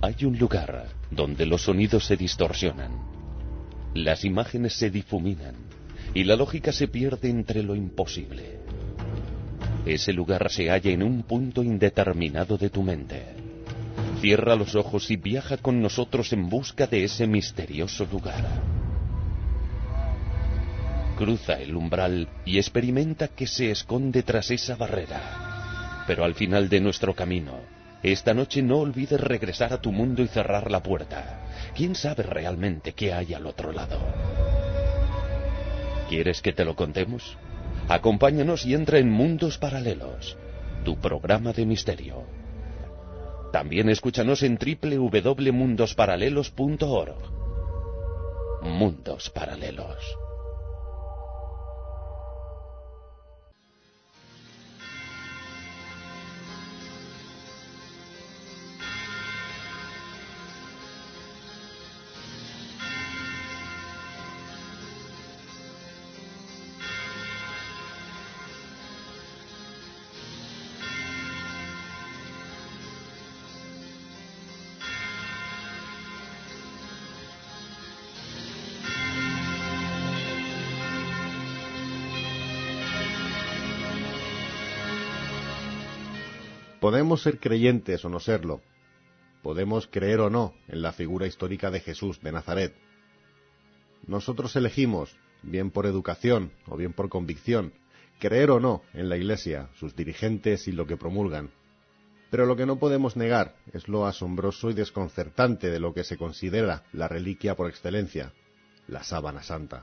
Hay un lugar donde los sonidos se distorsionan, las imágenes se difuminan y la lógica se pierde entre lo imposible. Ese lugar se halla en un punto indeterminado de tu mente. Cierra los ojos y viaja con nosotros en busca de ese misterioso lugar. Cruza el umbral y experimenta que se esconde tras esa barrera. Pero al final de nuestro camino, esta noche no olvides regresar a tu mundo y cerrar la puerta. ¿Quién sabe realmente qué hay al otro lado? ¿Quieres que te lo contemos? Acompáñanos y entra en Mundos Paralelos, tu programa de misterio. También escúchanos en www.mundosparalelos.org. Mundos Paralelos. Podemos ser creyentes o no serlo. Podemos creer o no en la figura histórica de Jesús de Nazaret. Nosotros elegimos, bien por educación o bien por convicción, creer o no en la Iglesia, sus dirigentes y lo que promulgan. Pero lo que no podemos negar es lo asombroso y desconcertante de lo que se considera la reliquia por excelencia, la sábana santa.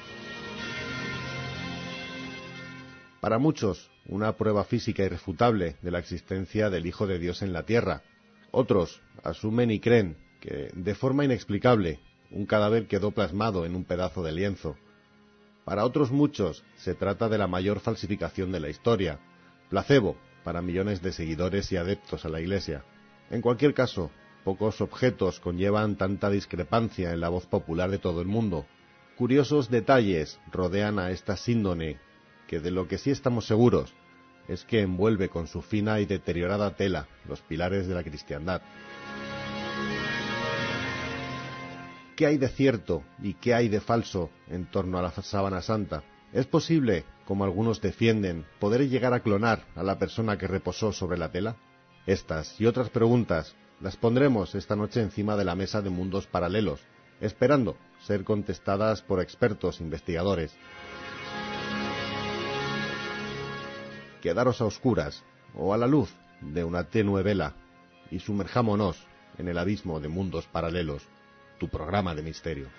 Para muchos, una prueba física irrefutable de la existencia del Hijo de Dios en la tierra. Otros asumen y creen que, de forma inexplicable, un cadáver quedó plasmado en un pedazo de lienzo. Para otros muchos, se trata de la mayor falsificación de la historia, placebo para millones de seguidores y adeptos a la Iglesia. En cualquier caso, pocos objetos conllevan tanta discrepancia en la voz popular de todo el mundo. Curiosos detalles rodean a esta síndone, que de lo que sí estamos seguros es que envuelve con su fina y deteriorada tela los pilares de la cristiandad. ¿Qué hay de cierto y qué hay de falso en torno a la sábana santa? ¿Es posible, como algunos defienden, poder llegar a clonar a la persona que reposó sobre la tela? Estas y otras preguntas las pondremos esta noche encima de la mesa de Mundos Paralelos, esperando ser contestadas por expertos investigadores. Quedaros a oscuras o a la luz de una tenue vela y sumerjámonos en el abismo de Mundos Paralelos, tu programa de misterio.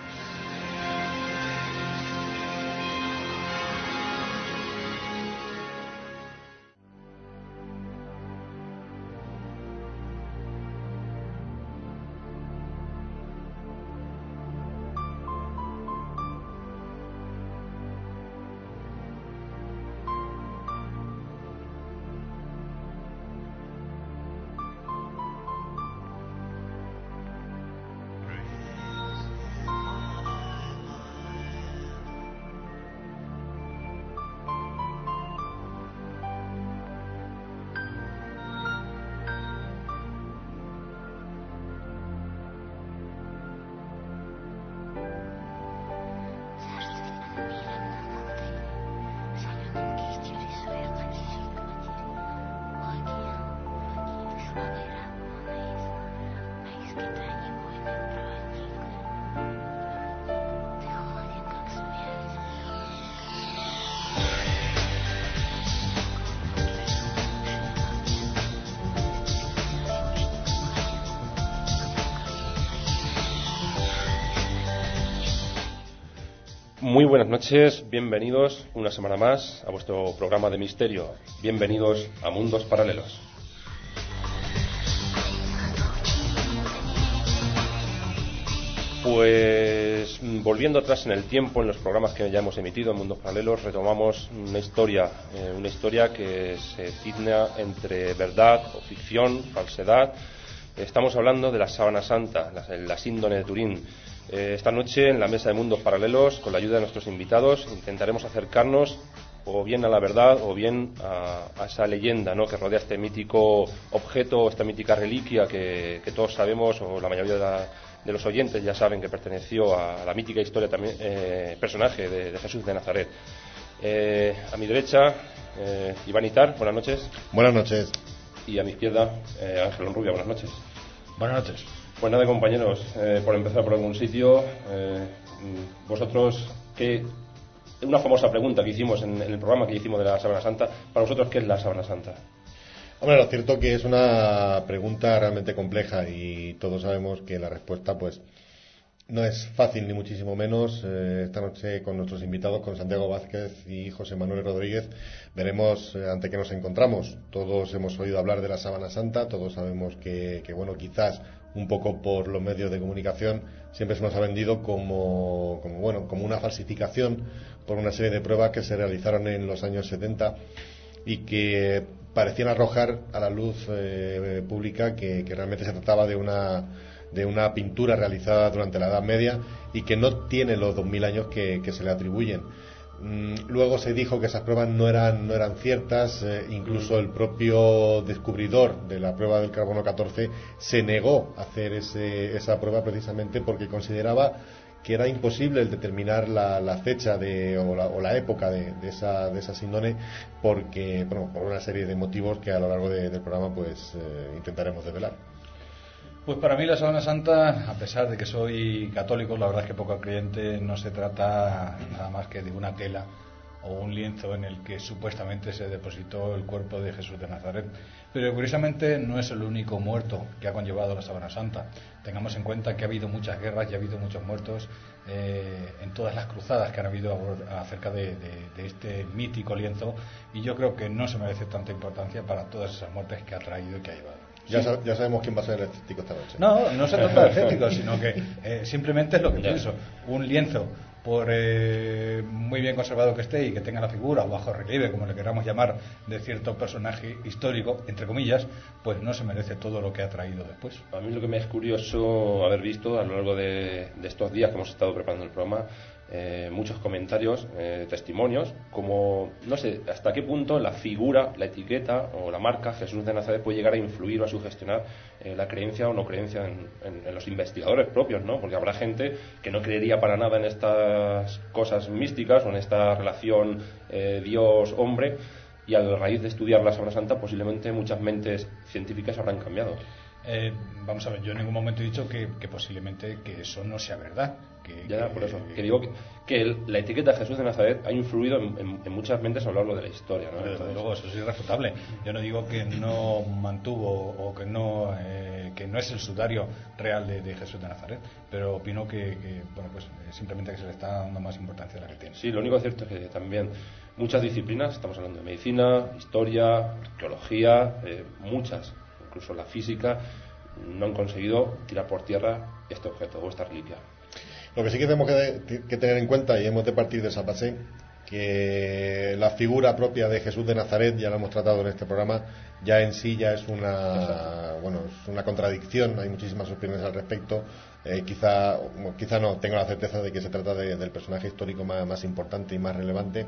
Muy buenas noches, bienvenidos una semana más a vuestro programa de misterio. Bienvenidos a Mundos Paralelos. Pues volviendo atrás en el tiempo, en los programas que ya hemos emitido en Mundos Paralelos, retomamos una historia que se tizna entre verdad o ficción, falsedad. Estamos hablando de la sábana santa, la síndone de Turín. Esta noche en la mesa de Mundos Paralelos, con la ayuda de nuestros invitados, intentaremos acercarnos o bien a la verdad o bien a esa leyenda, ¿no?, que rodea este mítico objeto, esta mítica reliquia que todos sabemos, o la mayoría de los oyentes ya saben que perteneció a la mítica historia también, personaje de Jesús de Nazaret. A mi derecha, Iván Itar, buenas noches. Buenas noches. Y a mi izquierda, Ángel Onrubia, buenas noches. Buenas noches. Pues nada, compañeros, por empezar por algún sitio, vosotros, una famosa pregunta que hicimos en el programa que hicimos de la Sábana Santa, para vosotros, ¿qué es la Sábana Santa? Hombre, lo cierto que es una pregunta realmente compleja y todos sabemos que la respuesta pues no es fácil ni muchísimo menos. Esta noche con nuestros invitados, con Santiago Vázquez y José Manuel Rodríguez, veremos ante qué nos encontramos. Todos hemos oído hablar de la Sábana Santa, todos sabemos que bueno, quizás un poco por los medios de comunicación siempre se nos ha vendido como una falsificación por una serie de pruebas que se realizaron en los años 70 y que parecían arrojar a la luz pública que realmente se trataba de una pintura realizada durante la Edad Media y que no tiene los 2000 años que se le atribuyen. Luego se dijo que esas pruebas no eran ciertas, incluso el propio descubridor de la prueba del carbono 14 se negó a hacer esa prueba precisamente porque consideraba que era imposible el determinar la fecha o la época de esa sindone porque, bueno, por una serie de motivos que a lo largo del programa pues intentaremos desvelar. Pues para mí la Sábana Santa, a pesar de que soy católico, la verdad es que poco creyente, no se trata nada más que de una tela o un lienzo en el que supuestamente se depositó el cuerpo de Jesús de Nazaret. Pero curiosamente no es el único muerto que ha conllevado la Sábana Santa. Tengamos en cuenta que ha habido muchas guerras y ha habido muchos muertos en todas las cruzadas que han habido acerca de este mítico lienzo, y yo creo que no se merece tanta importancia para todas esas muertes que ha traído y que ha llevado. Ya sabemos quién va a ser el escéptico esta noche. No se trata de escéptico, sino que simplemente es lo que pienso. Un lienzo, por muy bien conservado que esté y que tenga la figura o bajo relieve, como le queramos llamar, de cierto personaje histórico, entre comillas, pues no se merece todo lo que ha traído después. A mí lo que me es curioso haber visto a lo largo de estos días que hemos estado preparando el programa, muchos comentarios, testimonios, como no sé hasta qué punto la figura, la etiqueta o la marca Jesús de Nazaret puede llegar a influir o a sugestionar la creencia o no creencia en los investigadores propios, ¿no? Porque habrá gente que no creería para nada en estas cosas místicas o en esta relación Dios-hombre, y a raíz de estudiar la Sábana Santa posiblemente muchas mentes científicas habrán cambiado. Vamos a ver, yo en ningún momento he dicho que posiblemente que eso no sea verdad. Por eso, que digo que la etiqueta de Jesús de Nazaret ha influido en muchas mentes a lo largo de la historia, ¿no? Desde luego, eso es irrefutable. Yo no digo que no mantuvo o que no es el sudario real de Jesús de Nazaret, pero opino que bueno, pues simplemente que se le está dando más importancia de la que tiene. Sí, lo único cierto es que también muchas disciplinas, estamos hablando de medicina, historia, arqueología, muchas, incluso la física, no han conseguido tirar por tierra este objeto o esta reliquia. Lo que sí que tenemos que tener en cuenta, y hemos de partir de esa base, que la figura propia de Jesús de Nazaret, ya lo hemos tratado en este programa, ya en sí ya es una contradicción. Hay muchísimas opiniones al respecto. Quizá no tengo la certeza de que se trata del personaje histórico más importante y más relevante,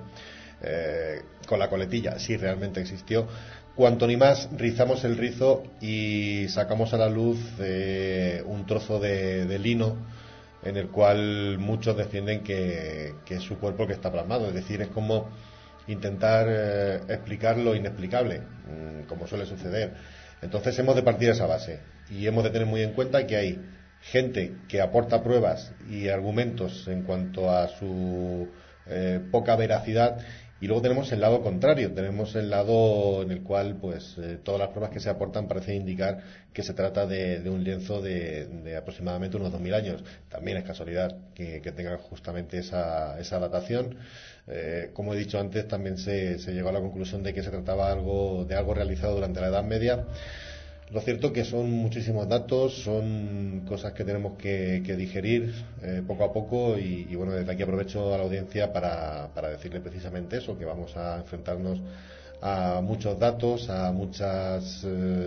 con la coletilla, si realmente existió. Cuanto ni más rizamos el rizo y sacamos a la luz un trozo de lino en el cual muchos defienden que es su cuerpo el que está plasmado. Es decir, es como intentar explicar lo inexplicable, como suele suceder. Entonces hemos de partir de esa base y hemos de tener muy en cuenta que hay gente que aporta pruebas y argumentos en cuanto a su poca veracidad, y luego tenemos el lado contrario, tenemos el lado en el cual pues todas las pruebas que se aportan parecen indicar que se trata de un lienzo de aproximadamente unos 2000 años. También es casualidad que tengan justamente esa datación. Como he dicho antes, también se llegó a la conclusión de que se trataba de algo realizado durante la Edad Media. Lo cierto que son muchísimos datos, son cosas que tenemos que digerir poco a poco, y bueno, desde aquí aprovecho a la audiencia para decirle precisamente eso, que vamos a enfrentarnos a muchos datos, a muchas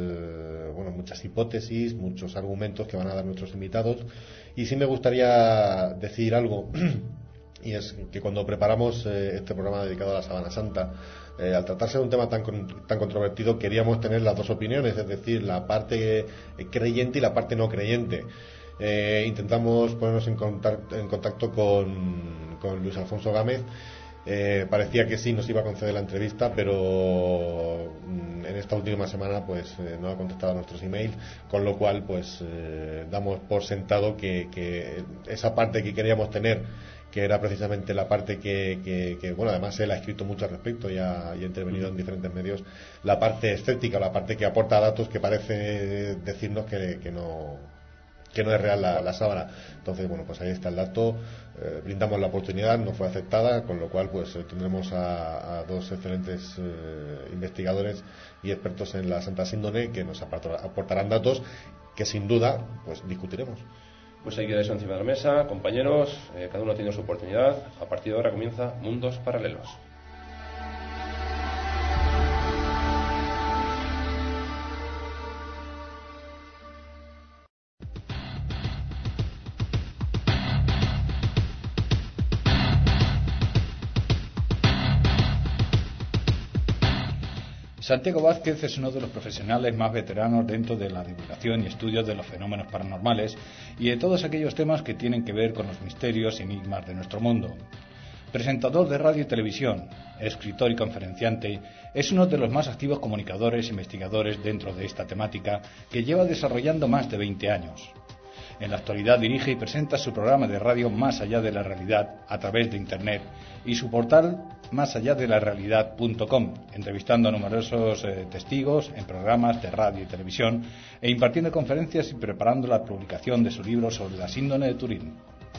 hipótesis, muchos argumentos que van a dar nuestros invitados. Y sí me gustaría decir algo y es que cuando preparamos este programa dedicado a la Sábana Santa, al tratarse de un tema tan controvertido, queríamos tener las dos opiniones, es decir, la parte creyente y la parte no creyente. Intentamos ponernos en contacto con Luis Alfonso Gámez. Parecía que sí nos iba a conceder la entrevista, pero en esta última semana pues no ha contestado a nuestros emails, con lo cual pues damos por sentado que esa parte que queríamos tener, que era precisamente la parte que bueno, además él ha escrito mucho al respecto y ha intervenido en diferentes medios, la parte escéptica, la parte que aporta datos que parece decirnos que no es real la sábana. Entonces, bueno, pues ahí está el dato, brindamos la oportunidad, no fue aceptada, con lo cual pues tendremos a dos excelentes investigadores y expertos en la Santa Síndone que nos aportarán datos que sin duda pues discutiremos. Pues hay que eso encima de la mesa, compañeros, cada uno tiene su oportunidad. A partir de ahora comienza Mundos Paralelos. Santiago Vázquez es uno de los profesionales más veteranos dentro de la divulgación y estudios de los fenómenos paranormales y de todos aquellos temas que tienen que ver con los misterios y enigmas de nuestro mundo. Presentador de radio y televisión, escritor y conferenciante, es uno de los más activos comunicadores e investigadores dentro de esta temática que lleva desarrollando más de 20 años. En la actualidad dirige y presenta su programa de radio Más allá de la realidad a través de Internet y su portal másalladelarrealidad.com, entrevistando a numerosos testigos en programas de radio y televisión e impartiendo conferencias y preparando la publicación de su libro sobre la síndrome de Turín.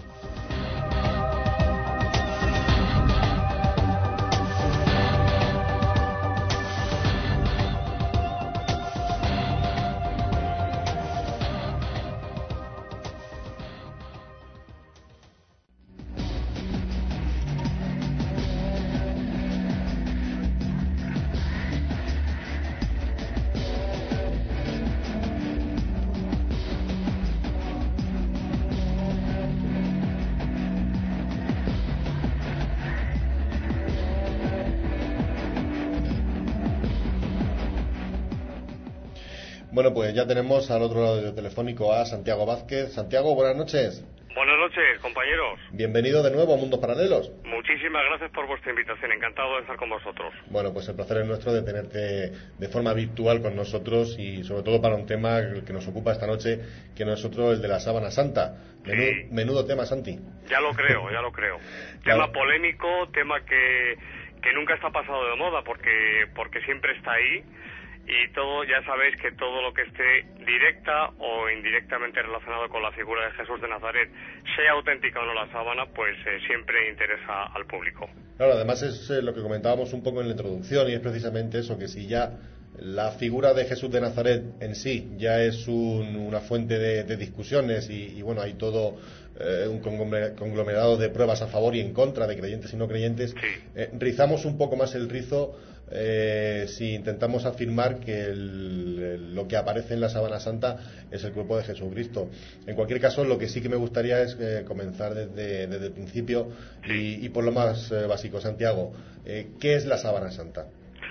Bueno, pues ya tenemos al otro lado del telefónico a Santiago Vázquez. Santiago, buenas noches. Buenas noches, compañeros. Bienvenido de nuevo a Mundos Paralelos. Muchísimas gracias por vuestra invitación, encantado de estar con vosotros. Bueno, pues el placer es nuestro de tenerte de forma virtual con nosotros y sobre todo para un tema que nos ocupa esta noche, que nosotros el de la Sábana Santa. Menudo tema, Santi. Ya lo creo. Tema polémico, tema que nunca está pasado de moda porque siempre está ahí. Y todo, ya sabéis que todo lo que esté directa o indirectamente relacionado con la figura de Jesús de Nazaret, sea auténtica o no la sábana, pues siempre interesa al público. Claro, además es lo que comentábamos un poco en la introducción, y es precisamente eso, que si ya la figura de Jesús de Nazaret en sí ya es una fuente de discusiones y bueno, hay todo un conglomerado de pruebas a favor y en contra de creyentes y no creyentes, sí. Rizamos un poco más el rizo si intentamos afirmar que lo que aparece en la Sábana Santa es el cuerpo de Jesucristo. En cualquier caso, lo que sí que me gustaría es comenzar desde el principio y por lo más básico. Santiago, ¿qué es la Sábana Santa?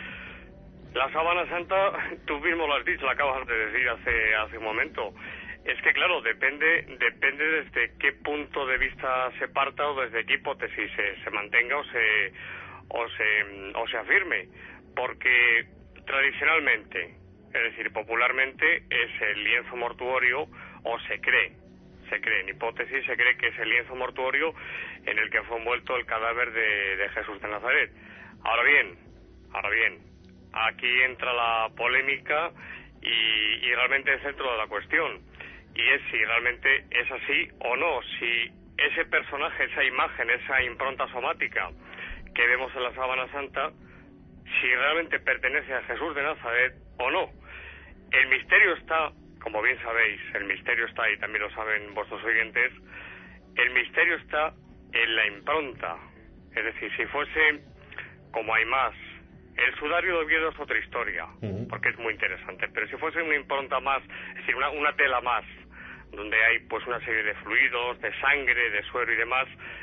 La Sábana Santa, tú mismo lo has dicho, lo acabas de decir hace un momento. Es que claro, depende desde qué punto de vista se parta o desde qué hipótesis se mantenga o se afirme, porque tradicionalmente, es decir, popularmente, es el lienzo mortuorio, o se cree, en hipótesis se cree que es el lienzo mortuorio en el que fue envuelto el cadáver de Jesús de Nazaret. Ahora bien, aquí entra la polémica y realmente el centro de la cuestión, y es si realmente es así o no, si ese personaje, esa imagen, esa impronta somática que vemos en la Sábana Santa, si realmente pertenece a Jesús de Nazaret o no. El misterio está, como bien sabéis, y también lo saben vuestros oyentes, el misterio está en la impronta. Es decir, si fuese, como hay más, el sudario de Oviedo es otra historia, porque es muy interesante, pero si fuese una impronta más, es decir, una tela más, donde hay pues una serie de fluidos, de sangre, de suero y demás,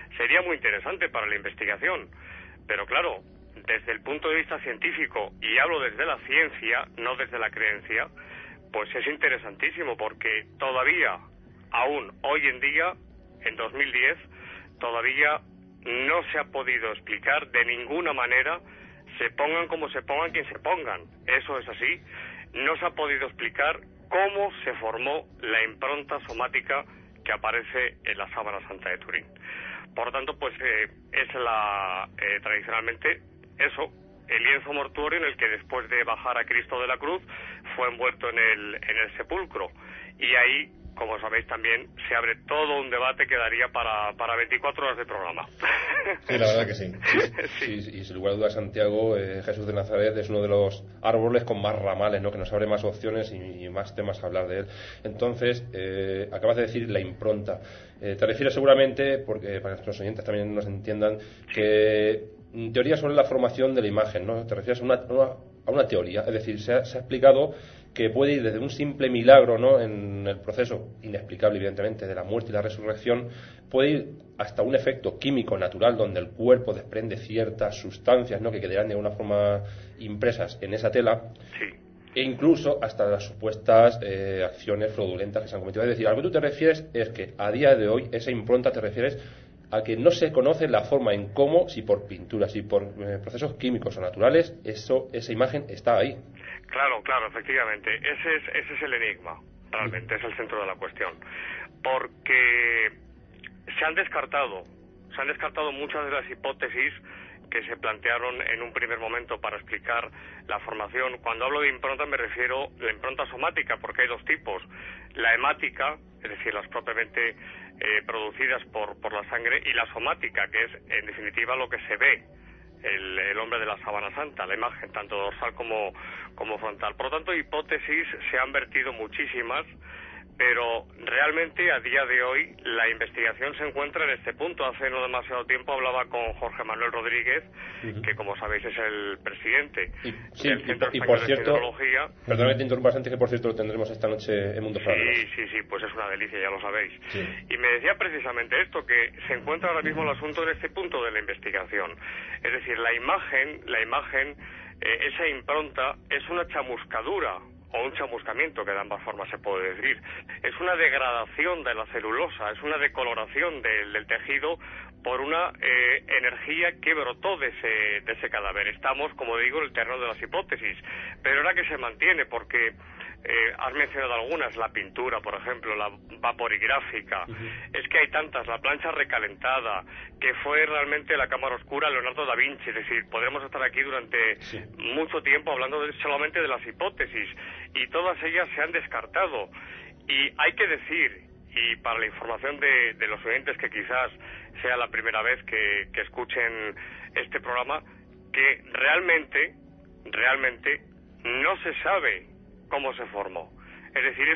sería muy interesante para la investigación. Pero claro, desde el punto de vista científico, y hablo desde la ciencia, no desde la creencia, pues es interesantísimo, porque todavía, aún hoy en día, en 2010, todavía no se ha podido explicar de ninguna manera, se pongan como se pongan quien se pongan, eso es así, no se ha podido explicar cómo se formó la impronta somática que aparece en la sábana santa de Turín. Por lo tanto, pues es tradicionalmente eso, el lienzo mortuorio en el que después de bajar a Cristo de la cruz fue envuelto en el sepulcro. Y ahí, como sabéis también, se abre todo un debate que daría para 24 horas de programa. Sí, la verdad que sí. Sí, y sin lugar a dudas, Santiago, Jesús de Nazaret es uno de los árboles con más ramales, ¿no?, que nos abre más opciones y más temas a hablar de él. Entonces, acabas de decir la impronta. Te refieres seguramente, porque para que los oyentes también nos entiendan, que teoría sobre la formación de la imagen, ¿no? Te refieres a una teoría, es decir, se ha explicado que puede ir desde un simple milagro, ¿no?, en el proceso inexplicable, evidentemente, de la muerte y la resurrección, puede ir hasta un efecto químico natural donde el cuerpo desprende ciertas sustancias, ¿no?, que quedarán de alguna forma impresas en esa tela. Sí. E incluso hasta las supuestas acciones fraudulentas que se han cometido. Es decir, a lo que tú te refieres es que a día de hoy esa impronta te refieres a que no se conoce la forma en cómo, si por pintura, si por procesos químicos o naturales, esa imagen está ahí. Claro, efectivamente. Ese es el enigma, realmente, es el centro de la cuestión. Porque se han descartado muchas de las hipótesis que se plantearon en un primer momento para explicar la formación. Cuando hablo de impronta me refiero a la impronta somática, porque hay dos tipos: la hemática, es decir, las propiamente producidas por la sangre, y la somática, que es en definitiva lo que se ve, el hombre de la sábana santa, la imagen tanto dorsal como frontal. Por lo tanto, hipótesis se han vertido muchísimas, pero realmente a día de hoy la investigación se encuentra en este punto. Hace no demasiado tiempo hablaba con Jorge Manuel Rodríguez, que como sabéis es el presidente del Centro Español de Siderología. Perdóname que te interrumpa, antes, que por cierto lo tendremos esta noche en Mundos Paralelos. Sí, pues es una delicia, ya lo sabéis. Sí. Y me decía precisamente esto, que se encuentra ahora mismo el asunto en este punto de la investigación. Es decir, la imagen, esa impronta es una chamuscadura, o un chamuscamiento, que de ambas formas se puede decir. Es una degradación de la celulosa, es una decoloración del tejido por una energía que brotó de ese cadáver. Estamos, como digo, en el terreno de las hipótesis, pero ahora que se mantiene, porque has mencionado algunas, la pintura, por ejemplo, la vaporigráfica, es que hay tantas, la plancha recalentada, que fue realmente la cámara oscura Leonardo da Vinci. Es decir, podremos estar aquí durante mucho tiempo hablando solamente de las hipótesis, y todas ellas se han descartado. Y hay que decir, y para la información de los oyentes que quizás sea la primera vez que escuchen este programa, que realmente no se sabe cómo se formó. Es decir,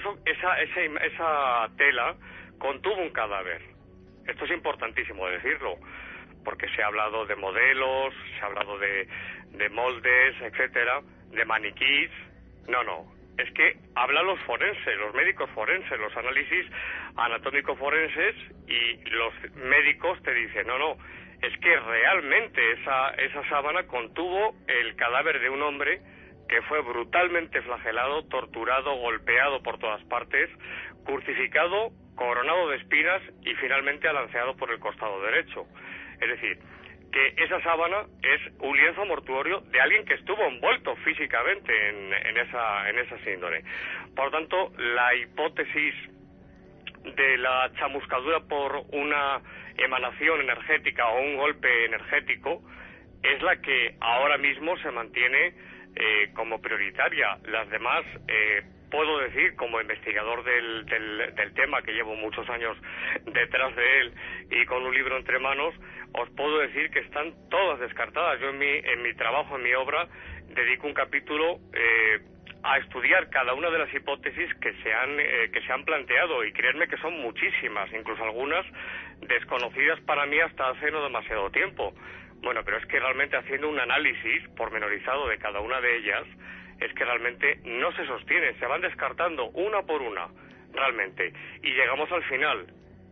esa tela contuvo un cadáver. Esto es importantísimo decirlo, porque se ha hablado de modelos, se ha hablado de moldes, etcétera, de maniquís. No, es que hablan los forenses, los médicos forenses, los análisis anatómicos forenses, y los médicos te dicen, no, es que realmente esa sábana contuvo el cadáver de un hombre que fue brutalmente flagelado, torturado, golpeado por todas partes, crucificado, coronado de espinas y finalmente alanceado por el costado derecho. Es decir, que esa sábana es un lienzo mortuorio de alguien que estuvo envuelto físicamente en esa síndrome. Por lo tanto, la hipótesis de la chamuscadura por una emanación energética o un golpe energético es la que ahora mismo se mantiene como prioritaria. Las demás, puedo decir, como investigador del tema, que llevo muchos años detrás de él y con un libro entre manos, os puedo decir que están todas descartadas. Yo en mi trabajo, en mi obra, dedico un capítulo a estudiar cada una de las hipótesis que se han planteado, y creedme que son muchísimas, incluso algunas desconocidas para mí hasta hace no demasiado tiempo. Bueno, pero es que realmente, haciendo un análisis pormenorizado de cada una de ellas, es que realmente no se sostienen, se van descartando una por una, realmente. Y llegamos al final,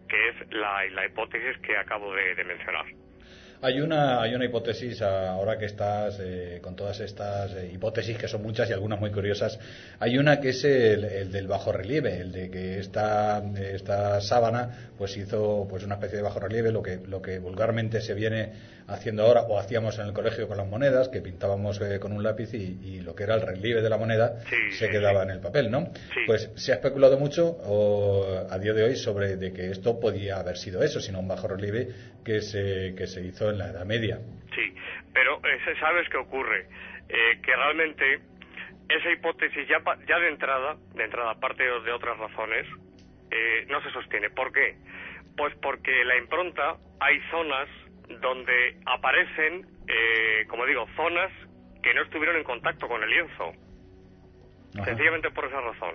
que es la hipótesis que acabo de mencionar. Hay una hipótesis, ahora que estás con todas estas hipótesis, que son muchas y algunas muy curiosas. Hay una que es el del bajorrelieve, el de que esta sábana pues hizo pues una especie de bajorrelieve, lo que vulgarmente se viene haciendo ahora, o hacíamos en el colegio con las monedas, que pintábamos con un lápiz y lo que era el relieve de la moneda se quedaba en el papel, ¿no? Sí. Pues se ha especulado mucho a día de hoy sobre de que esto podía haber sido eso, sino un bajorrelieve que se hizo en la Edad Media. Sí, pero ¿sabes qué ocurre? Que realmente esa hipótesis ya de entrada, aparte de otras razones, no se sostiene. ¿Por qué? Pues porque la impronta hay zonas donde aparecen, como digo, zonas que no estuvieron en contacto con el lienzo. Ajá. Sencillamente por esa razón.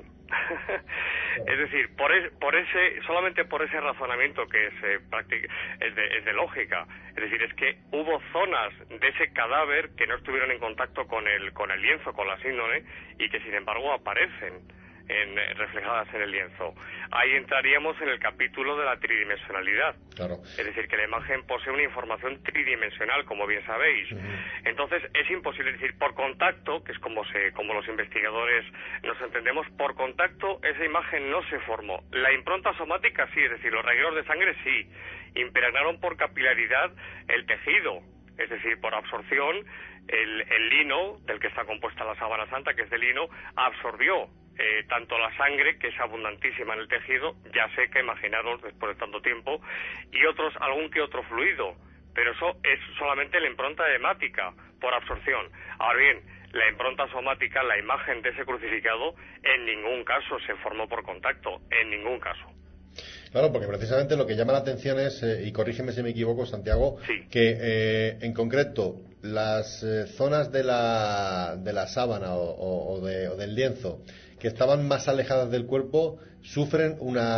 Es decir, solamente por ese razonamiento que es de lógica. Es decir, es que hubo zonas de ese cadáver que no estuvieron en contacto con el lienzo, con la síndone, y que sin embargo aparecen reflejadas en el lienzo. Ahí entraríamos en el capítulo de la tridimensionalidad. Claro. Es decir, que la imagen posee una información tridimensional, como bien sabéis. Entonces es imposible decir por contacto, que es como los investigadores nos entendemos, por contacto esa imagen no se formó. La impronta somática sí, es decir, los regueros de sangre sí, impregnaron por capilaridad el tejido, es decir, por absorción el lino del que está compuesta la sábana santa, que es de lino, absorbió tanto la sangre, que es abundantísima en el tejido, ya sé que imaginaros después de tanto tiempo, y algún que otro fluido, pero eso es solamente la impronta hemática por absorción. Ahora bien, la impronta somática, la imagen de ese crucificado, en ningún caso se formó por contacto, en ningún caso. Claro, porque precisamente lo que llama la atención es, y corrígeme si me equivoco, Santiago, sí, que en concreto las zonas de la sábana o del lienzo que estaban más alejadas del cuerpo sufren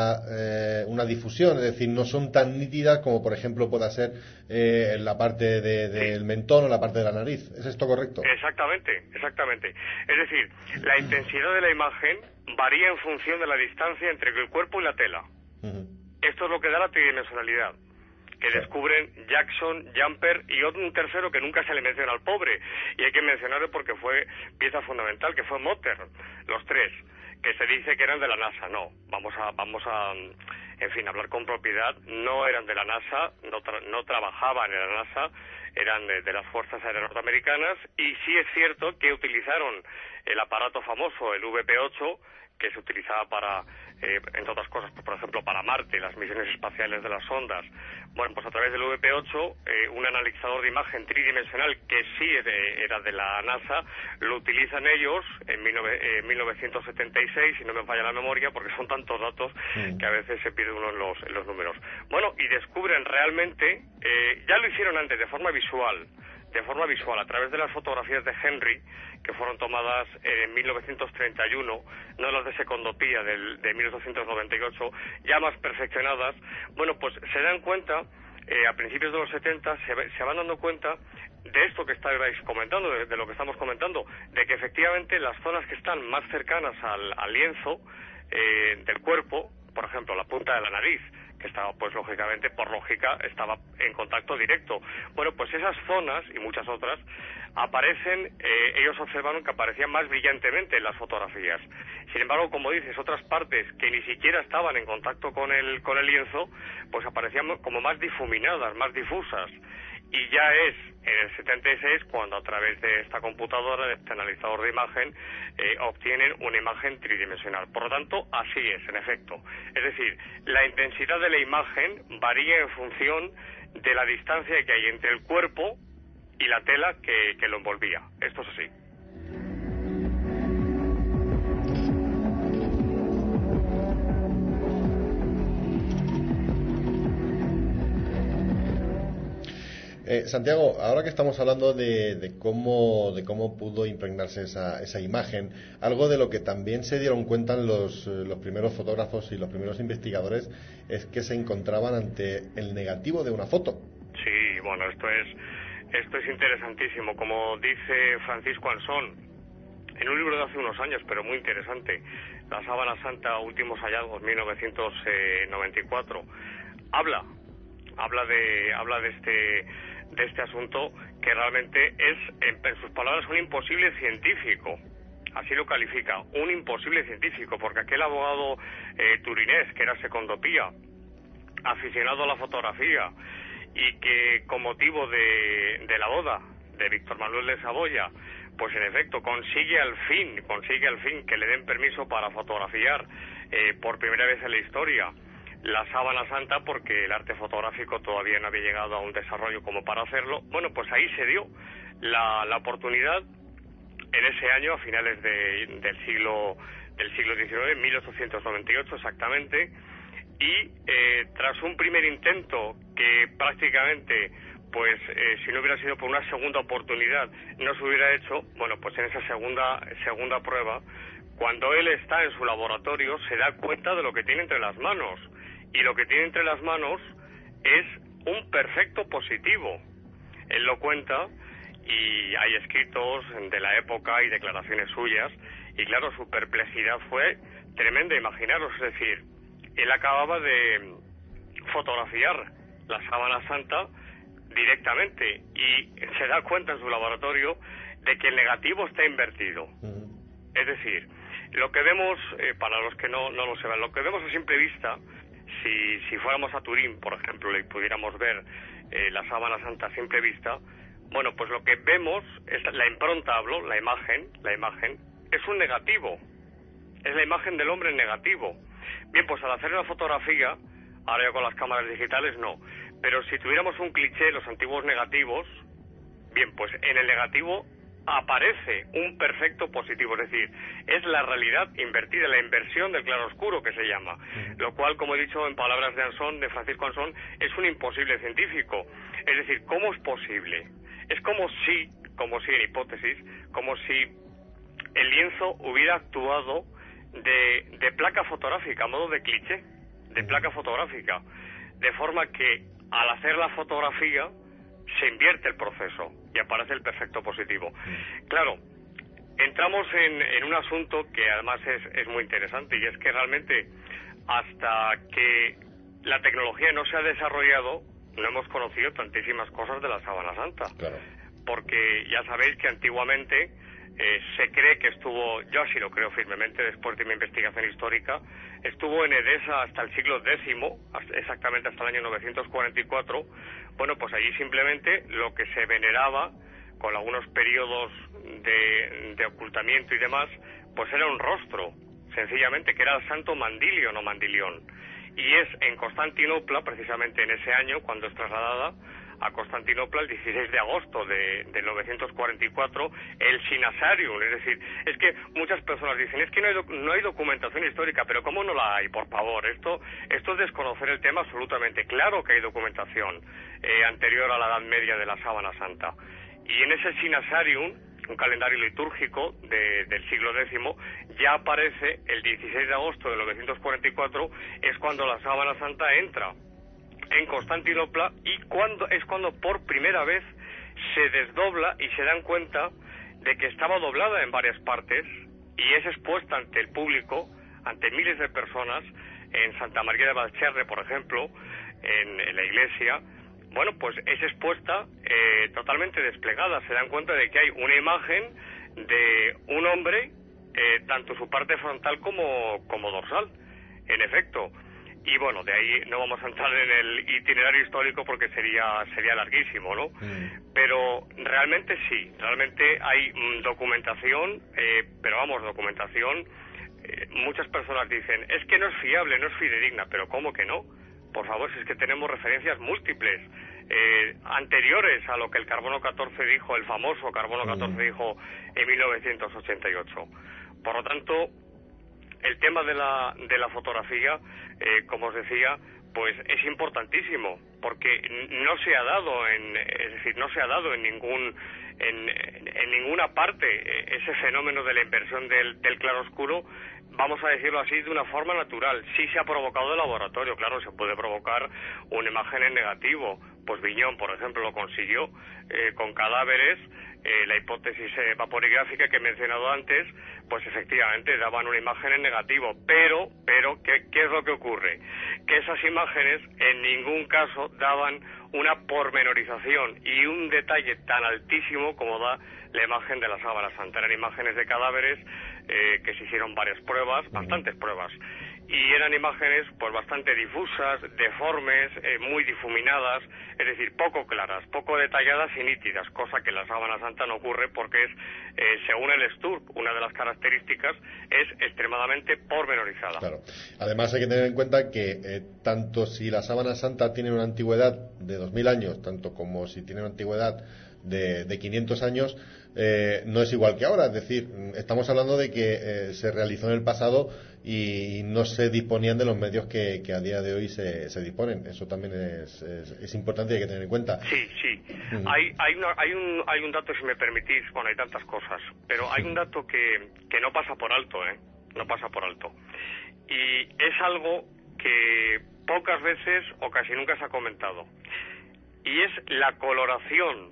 una difusión, es decir, no son tan nítidas como por ejemplo pueda ser la parte del mentón o la parte de la nariz. ¿Es esto correcto? Exactamente. Es decir, la intensidad de la imagen varía en función de la distancia entre el cuerpo y la tela. Esto es lo que da la tridimensionalidad, que descubren Jackson, Jumper y un tercero que nunca se le menciona al pobre, y hay que mencionarlo porque fue pieza fundamental, que fue Motter, los tres, que se dice que eran de la NASA. No, vamos a en fin, hablar con propiedad. No eran de la NASA, no trabajaban en la NASA, eran de las Fuerzas Aéreas Norteamericanas, y sí es cierto que utilizaron el aparato famoso, el VP-8, que se utilizaba para, entre otras cosas, por ejemplo, para Marte, las misiones espaciales de las sondas. Bueno, pues a través del VP-8, un analizador de imagen tridimensional que sí era de la NASA, lo utilizan ellos en 1976, si no me falla la memoria, porque son tantos datos que a veces se pierde uno en los números. Bueno, y descubren realmente, ya lo hicieron antes de forma visual, a través de las fotografías de Henry, que fueron tomadas en 1931, no las de secondopía de 1898, ya más perfeccionadas. Bueno, pues se dan cuenta, a principios de los 70, se van dando cuenta de esto que estabais comentando, de lo que estamos comentando, de que efectivamente las zonas que están más cercanas al lienzo del cuerpo, por ejemplo, la punta de la nariz, que estaba, pues lógicamente, por lógica, estaba en contacto directo. Bueno, pues esas zonas y muchas otras aparecen, ellos observaron que aparecían más brillantemente en las fotografías. Sin embargo, como dices, otras partes que ni siquiera estaban en contacto con el lienzo, pues aparecían como más difuminadas, más difusas. Y ya es en el 76 cuando a través de esta computadora, de este analizador de imagen, obtienen una imagen tridimensional. Por lo tanto, así es, en efecto. Es decir, la intensidad de la imagen varía en función de la distancia que hay entre el cuerpo y la tela que lo envolvía. Esto es así. Santiago, ahora que estamos hablando de cómo pudo impregnarse esa imagen, algo de lo que también se dieron cuenta los primeros fotógrafos y los primeros investigadores es que se encontraban ante el negativo de una foto. Sí, bueno, esto es interesantísimo. Como dice Francisco Ansón, en un libro de hace unos años, pero muy interesante, La sábana santa, últimos hallazgos, 1994, habla de este asunto, que realmente es, en sus palabras, un imposible científico. Así lo califica, un imposible científico, porque aquel abogado turinés, que era Secondopía, aficionado a la fotografía, y que con motivo de la boda de Víctor Manuel de Saboya, pues en efecto consigue al fin que le den permiso para fotografiar por primera vez en la historia la sábana santa, porque el arte fotográfico todavía no había llegado a un desarrollo como para hacerlo. Bueno, pues ahí se dio la oportunidad en ese año, a finales del siglo XIX, 1898 exactamente, y tras un primer intento que prácticamente, pues si no hubiera sido por una segunda oportunidad, no se hubiera hecho, bueno, pues en esa segunda prueba, cuando él está en su laboratorio, se da cuenta de lo que tiene entre las manos, y lo que tiene entre las manos es un perfecto positivo. Él lo cuenta, y hay escritos de la época y declaraciones suyas, y claro, su perplejidad fue tremenda. Imaginaros, es decir, él acababa de fotografiar la sábana santa directamente y se da cuenta en su laboratorio de que el negativo está invertido. Es decir, lo que vemos, para los que no lo sepan, lo que vemos a simple vista, si fuéramos a Turín, por ejemplo, y pudiéramos ver la sábana santa a simple vista, bueno, pues lo que vemos es la impronta, la imagen es un negativo, es la imagen del hombre en negativo. Bien, pues al hacer una fotografía, ahora ya con las cámaras digitales no, pero si tuviéramos un cliché, los antiguos negativos, bien, pues en el negativo aparece un perfecto positivo, es decir, es la realidad invertida, la inversión del claroscuro que se llama, lo cual, como he dicho en palabras de Francisco Ansón, es un imposible científico. Es decir, ¿cómo es posible? Es como si en hipótesis, como si el lienzo hubiera actuado de placa fotográfica, a modo de cliché, de placa fotográfica, de forma que al hacer la fotografía se invierte el proceso y aparece el perfecto positivo. Claro, entramos en un asunto que además es muy interesante, y es que realmente hasta que la tecnología no se ha desarrollado, no hemos conocido tantísimas cosas de la sábana santa. Claro. Porque ya sabéis que antiguamente se cree que estuvo, yo así lo creo firmemente después de mi investigación histórica, estuvo en Edesa hasta el siglo X, exactamente hasta el año 944. Bueno, pues allí simplemente lo que se veneraba, con algunos periodos de ocultamiento y demás, pues era un rostro, sencillamente, que era el santo Mandilion o Mandilión. Y es en Constantinopla, precisamente en ese año, cuando es trasladada a Constantinopla el 16 de agosto de 944, el Sinasarium. Es decir, es que muchas personas dicen, es que no hay documentación histórica, pero ¿cómo no la hay? Por favor, esto es desconocer el tema absolutamente. Claro que hay documentación anterior a la Edad Media de la Sábana Santa. Y en ese Sinasarium, un calendario litúrgico del siglo X, ya aparece el 16 de agosto de 944, es cuando la Sábana Santa entra en Constantinopla, y es cuando por primera vez se desdobla y se dan cuenta de que estaba doblada en varias partes y es expuesta ante el público, ante miles de personas, en Santa María de Valcherre, por ejemplo, en la iglesia. Bueno, pues es expuesta totalmente desplegada. Se dan cuenta de que hay una imagen de un hombre, tanto su parte frontal como dorsal, en efecto. Y bueno, de ahí no vamos a entrar en el itinerario histórico porque sería larguísimo, ¿no? Pero realmente sí, realmente hay documentación, pero vamos, documentación, muchas personas dicen, es que no es fiable, no es fidedigna, pero ¿cómo que no? Por favor, si es que tenemos referencias múltiples, anteriores a lo que el carbono 14 dijo, el famoso carbono 14 dijo en 1988. Por lo tanto, el tema de la fotografía, como os decía, pues es importantísimo, porque no se ha dado en ninguna parte ese fenómeno de la inversión del claroscuro, vamos a decirlo así, de una forma natural. Sí se ha provocado de laboratorio, claro, se puede provocar una imagen en negativo. Pues Viñón, por ejemplo, lo consiguió con cadáveres. La hipótesis vaporigráfica que he mencionado antes, pues efectivamente daban una imagen en negativo, pero ¿qué es lo que ocurre? que esas imágenes en ningún caso daban una pormenorización y un detalle tan altísimo como da la imagen de la sábana santa. Eran imágenes de cadáveres que se hicieron varias pruebas, bastantes pruebas, y eran imágenes pues bastante difusas, deformes, muy difuminadas, es decir, poco claras, poco detalladas y nítidas, cosa que en la sábana santa no ocurre porque es, según el Sturb, una de las características es extremadamente pormenorizada. Claro. Además hay que tener en cuenta que tanto si la sábana santa tiene una antigüedad de 2000 años, tanto como si tiene una antigüedad de 500 años, no es igual que ahora. Es decir, estamos hablando de que se realizó en el pasado y no se disponían de los medios que a día de hoy se disponen. Eso también es importante y hay que tener en cuenta. Sí, sí. Hay un dato, si me permitís, bueno, hay tantas cosas, pero hay un dato que no pasa por alto, no pasa por alto. Y es algo que pocas veces o casi nunca se ha comentado. Y es la coloración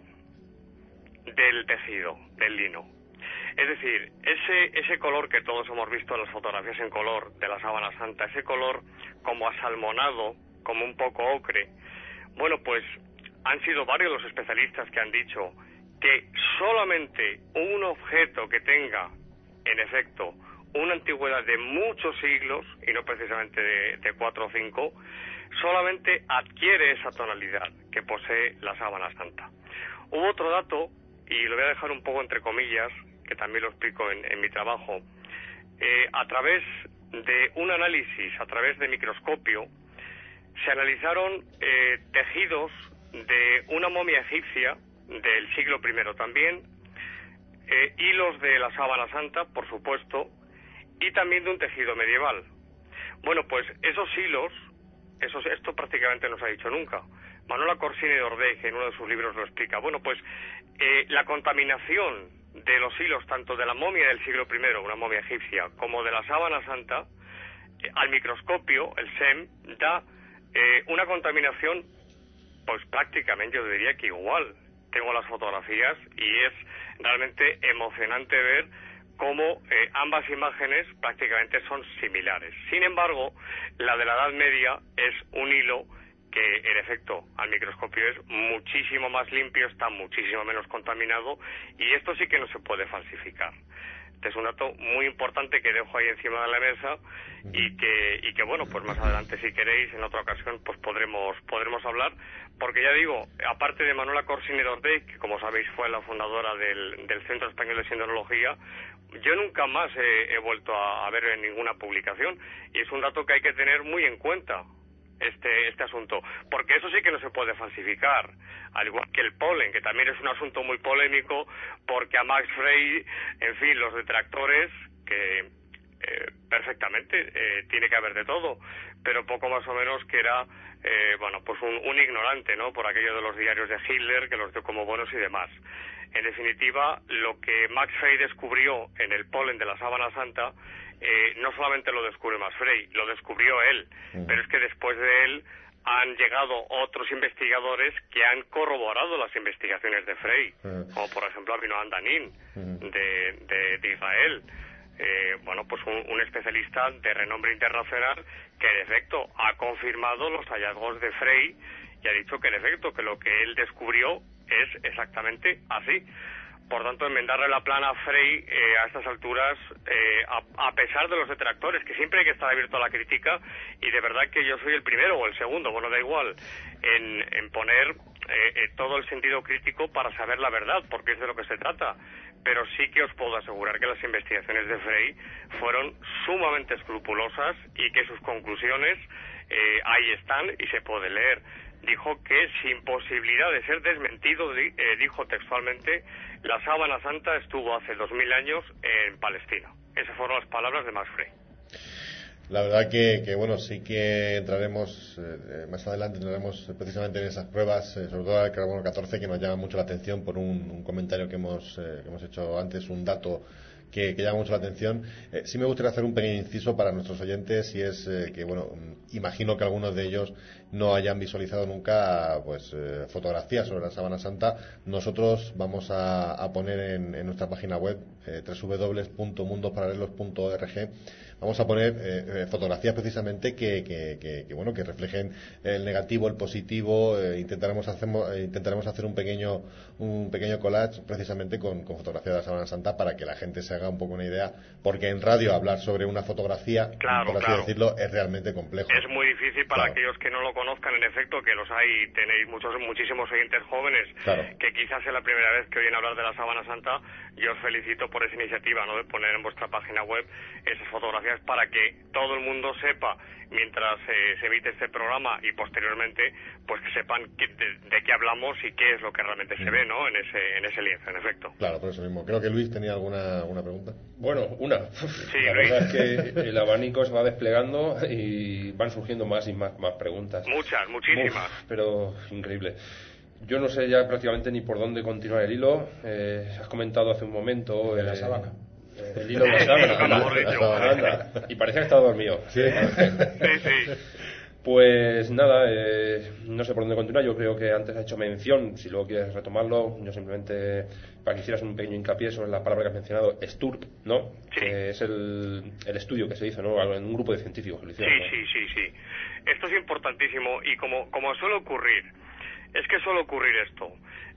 del tejido, del lino. Es decir, ese color que todos hemos visto en las fotografías en color de la sábana santa, ese color como asalmonado, como un poco ocre, bueno, pues han sido varios los especialistas que han dicho que solamente un objeto que tenga, en efecto, una antigüedad de muchos siglos, y no precisamente de 4 o 5, solamente adquiere esa tonalidad que posee la sábana santa. Hubo otro dato, y lo voy a dejar un poco entre comillas, que también lo explico en mi trabajo. A través de un análisis, a través de microscopio, se analizaron tejidos de una momia egipcia del siglo I también, hilos de la sábana santa, por supuesto, y también de un tejido medieval. Bueno, pues esos hilos, esto prácticamente no se ha dicho nunca. Manuela Corsini de Ordeiz, en uno de sus libros, lo explica. Bueno, pues la contaminación de los hilos, tanto de la momia del siglo I, una momia egipcia, como de la sábana santa, al microscopio, el SEM, da una contaminación, pues prácticamente yo diría que igual. Tengo las fotografías y es realmente emocionante ver cómo ambas imágenes prácticamente son similares. Sin embargo, la de la Edad Media es un hilo que en efecto al microscopio es muchísimo más limpio, está muchísimo menos contaminado, y esto sí que no se puede falsificar. Este es un dato muy importante que dejo ahí encima de la mesa y que bueno, pues más adelante, si queréis, en otra ocasión, pues podremos hablar, porque ya digo, aparte de Manuela Corsini de Ordeiz, que como sabéis fue la fundadora del Centro Español de Sindonología, yo nunca más he vuelto a ver en ninguna publicación, y es un dato que hay que tener muy en cuenta, este asunto, porque eso sí que no se puede falsificar, al igual que el polen, que también es un asunto muy polémico, porque a Max Frey, en fin, los detractores, que perfectamente tiene que haber de todo, pero poco más o menos que era bueno, pues un ignorante, ¿no?, por aquello de los diarios de Hitler, que los dio como buenos y demás. En definitiva, lo que Max Frey descubrió en el polen de la sábana santa, no solamente lo descubrió Max Frey, lo descubrió él, pero es que después de él han llegado otros investigadores que han corroborado las investigaciones de Frey, como por ejemplo Avinoam Danin de Israel. Bueno, pues un especialista de renombre internacional que en efecto ha confirmado los hallazgos de Frey y ha dicho que en efecto que lo que él descubrió es exactamente así. Por tanto, enmendarle la plana a Frey a estas alturas, a pesar de los detractores, que siempre hay que estar abierto a la crítica, y de verdad que yo soy el primero o el segundo, bueno, da igual, en poner todo el sentido crítico para saber la verdad, porque es de lo que se trata. Pero sí que os puedo asegurar que las investigaciones de Frey fueron sumamente escrupulosas y que sus conclusiones ahí están y se puede leer. Dijo que sin posibilidad de ser desmentido, dijo textualmente, la sábana santa estuvo hace 2000 años en Palestina. Esas fueron las palabras de Max Frey. La verdad que bueno, sí que entraremos más adelante, entraremos precisamente en esas pruebas, sobre todo el carbono 14, que nos llama mucho la atención por un comentario que hemos hecho antes, un dato que llama mucho la atención. Sí me gustaría hacer un pequeño inciso para nuestros oyentes, y es que, bueno, imagino que algunos de ellos no hayan visualizado nunca pues fotografías sobre la sábana santa. Nosotros vamos a poner en nuestra página web www.mundosparalelos.org, vamos a poner fotografías precisamente que reflejen el negativo, el positivo. Intentaremos hacer un pequeño collage precisamente con fotografía de la Sábana Santa para que la gente se haga un poco una idea, porque en radio hablar sobre una fotografía, por así decirlo, es realmente complejo. Es muy difícil para aquellos que no lo conozcan, en efecto, que los hay, tenéis muchísimos oyentes jóvenes que quizás es la primera vez que oyen hablar de la Sábana Santa. Yo os felicito por esa iniciativa, ¿no?, de poner en vuestra página web esas fotografías para que todo el mundo sepa, mientras se emite este programa y posteriormente, pues que sepan de qué hablamos y qué es lo que realmente se ve, ¿no?, en ese lienzo, en efecto. Claro, por eso mismo. Creo que Luis tenía alguna pregunta. Bueno, una. Sí, la verdad es que el abanico se va desplegando y van surgiendo más y más preguntas. Muchísimas. Pero increíble. Yo no sé ya prácticamente ni por dónde continuar el hilo. Has comentado hace un momento... de la sábana. El hilo de la sábana. Y parecía que estaba dormido. Sí. Sí. Pues nada, no sé por dónde continuar. Yo creo que antes ha hecho mención, si luego quieres retomarlo, yo simplemente para que hicieras un pequeño hincapié sobre la palabra que has mencionado, STURP, ¿no? Sí. Que es el estudio que se hizo, ¿no?, en un grupo de científicos que lo hicieron, ¿no? Sí. Esto es importantísimo y como suele ocurrir, es que suele ocurrir esto.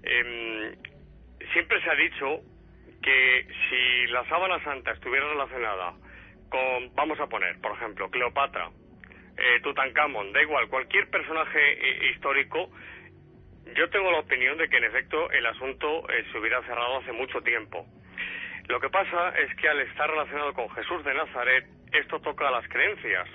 Siempre se ha dicho que si la Sábana Santa estuviera relacionada con, vamos a poner, por ejemplo, Cleopatra, Tutankamón, da igual, cualquier personaje histórico, yo tengo la opinión de que en efecto el asunto se hubiera cerrado hace mucho tiempo. Lo que pasa es que al estar relacionado con Jesús de Nazaret, esto toca a las creencias.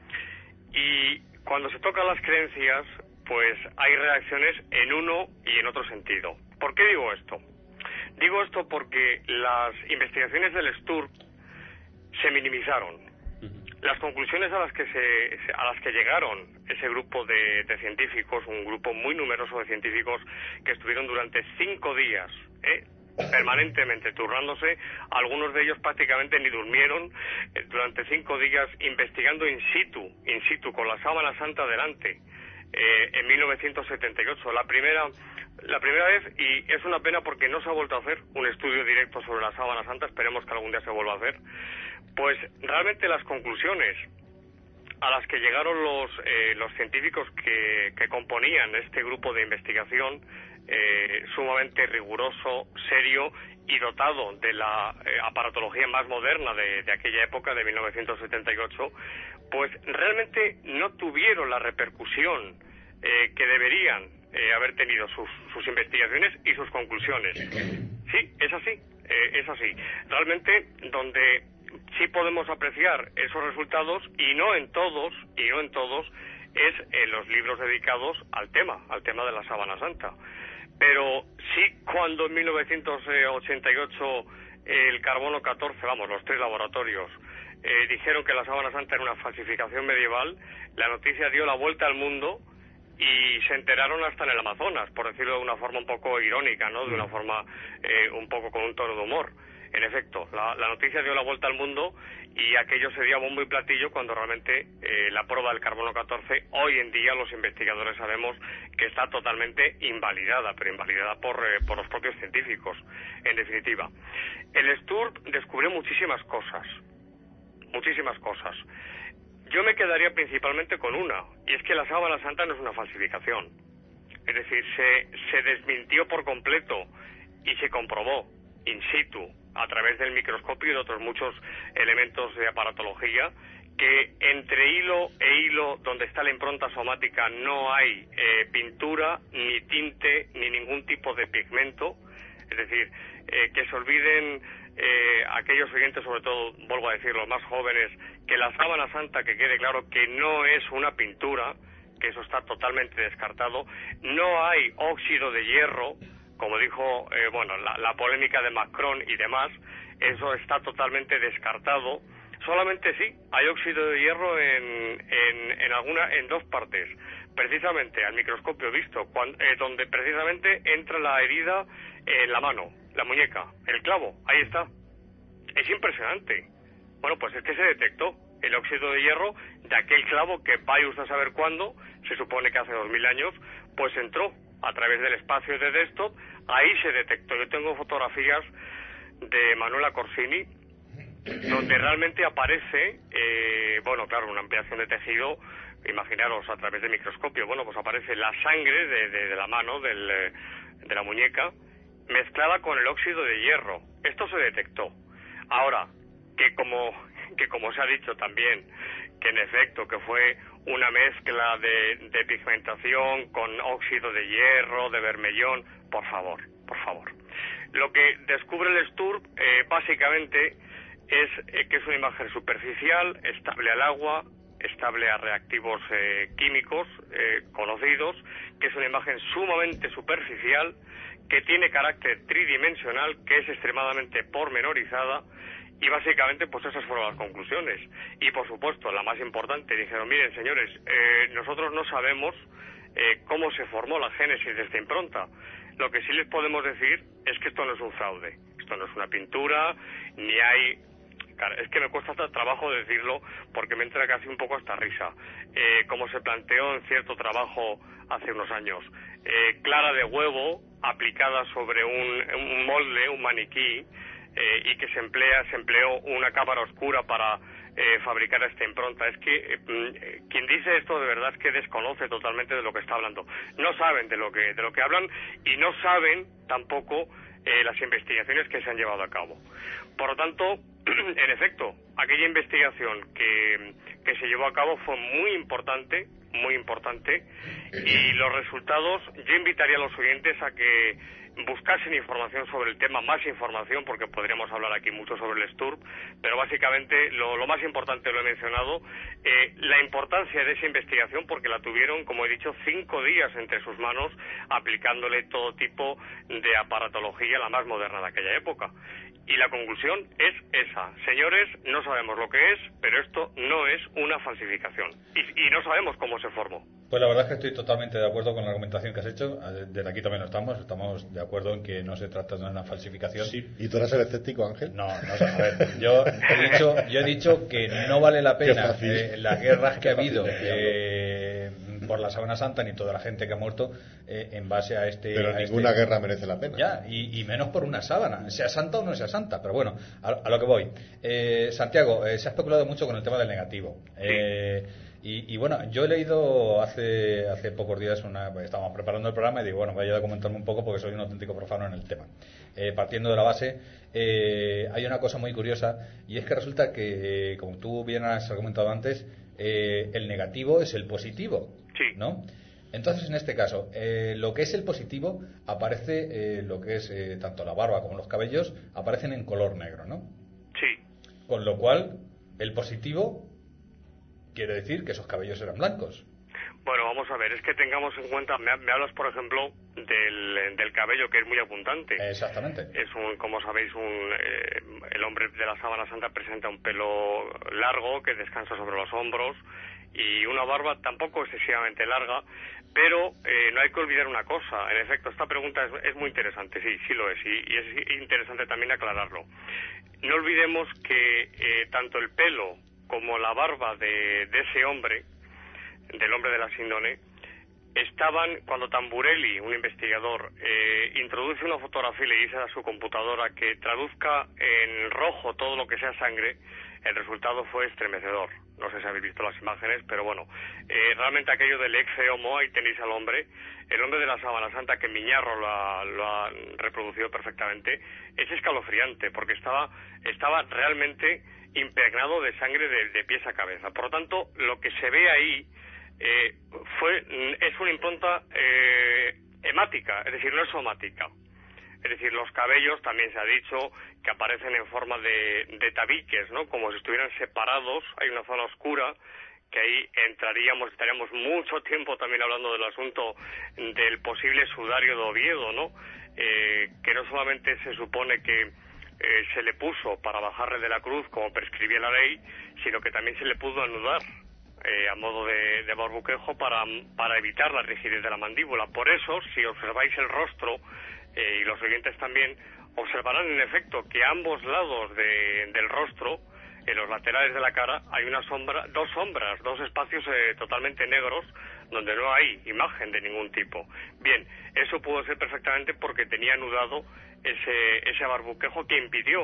Y cuando se toca las creencias, pues hay reacciones en uno y en otro sentido. ¿Por qué digo esto? Digo esto porque las investigaciones del STURP se minimizaron. Las conclusiones a las que llegaron ese grupo de científicos, un grupo muy numeroso de científicos que estuvieron durante 5 días, permanentemente turnándose, algunos de ellos prácticamente ni durmieron, durante 5 días investigando in situ, con la Sábana Santa delante, en 1978, la primera vez, y es una pena porque no se ha vuelto a hacer un estudio directo sobre la Sábana Santa. Esperemos que algún día se vuelva a hacer. Pues realmente las conclusiones a las que llegaron los científicos que componían este grupo de investigación, sumamente riguroso, serio y dotado de la aparatología más moderna de aquella época, de 1978, pues realmente no tuvieron la repercusión que deberían haber tenido sus investigaciones y sus conclusiones. Sí, es así. Realmente donde sí podemos apreciar esos resultados, y no en todos, es en los libros dedicados al tema de la Sábana Santa. Pero sí, cuando en 1988 el carbono 14, los 3 laboratorios, dijeron que la Sábana Santa era una falsificación medieval, la noticia dio la vuelta al mundo y se enteraron hasta en el Amazonas, por decirlo de una forma un poco irónica, ¿no?, de una forma un poco con un tono de humor. En efecto, la noticia dio la vuelta al mundo y aquello se dio a bombo y platillo cuando realmente la prueba del carbono 14, hoy en día los investigadores sabemos que está totalmente invalidada, pero invalidada por los propios científicos, en definitiva. El STURP descubrió muchísimas cosas. Yo me quedaría principalmente con una, y es que la Sábana Santa no es una falsificación. Es decir, se desmintió por completo y se comprobó in situ, a través del microscopio y de otros muchos elementos de aparatología, que entre hilo e hilo, donde está la impronta somática, no hay pintura, ni tinte, ni ningún tipo de pigmento. Es decir, que se olviden aquellos oyentes, sobre todo, vuelvo a decir, los más jóvenes, que la Sábana Santa, que quede claro que no es una pintura, que eso está totalmente descartado. No hay óxido de hierro, como dijo la polémica de Macron y demás, eso está totalmente descartado. Solamente sí, hay óxido de hierro en 2 partes, precisamente al microscopio visto, donde precisamente entra la herida en la mano, la muñeca, el clavo, ahí está. Es impresionante. Bueno, pues es que se detectó el óxido de hierro de aquel clavo que vaya usted a saber cuándo, se supone que hace 2000 años, pues entró a través del espacio de desktop, ahí se detectó. Yo tengo fotografías de Manuela Corsini, donde realmente aparece, bueno, claro, una ampliación de tejido, imaginaros a través de microscopio, bueno, pues aparece la sangre de la mano, de la muñeca, mezclada con el óxido de hierro. Esto se detectó. Ahora, que como se ha dicho también, que en efecto que fue una mezcla de pigmentación con óxido de hierro, de bermellón, por favor. Lo que descubre el STURP básicamente es que es una imagen superficial, estable al agua, estable a reactivos químicos conocidos, que es una imagen sumamente superficial, que tiene carácter tridimensional, que es extremadamente pormenorizada, y básicamente pues esas fueron las conclusiones. Y por supuesto, la más importante, dijeron, miren señores, nosotros no sabemos cómo se formó la génesis de esta impronta. Lo que sí les podemos decir es que esto no es un fraude, esto no es una pintura, ni hay... Claro, es que me cuesta hasta trabajo decirlo porque me entra casi un poco hasta risa. Como se planteó en cierto trabajo hace unos años, clara de huevo aplicada sobre un molde, un maniquí, y que se empleó una cámara oscura para fabricar esta impronta. Es que quien dice esto de verdad es que desconoce totalmente de lo que está hablando. No saben de lo que hablan y no saben tampoco las investigaciones que se han llevado a cabo. Por lo tanto, en efecto, aquella investigación que se llevó a cabo fue muy importante, y los resultados, yo invitaría a los oyentes a que buscasen información sobre el tema, más información, porque podríamos hablar aquí mucho sobre el STURP, pero básicamente lo más importante lo he mencionado, la importancia de esa investigación, porque la tuvieron, como he dicho, 5 días entre sus manos, aplicándole todo tipo de aparatología, la más moderna de aquella época. Y la conclusión es esa. Señores, no sabemos lo que es, pero esto no es una falsificación. Y no sabemos cómo se formó. Pues la verdad es que estoy totalmente de acuerdo con la argumentación que has hecho. Desde aquí también lo estamos de acuerdo en que no se trata de una falsificación. Sí. ¿Y tú eres el escéptico, Ángel? No, a ver, yo he dicho que no vale la pena las guerras que ha habido por la Sábana Santa ni toda la gente que ha muerto en base a este... Pero ninguna guerra merece la pena. Ya, y menos por una sábana, sea santa o no sea santa. Pero bueno, a lo que voy. Santiago, se ha especulado mucho con el tema del negativo. Y bueno, yo he leído hace pocos días estábamos preparando el programa y digo, bueno, voy a comentarme un poco porque soy un auténtico profano en el tema. Partiendo de la base, hay una cosa muy curiosa y es que resulta que, como tú bien has argumentado antes, el negativo es el positivo, sí, ¿no? Entonces, en este caso, lo que es el positivo aparece, lo que es tanto la barba como los cabellos, aparecen en color negro, ¿no? Sí. Con lo cual, el positivo quiere decir que esos cabellos eran blancos. Bueno, vamos a ver, es que tengamos en cuenta, me hablas, por ejemplo, del cabello, que es muy abundante. Exactamente. Es como sabéis, el hombre de la Sábana Santa presenta un pelo largo que descansa sobre los hombros y una barba tampoco excesivamente larga, pero no hay que olvidar una cosa. En efecto, esta pregunta es muy interesante, sí lo es, y es interesante también aclararlo. No olvidemos que tanto el pelo como la barba de ese hombre, del hombre de la síndone, estaban cuando Tamburelli, un investigador, introduce una fotografía y le dice a su computadora que traduzca en rojo todo lo que sea sangre. El resultado fue estremecedor. No sé si habéis visto las imágenes, pero bueno, realmente aquello del ex homo, ahí tenéis al hombre, el hombre de la Sábana Santa, que Miñarro lo ha reproducido perfectamente, es escalofriante, porque estaba realmente impregnado de sangre de pies a cabeza. Por lo tanto, lo que se ve ahí es una impronta hemática, es decir, no es somática. Es decir, los cabellos también se ha dicho que aparecen en forma de tabiques, ¿no? Como si estuvieran separados. Hay una zona oscura que ahí estaríamos mucho tiempo también hablando del asunto del posible sudario de Oviedo, ¿no? Que no solamente se supone que se le puso para bajarle de la cruz como prescribía la ley, sino que también se le pudo anudar a modo de barbuquejo para evitar la rigidez de la mandíbula. Por eso, si observáis el rostro, y los oyentes también, observarán en efecto que a ambos lados del rostro, en los laterales de la cara, hay dos espacios totalmente negros, donde no hay imagen de ningún tipo. Bien, eso pudo ser perfectamente porque tenía anudado ese barbuquejo que impidió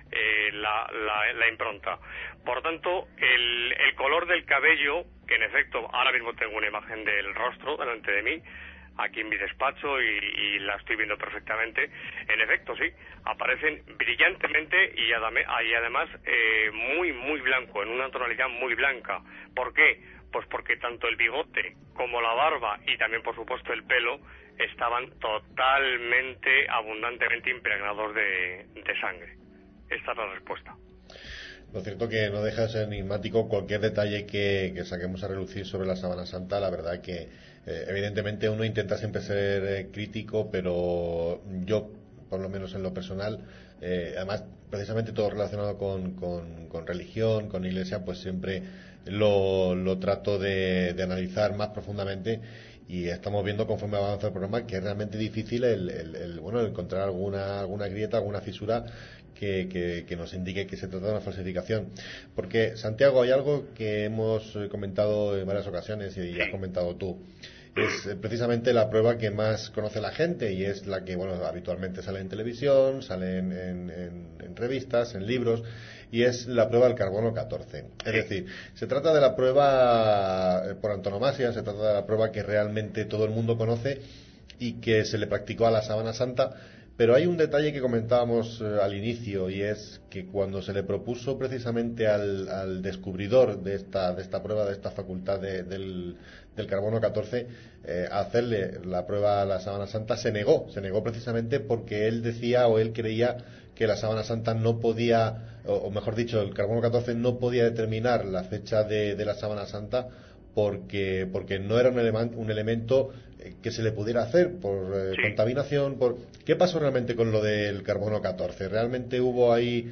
la impronta. Por tanto, el color del cabello, que en efecto ahora mismo tengo una imagen del rostro delante de mí, aquí en mi despacho, y la estoy viendo perfectamente, en efecto sí, aparecen brillantemente y además muy, muy blanco, en una tonalidad muy blanca. ¿Por qué? Pues porque tanto el bigote como la barba y también por supuesto el pelo estaban totalmente, abundantemente impregnados de sangre. Esta es la respuesta. Lo cierto que no deja de ser enigmático cualquier detalle que saquemos a relucir sobre la Sábana Santa. La verdad que evidentemente uno intenta siempre ser crítico, pero yo, por lo menos en lo personal, además precisamente todo relacionado con religión, con iglesia, pues siempre lo trato de analizar más profundamente. Y estamos viendo conforme avanza el programa que es realmente difícil el encontrar alguna grieta, alguna fisura que nos indique que se trata de una falsificación. Porque, Santiago, hay algo que hemos comentado en varias ocasiones y has comentado tú. Es precisamente la prueba que más conoce la gente y es la que, habitualmente sale en televisión, sale en revistas, en libros, y es la prueba del carbono 14. Es decir, se trata de la prueba por antonomasia, se trata de la prueba que realmente todo el mundo conoce y que se le practicó a la Sábana Santa. Pero hay un detalle que comentábamos al inicio, y es que cuando se le propuso precisamente al descubridor de esta prueba, de esta facultad del carbono 14, hacerle la prueba a la Sábana Santa, se negó precisamente porque él decía, o él creía, que la Sábana Santa no podía, o mejor dicho, el carbono 14 no podía determinar la fecha de la Sábana Santa porque no era un elemento que se le pudiera hacer por contaminación. ¿Qué pasó realmente con lo del carbono 14? ¿Realmente hubo ahí,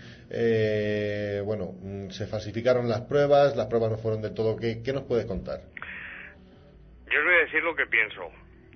se falsificaron las pruebas no fueron del todo? ¿Qué nos puedes contar? Yo os voy a decir lo que pienso.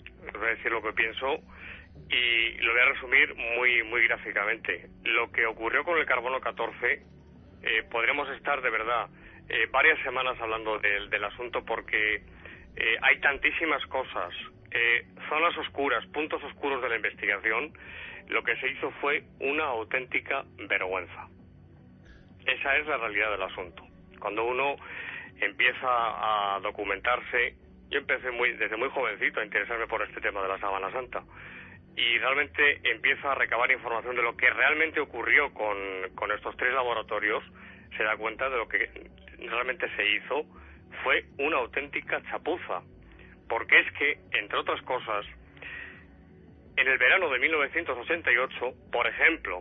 Y lo voy a resumir muy, muy gráficamente. Lo que ocurrió con el carbono 14, podríamos estar de verdad varias semanas hablando del asunto porque hay tantísimas cosas, zonas oscuras, puntos oscuros de la investigación. Lo que se hizo fue una auténtica vergüenza. Esa es la realidad del asunto. Cuando uno empieza a documentarse, yo empecé desde muy jovencito a interesarme por este tema de la Sábana Santa, y realmente empieza a recabar información de lo que realmente ocurrió con estos 3 laboratorios, se da cuenta de lo que realmente se hizo fue una auténtica chapuza. Porque es que, entre otras cosas, en el verano de 1988, por ejemplo,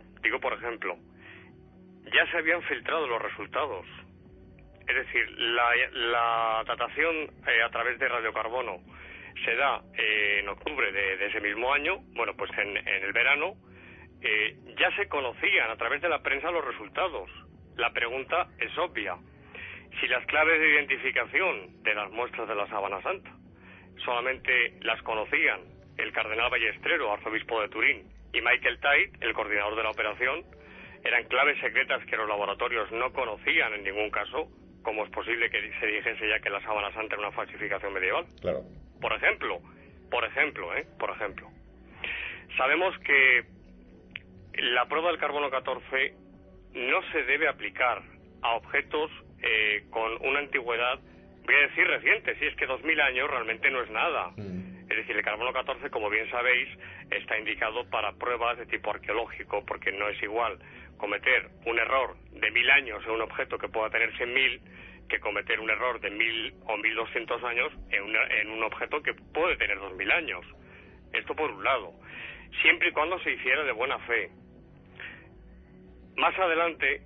ya se habían filtrado los resultados. Es decir, la datación a través de radiocarbono se da en octubre de ese mismo año. Bueno, pues en el verano ya se conocían a través de la prensa los resultados. La pregunta es obvia. Si las claves de identificación de las muestras de la Sábana Santa solamente las conocían el cardenal Ballestrero, arzobispo de Turín, y Michael Tait, el coordinador de la operación, eran claves secretas que los laboratorios no conocían en ningún caso, ¿cómo es posible que se dijese ya que la Sábana Santa era una falsificación medieval? Claro. Por ejemplo. Sabemos que la prueba del carbono 14 no se debe aplicar a objetos con una antigüedad, voy a decir reciente, si es que 2000 años realmente no es nada. Es decir, el carbono 14, como bien sabéis, está indicado para pruebas de tipo arqueológico, porque no es igual cometer un error de 1000 años en un objeto que pueda tener 100.000 que cometer un error de 1000 o 1200 años en un objeto que puede tener 2000 años. Esto por un lado, siempre y cuando se hiciera de buena fe. Más adelante,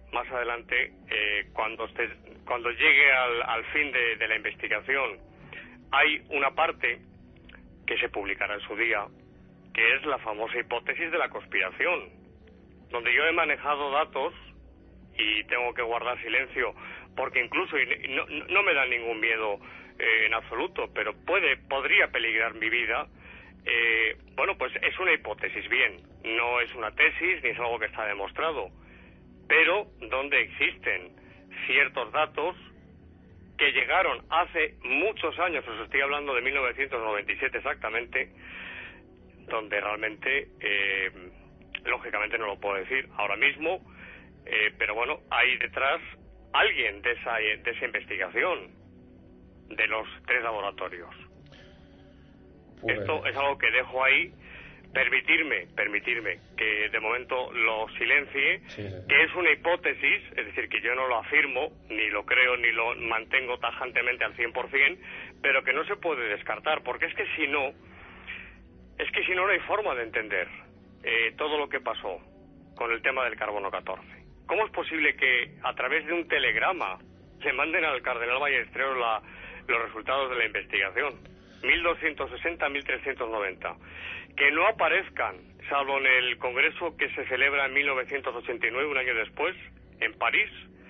cuando llegue al fin de la investigación, hay una parte que se publicará en su día, que es la famosa hipótesis de la conspiración, donde yo he manejado datos y tengo que guardar silencio, porque incluso no me da ningún miedo en absoluto, pero podría peligrar mi vida. Pues es una hipótesis, bien, no es una tesis ni es algo que está demostrado, pero donde existen ciertos datos que llegaron hace muchos años, os estoy hablando de 1997 exactamente, donde realmente, lógicamente no lo puedo decir ahora mismo, pero bueno, hay detrás alguien de esa investigación, de los 3 laboratorios. Pues... Esto es algo que dejo ahí. Permitirme que de momento lo silencie, sí. Que es una hipótesis, es decir, que yo no lo afirmo, ni lo creo, ni lo mantengo tajantemente al 100%, pero que no se puede descartar, porque es que si no no hay forma de entender todo lo que pasó con el tema del carbono 14. ¿Cómo es posible que a través de un telegrama se manden al cardenal Ballesteros los resultados de la investigación? 1260, 1390. Que no aparezcan, salvo en el congreso que se celebra en 1989, un año después, en París,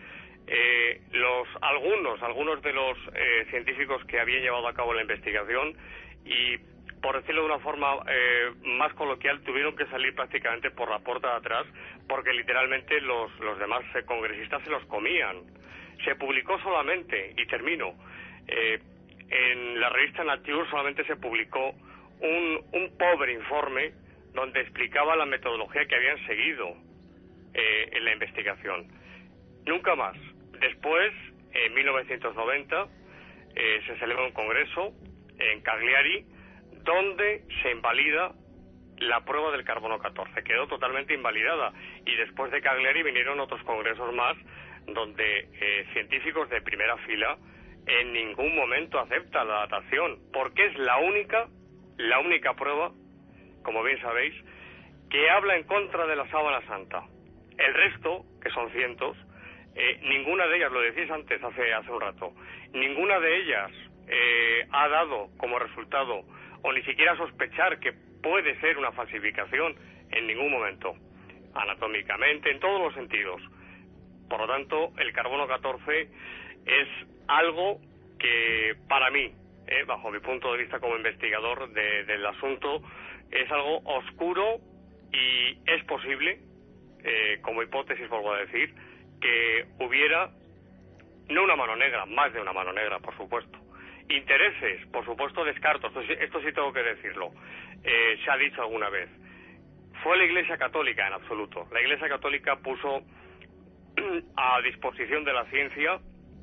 algunos de los científicos que habían llevado a cabo la investigación y, por decirlo de una forma más coloquial, tuvieron que salir prácticamente por la puerta de atrás porque literalmente los demás congresistas se los comían. Se publicó solamente, y termino, en la revista Nature solamente se publicó un pobre informe donde explicaba la metodología que habían seguido en la investigación. Nunca más. Después, en 1990, se celebra un congreso en Cagliari donde se invalida la prueba del carbono 14. Quedó totalmente invalidada. Y después de Cagliari vinieron otros congresos más donde científicos de primera fila en ningún momento aceptan la datación, porque es la única prueba, como bien sabéis, que habla en contra de la sábana santa. El resto, que son cientos, ninguna de ellas, lo decís antes, hace un rato, ninguna de ellas ha dado como resultado, o ni siquiera sospechar que puede ser una falsificación en ningún momento, anatómicamente, en todos los sentidos. Por lo tanto, el carbono 14 es algo que, para mí, bajo mi punto de vista como investigador del asunto, es algo oscuro y es posible, como hipótesis vuelvo a decir, que hubiera no una mano negra, más de una mano negra, por supuesto. Intereses, por supuesto, descarto, esto sí tengo que decirlo, se ha dicho alguna vez. Fue la Iglesia Católica en absoluto. La Iglesia Católica puso a disposición de la ciencia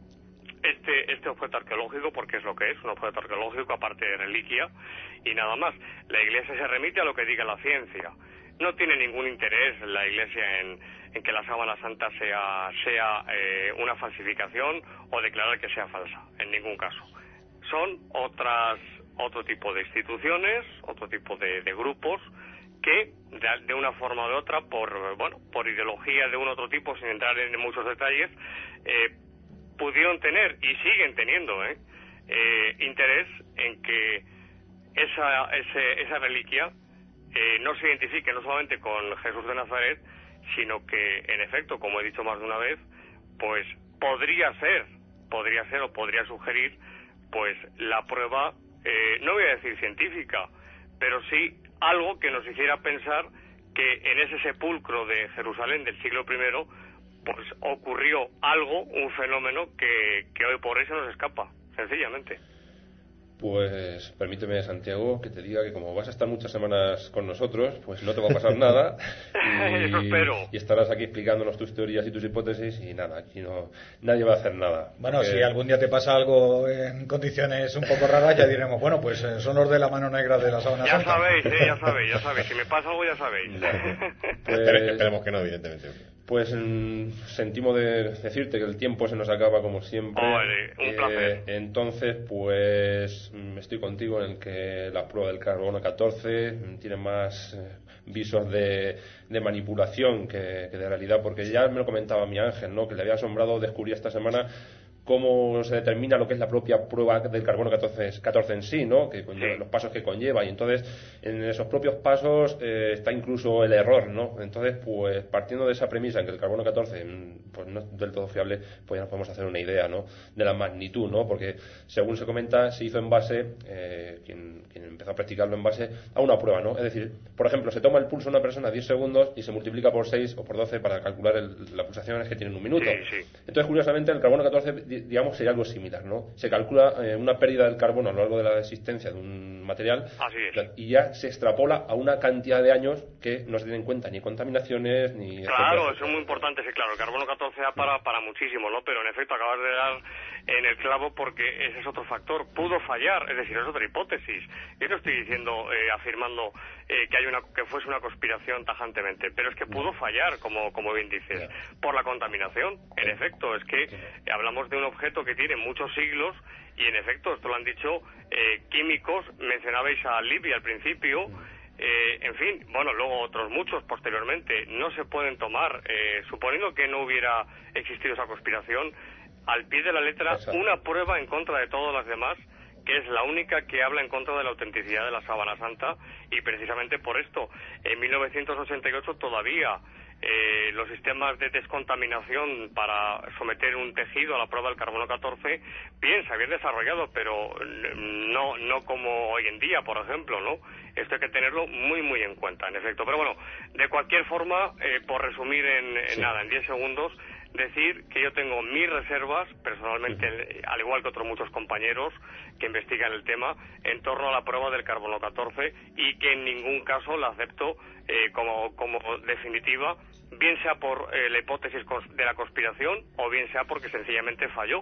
este objeto arqueológico, porque es lo que es, un objeto arqueológico aparte de reliquia y nada más. La Iglesia se remite a lo que diga la ciencia. No tiene ningún interés la Iglesia en que la sábana santa sea una falsificación o declarar que sea falsa, en ningún caso. Son otro tipo de instituciones, otro tipo de grupos que de una forma o de otra, por ideología de un otro tipo, sin entrar en muchos detalles, pudieron tener y siguen teniendo interés en que esa reliquia no se identifique no solamente con Jesús de Nazaret, sino que, en efecto, como he dicho más de una vez, pues podría ser o podría sugerir pues la prueba, no voy a decir científica, pero sí algo que nos hiciera pensar que en ese sepulcro de Jerusalén del siglo I pues ocurrió algo, un fenómeno que hoy por hoy se nos escapa, sencillamente. Pues permíteme, Santiago, que te diga que como vas a estar muchas semanas con nosotros, pues no te va a pasar nada. Eso espero. Y estarás aquí explicándonos tus teorías y tus hipótesis y nada, aquí nadie va a hacer nada. Bueno, si algún día te pasa algo en condiciones un poco raras, ya diremos, bueno, pues son los de la mano negra de la sábana santa. Ya sabéis. Si me pasa algo, ya sabéis. Pues, esperemos que no, evidentemente. Pues sentimos decirte que el tiempo se nos acaba como siempre. Vale, un placer. Entonces, pues estoy contigo en el que la prueba del carbono 14 tiene más visos de manipulación que de realidad, porque ya me lo comentaba mi Ángel, ¿no? Que le había asombrado descubrir esta semana cómo se determina lo que es la propia prueba del carbono 14 en sí, ¿no? Que conlleva, los pasos que conlleva, y entonces en esos propios pasos está incluso el error, ¿no? Entonces, pues partiendo de esa premisa en que el carbono 14 pues no es del todo fiable, pues ya nos podemos hacer una idea, ¿no? De la magnitud, ¿no? Porque según se comenta, se hizo en base, quien empezó a practicarlo en base a una prueba, ¿no? Es decir, por ejemplo, se toma el pulso de una persona 10 segundos y se multiplica por 6 o por 12 para calcular las pulsaciones que tiene en un minuto. Sí. Entonces, curiosamente, el carbono 14 digamos, sería algo similar, ¿no? Se calcula una pérdida del carbono a lo largo de la existencia de un material. Así es. Y ya se extrapola a una cantidad de años que no se tiene en cuenta ni contaminaciones ni... Claro, eso es muy importante, sí, claro. El carbono 14 da para muchísimo, ¿no? Pero en efecto acabas de dar en el clavo, porque ese es otro factor. Pudo fallar, es decir, es otra hipótesis. Yo no estoy diciendo, afirmando que fuese una conspiración tajantemente, pero es que pudo fallar, como bien dices, por la contaminación. En efecto, es que hablamos de un objeto que tiene muchos siglos y, en efecto, esto lo han dicho químicos. Mencionabais a Libby al principio. En fin, bueno, luego otros muchos posteriormente. No se pueden tomar, suponiendo que no hubiera existido esa conspiración, al pie de la letra, una prueba en contra de todas las demás, que es la única que habla en contra de la autenticidad de la Sábana Santa, y precisamente por esto, en 1988 todavía los sistemas de descontaminación para someter un tejido a la prueba del carbono 14 bien se habían desarrollado, pero no como hoy en día, por ejemplo, ¿no? Esto hay que tenerlo muy muy en cuenta, en efecto. Pero bueno, de cualquier forma, por resumir en 10 segundos, decir que yo tengo mis reservas, personalmente, al igual que otros muchos compañeros que investigan el tema, en torno a la prueba del carbono 14, y que en ningún caso la acepto como definitiva, bien sea por la hipótesis de la conspiración, o bien sea porque sencillamente falló,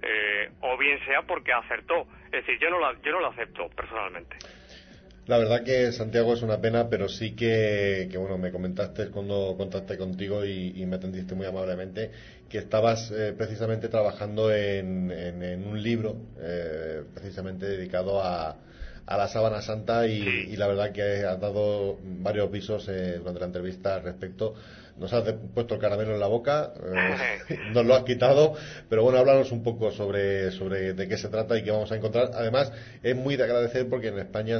o bien sea porque acertó. Es decir, yo no la acepto personalmente. La verdad que, Santiago, es una pena, pero sí que bueno, me comentaste cuando contacté contigo y me atendiste muy amablemente que estabas precisamente trabajando en un libro precisamente dedicado a la Sábana Santa y la verdad que has dado varios visos durante la entrevista al respecto. Nos has puesto el caramelo en la boca, nos lo has quitado, pero bueno, háblanos un poco sobre de qué se trata y qué vamos a encontrar. Además, es muy de agradecer porque en España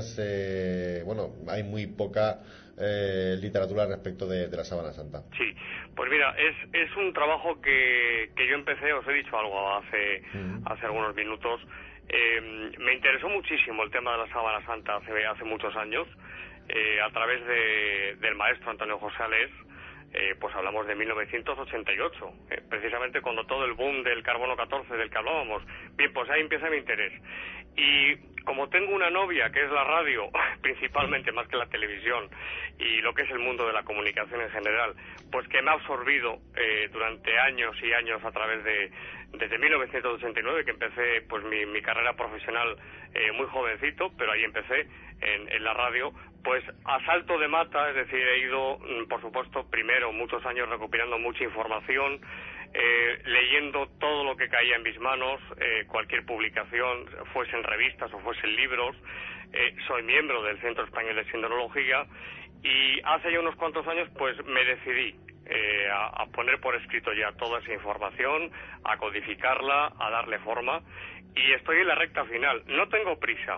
hay muy poca literatura respecto de la Sábana Santa. Sí, pues mira, es un trabajo que yo empecé, os he dicho algo hace algunos minutos. Me interesó muchísimo el tema de la Sábana Santa hace muchos años, a través del maestro Antonio José Alés. Pues hablamos de 1988, precisamente cuando todo el boom del carbono 14 del que hablábamos. Bien, pues ahí empieza mi interés. Y como tengo una novia, que es la radio, principalmente más que la televisión, y lo que es el mundo de la comunicación en general, pues que me ha absorbido durante años y años desde 1989, que empecé pues mi carrera profesional muy jovencito, pero ahí empecé en la radio, pues a salto de mata, es decir, he ido, por supuesto, primero muchos años recopilando mucha información, leyendo todo lo que caía en mis manos, cualquier publicación, fuesen revistas o fuesen libros. Soy miembro del Centro Español de Sinología y hace ya unos cuantos años pues me decidí a poner por escrito ya toda esa información, a codificarla, a darle forma, y estoy en la recta final. No tengo prisa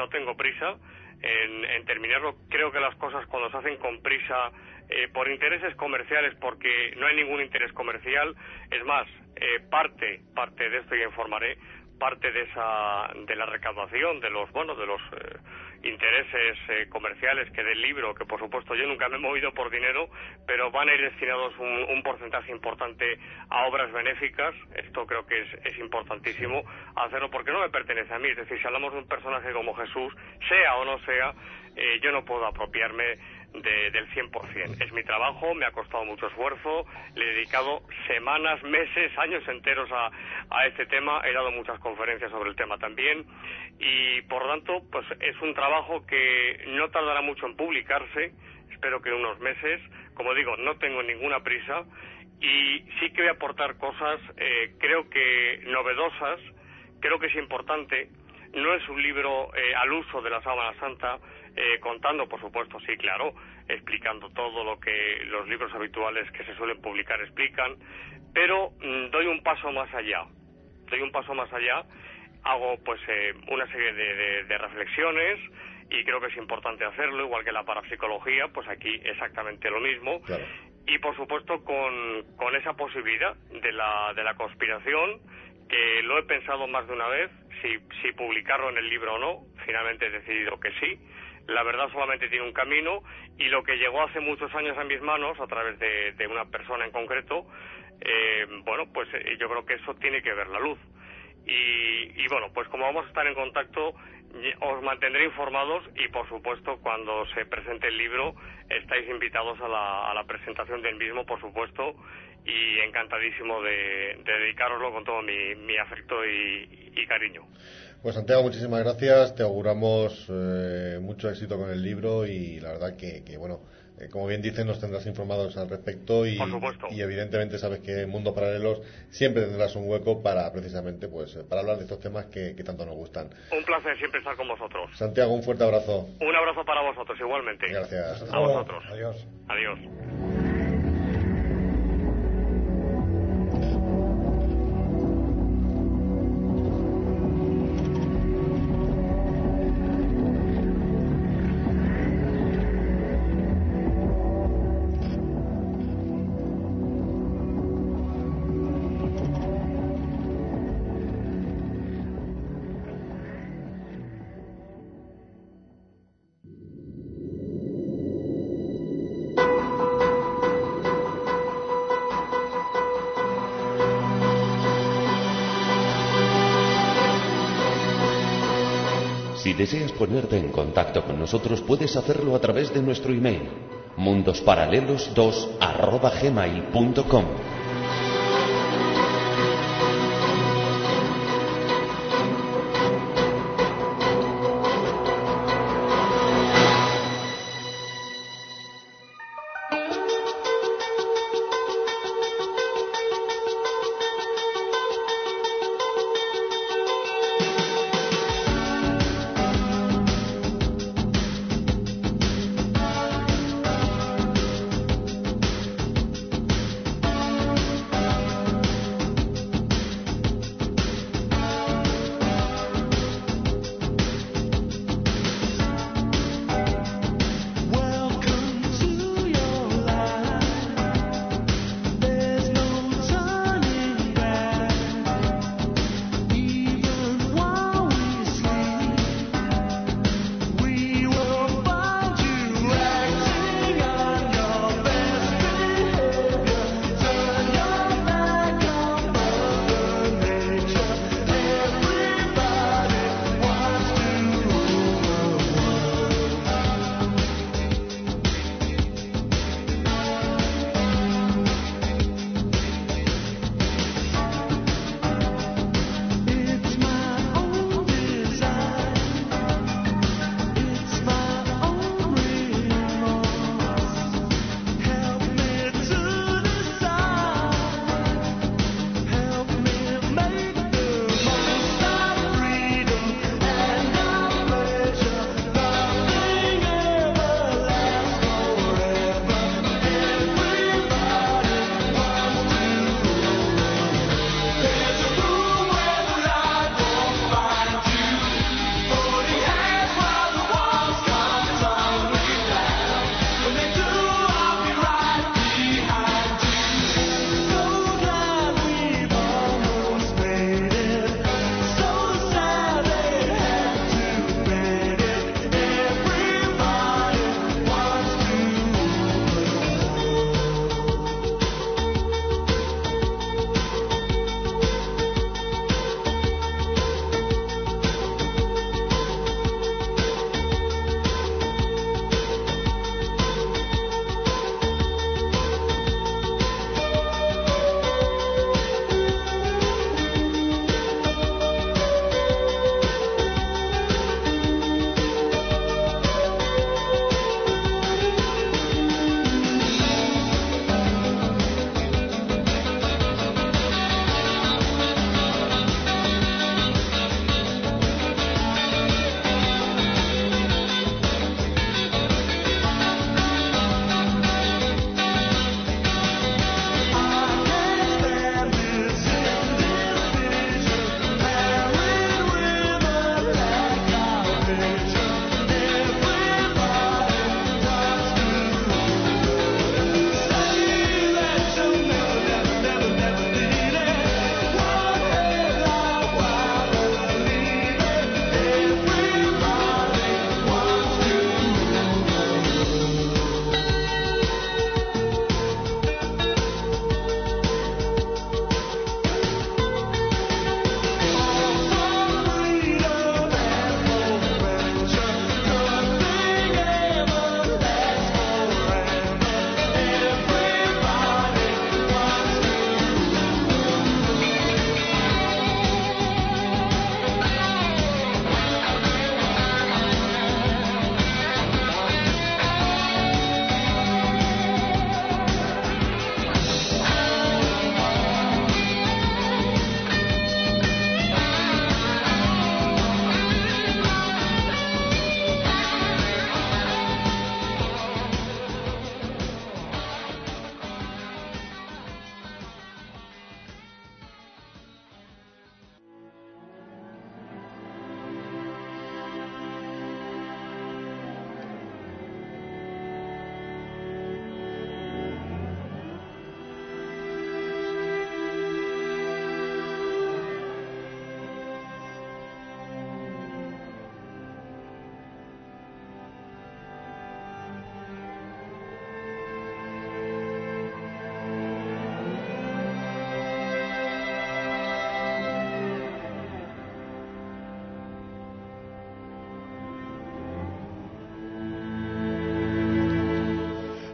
en terminarlo. Creo que las cosas cuando se hacen con prisa por intereses comerciales, porque no hay ningún interés comercial, es más, parte de esto ya informaré, parte de la recaudación de los intereses comerciales que del libro, que por supuesto yo nunca me he movido por dinero, pero van a ir destinados un porcentaje importante a obras benéficas. Esto creo que es importantísimo hacerlo, porque no me pertenece a mí. Es decir, si hablamos de un personaje como Jesús, sea o no sea, yo no puedo apropiarme del 100%. Es mi trabajo, me ha costado mucho esfuerzo, le he dedicado semanas, meses, años enteros a este tema, he dado muchas conferencias sobre el tema también, y por lo tanto pues es un trabajo que no tardará mucho en publicarse, espero que en unos meses. Como digo, no tengo ninguna prisa, y sí que voy a aportar cosas, creo que novedosas. Creo que es importante. No es un libro al uso de la Sábana Santa, contando, por supuesto, sí, claro, explicando todo lo que los libros habituales que se suelen publicar explican, pero doy un paso más allá. Hago pues una serie de reflexiones, y creo que es importante hacerlo, igual que la parapsicología, pues aquí exactamente lo mismo. Claro. Y por supuesto con esa posibilidad de la conspiración, que lo he pensado más de una vez, si publicarlo en el libro o no. Finalmente he decidido que sí. La verdad solamente tiene un camino, y lo que llegó hace muchos años a mis manos a través de una persona en concreto, yo creo que eso tiene que ver la luz. y bueno, pues como vamos a estar en contacto, os mantendré informados y por supuesto cuando se presente el libro estáis invitados a la presentación del mismo, por supuesto, y encantadísimo de dedicároslo con todo mi afecto y cariño. Pues Santiago, muchísimas gracias, te auguramos mucho éxito con el libro y la verdad que bueno, como bien dices, nos tendrás informados al respecto y, por supuesto, y evidentemente sabes que en Mundos Paralelos siempre tendrás un hueco para precisamente pues para hablar de estos temas que tanto nos gustan. Un placer siempre estar con vosotros. Santiago, un fuerte abrazo. Un abrazo para vosotros igualmente. Gracias. A vosotros. Adiós. Adiós. Si deseas ponerte en contacto con nosotros, puedes hacerlo a través de nuestro email, mundosparalelos2@gmail.com.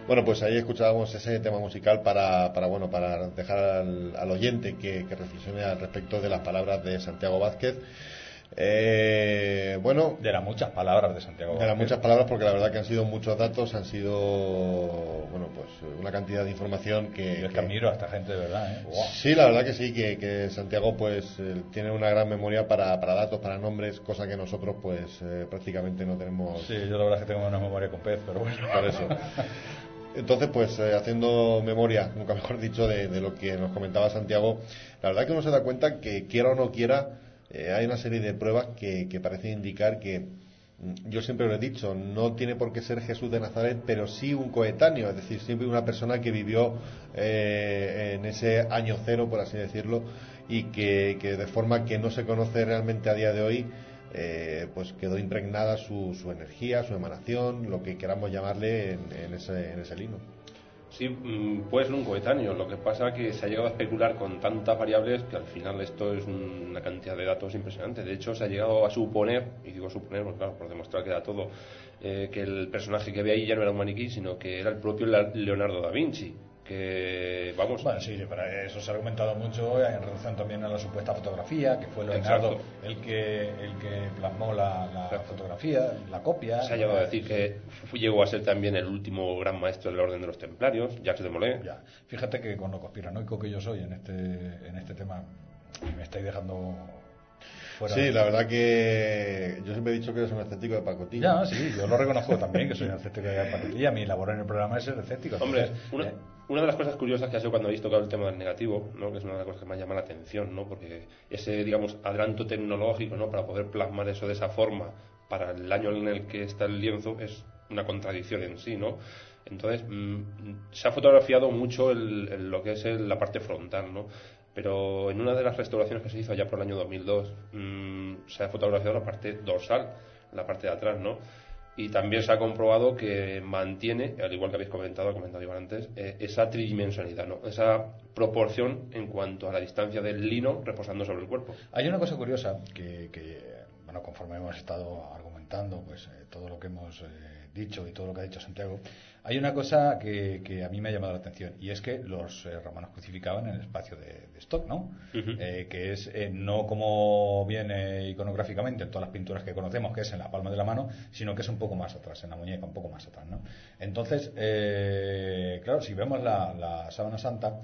Bueno, pues ahí escuchábamos ese tema musical para dejar al oyente que reflexione al respecto de las palabras de Santiago Vázquez. De las muchas palabras de Santiago Vázquez. De las muchas palabras, porque la verdad que han sido muchos datos, han sido una cantidad de información que... Yo es que admiro a esta gente, de verdad, ¿eh? Wow. Sí, la verdad que sí, que Santiago pues tiene una gran memoria para datos, para nombres, cosa que nosotros pues prácticamente no tenemos. Sí, yo la verdad es que tengo una memoria con pez, pero bueno. Por eso. Entonces, pues haciendo memoria, nunca mejor dicho, de lo que nos comentaba Santiago, la verdad que uno se da cuenta que, quiera o no quiera, hay una serie de pruebas que parecen indicar que, yo siempre lo he dicho, no tiene por qué ser Jesús de Nazaret, pero sí un coetáneo, es decir, siempre una persona que vivió en ese año cero, por así decirlo, y que de forma que no se conoce realmente a día de hoy, pues quedó impregnada su energía, su emanación, lo que queramos llamarle en ese lino. Sí, puede ser un coetáneo. Lo que pasa es que se ha llegado a especular con tantas variables que al final esto es una cantidad de datos impresionante. De hecho, se ha llegado a suponer, y digo suponer, pues claro, por demostrar que da todo, que el personaje que ve ahí ya no era un maniquí, sino que era el propio Leonardo da Vinci. Que vamos. Bueno, sí, para eso se ha argumentado mucho en relación también a la supuesta fotografía, que fue Leonardo el que plasmó la fotografía, la copia. Se ha llegado a decir que llegó a ser también el último gran maestro del orden de los templarios, Jacques de Molay. Ya. Fíjate que con lo conspiranoico que yo soy en este tema me estáis dejando fuera. Sí, la verdad que yo siempre he dicho que eres un escéptico de pacotilla. Ya, sí, yo lo reconozco también, que soy un escéptico de pacotilla. Mi labor en el programa es ser escéptico. Hombre, una de las cosas curiosas que ha sido cuando habéis tocado el tema del negativo, ¿no? Que es una de las cosas que me llama la atención, ¿no? Porque ese, digamos, adelanto tecnológico, ¿no? Para poder plasmar eso de esa forma para el año en el que está el lienzo es una contradicción en sí, ¿no? Entonces, se ha fotografiado mucho lo que es la parte frontal, ¿no? Pero en una de las restauraciones que se hizo allá por el año 2002, se ha fotografiado la parte dorsal, la parte de atrás, ¿no? Y también se ha comprobado que mantiene, al igual que habéis comentado Iván antes, esa tridimensionalidad, ¿no? Esa proporción en cuanto a la distancia del lino reposando sobre el cuerpo. Hay una cosa curiosa que conforme hemos estado argumentando pues todo lo que hemos dicho y todo lo que ha dicho Santiago, hay una cosa que a mí me ha llamado la atención, y es que los romanos crucificaban en el espacio de stock, ¿no? Uh-huh. Que es no como viene iconográficamente en todas las pinturas que conocemos, que es en la palma de la mano, sino que es un poco más atrás, en la muñeca, un poco más atrás, ¿no? Entonces, claro, si vemos la sábana santa,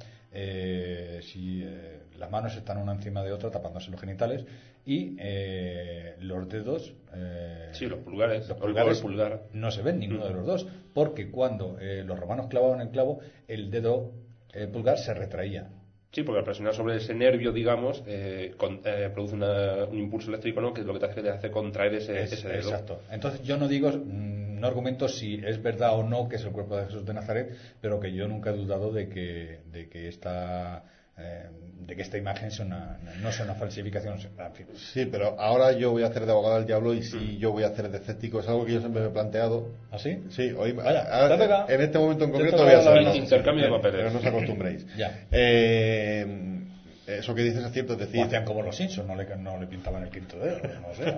las manos están una encima de otra tapándose los genitales, y los dedos, sí, los pulgares pulgar. No se ven ninguno de los dos, porque cuando los romanos clavaban el clavo, el dedo pulgar se retraía. Sí, porque al presionar sobre ese nervio, digamos, produce un impulso eléctrico, ¿no? Que es lo que te hace contraer ese dedo. Exacto. Entonces yo no argumento si es verdad o no que es el cuerpo de Jesús de Nazaret, pero que yo nunca he dudado de que esta imagen no es una falsificación. En fin. Sí, pero ahora yo voy a hacer de abogado del diablo, y si yo voy a hacer de escéptico, es algo que yo siempre me he planteado. ¿Ah, sí? Sí, hoy, Vaya, en este momento en concreto voy a hacerlo. Intercambio de papeles. Pero no os acostumbréis. Ya. Eso que dices es cierto, es decir... O hacían como los Simpsons, no le pintaban el quinto dedo, no sé.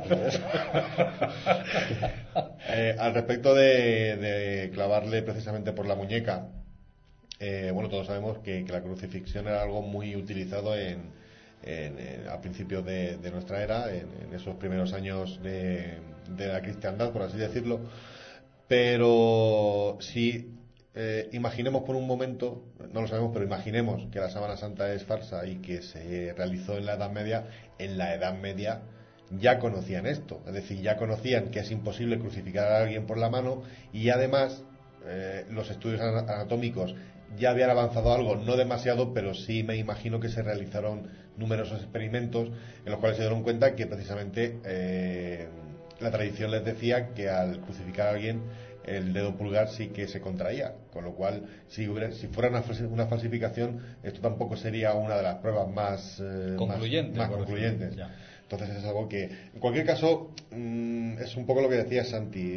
Al respecto de clavarle precisamente por la muñeca, todos sabemos que la crucifixión era algo muy utilizado al principio de nuestra era, en esos primeros años de la cristiandad, por así decirlo. Pero si imaginemos por un momento, no lo sabemos, pero imaginemos que la sábana santa es farsa y que se realizó en la Edad Media, ya conocían esto, es decir, ya conocían que es imposible crucificar a alguien por la mano, y además los estudios anatómicos ya habían avanzado algo, no demasiado, pero sí me imagino que se realizaron numerosos experimentos en los cuales se dieron cuenta que precisamente la tradición les decía que al crucificar a alguien el dedo pulgar sí que se contraía, con lo cual si fuera una falsificación, esto tampoco sería una de las pruebas más concluyentes. Ya. Entonces es algo que, en cualquier caso, es un poco lo que decía Santi.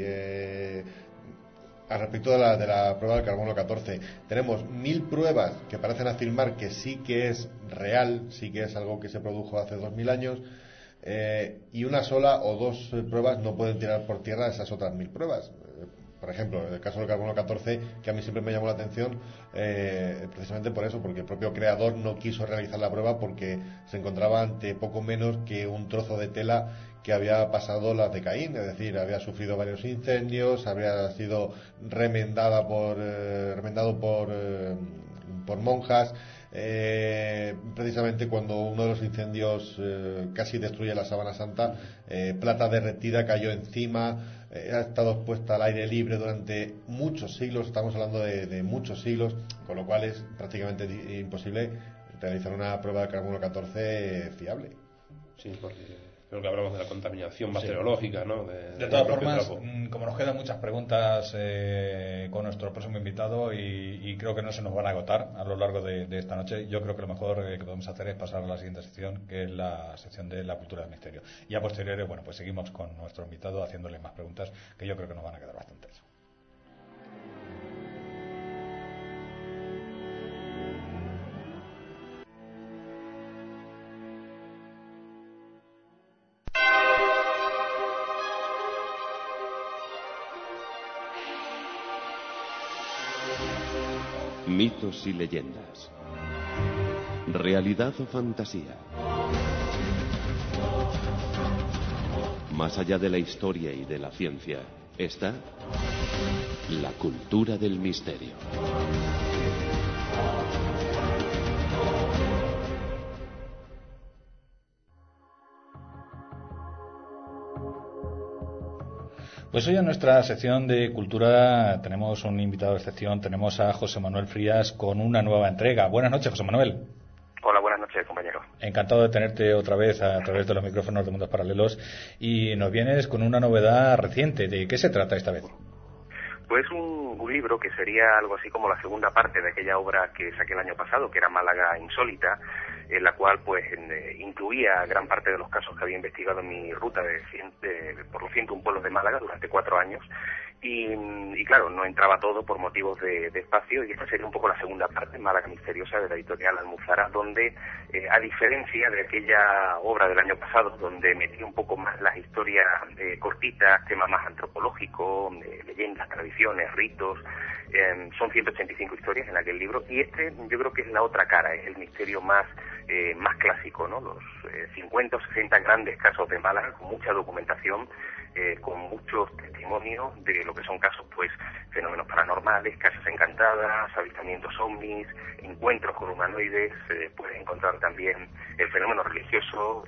Al respecto de la prueba del carbono 14, tenemos 1000 pruebas que parecen afirmar que sí que es real, sí que es algo que se produjo hace 2000 años, y una sola o dos pruebas no pueden tirar por tierra esas otras 1000 pruebas. por ejemplo, en el caso del carbono 14, que a mí siempre me llamó la atención, precisamente por eso, porque el propio creador no quiso realizar la prueba porque se encontraba ante poco menos que un trozo de tela que había pasado las de Caín, es decir, había sufrido varios incendios, había sido remendado por monjas. Precisamente cuando uno de los incendios casi destruye la Sábana Santa, plata derretida cayó encima, ha estado expuesta al aire libre durante muchos siglos, estamos hablando de muchos siglos, con lo cual es prácticamente imposible realizar una prueba de carbono 14 fiable. Sí, porque creo que hablamos de la contaminación bacteriológica, ¿no? De todas formas, como nos quedan muchas preguntas con nuestro próximo invitado y creo que no se nos van a agotar a lo largo de esta noche, yo creo que lo mejor que podemos hacer es pasar a la siguiente sección, que es la sección de la cultura del misterio. Y a posteriori, bueno, pues seguimos con nuestro invitado haciéndole más preguntas que yo creo que nos van a quedar bastantes. Mitos y leyendas. ¿Realidad o fantasía? Más allá de la historia y de la ciencia, está la cultura del misterio. Pues hoy en nuestra sección de cultura tenemos un invitado de excepción, tenemos a José Manuel Frías con una nueva entrega. Buenas noches, José Manuel. Hola, buenas noches, compañero. Encantado de tenerte otra vez a través de los micrófonos de Mundos Paralelos y nos vienes con una novedad reciente. ¿De qué se trata esta vez? Pues un libro que sería algo así como la segunda parte de aquella obra que saqué el año pasado, que era Málaga Insólita, en la cual pues incluía gran parte de los casos que había investigado en mi ruta por los 101 pueblos de Málaga durante 4 años. Y claro, no entraba todo por motivos de espacio, y esta sería un poco la segunda parte, Málaga Misteriosa, de la editorial Almuzara, donde, a diferencia de aquella obra del año pasado, donde metí un poco más las historias cortitas, temas más antropológicos, leyendas, tradiciones, ritos, son 185 historias en aquel libro, y este yo creo que es la otra cara, es el misterio más clásico, ¿no? Los 50 o 60 grandes casos de Málaga, con mucha documentación, con muchos testimonios de lo que son casos, pues, fenómenos paranormales, casas encantadas, avistamientos ovnis, encuentros con humanoides, puedes encontrar también el fenómeno religioso,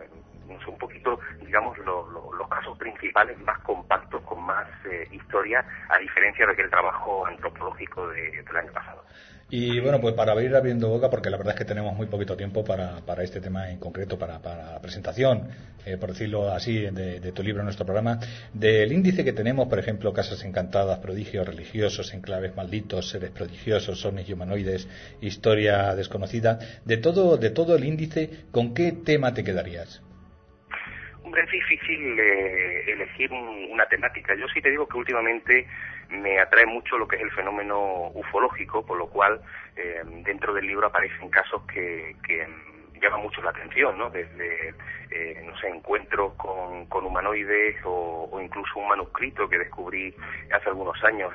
un poquito, digamos, los casos principales más compactos, con más historia, a diferencia de aquel trabajo antropológico del año pasado. Y bueno, pues para ir abriendo boca, porque la verdad es que tenemos muy poquito tiempo para este tema en concreto, para la presentación, por decirlo así, de tu libro en nuestro programa, del índice que tenemos, por ejemplo, casas encantadas, prodigios religiosos, enclaves malditos, seres prodigiosos, ovnis y humanoides, historia desconocida, de todo el índice, ¿con qué tema te quedarías? Hombre, es difícil elegir una temática. Yo sí te digo que últimamente me atrae mucho lo que es el fenómeno ufológico, por lo cual dentro del libro aparecen casos que llaman mucho la atención, ¿no? Desde, encuentros con humanoides o incluso un manuscrito que descubrí hace algunos años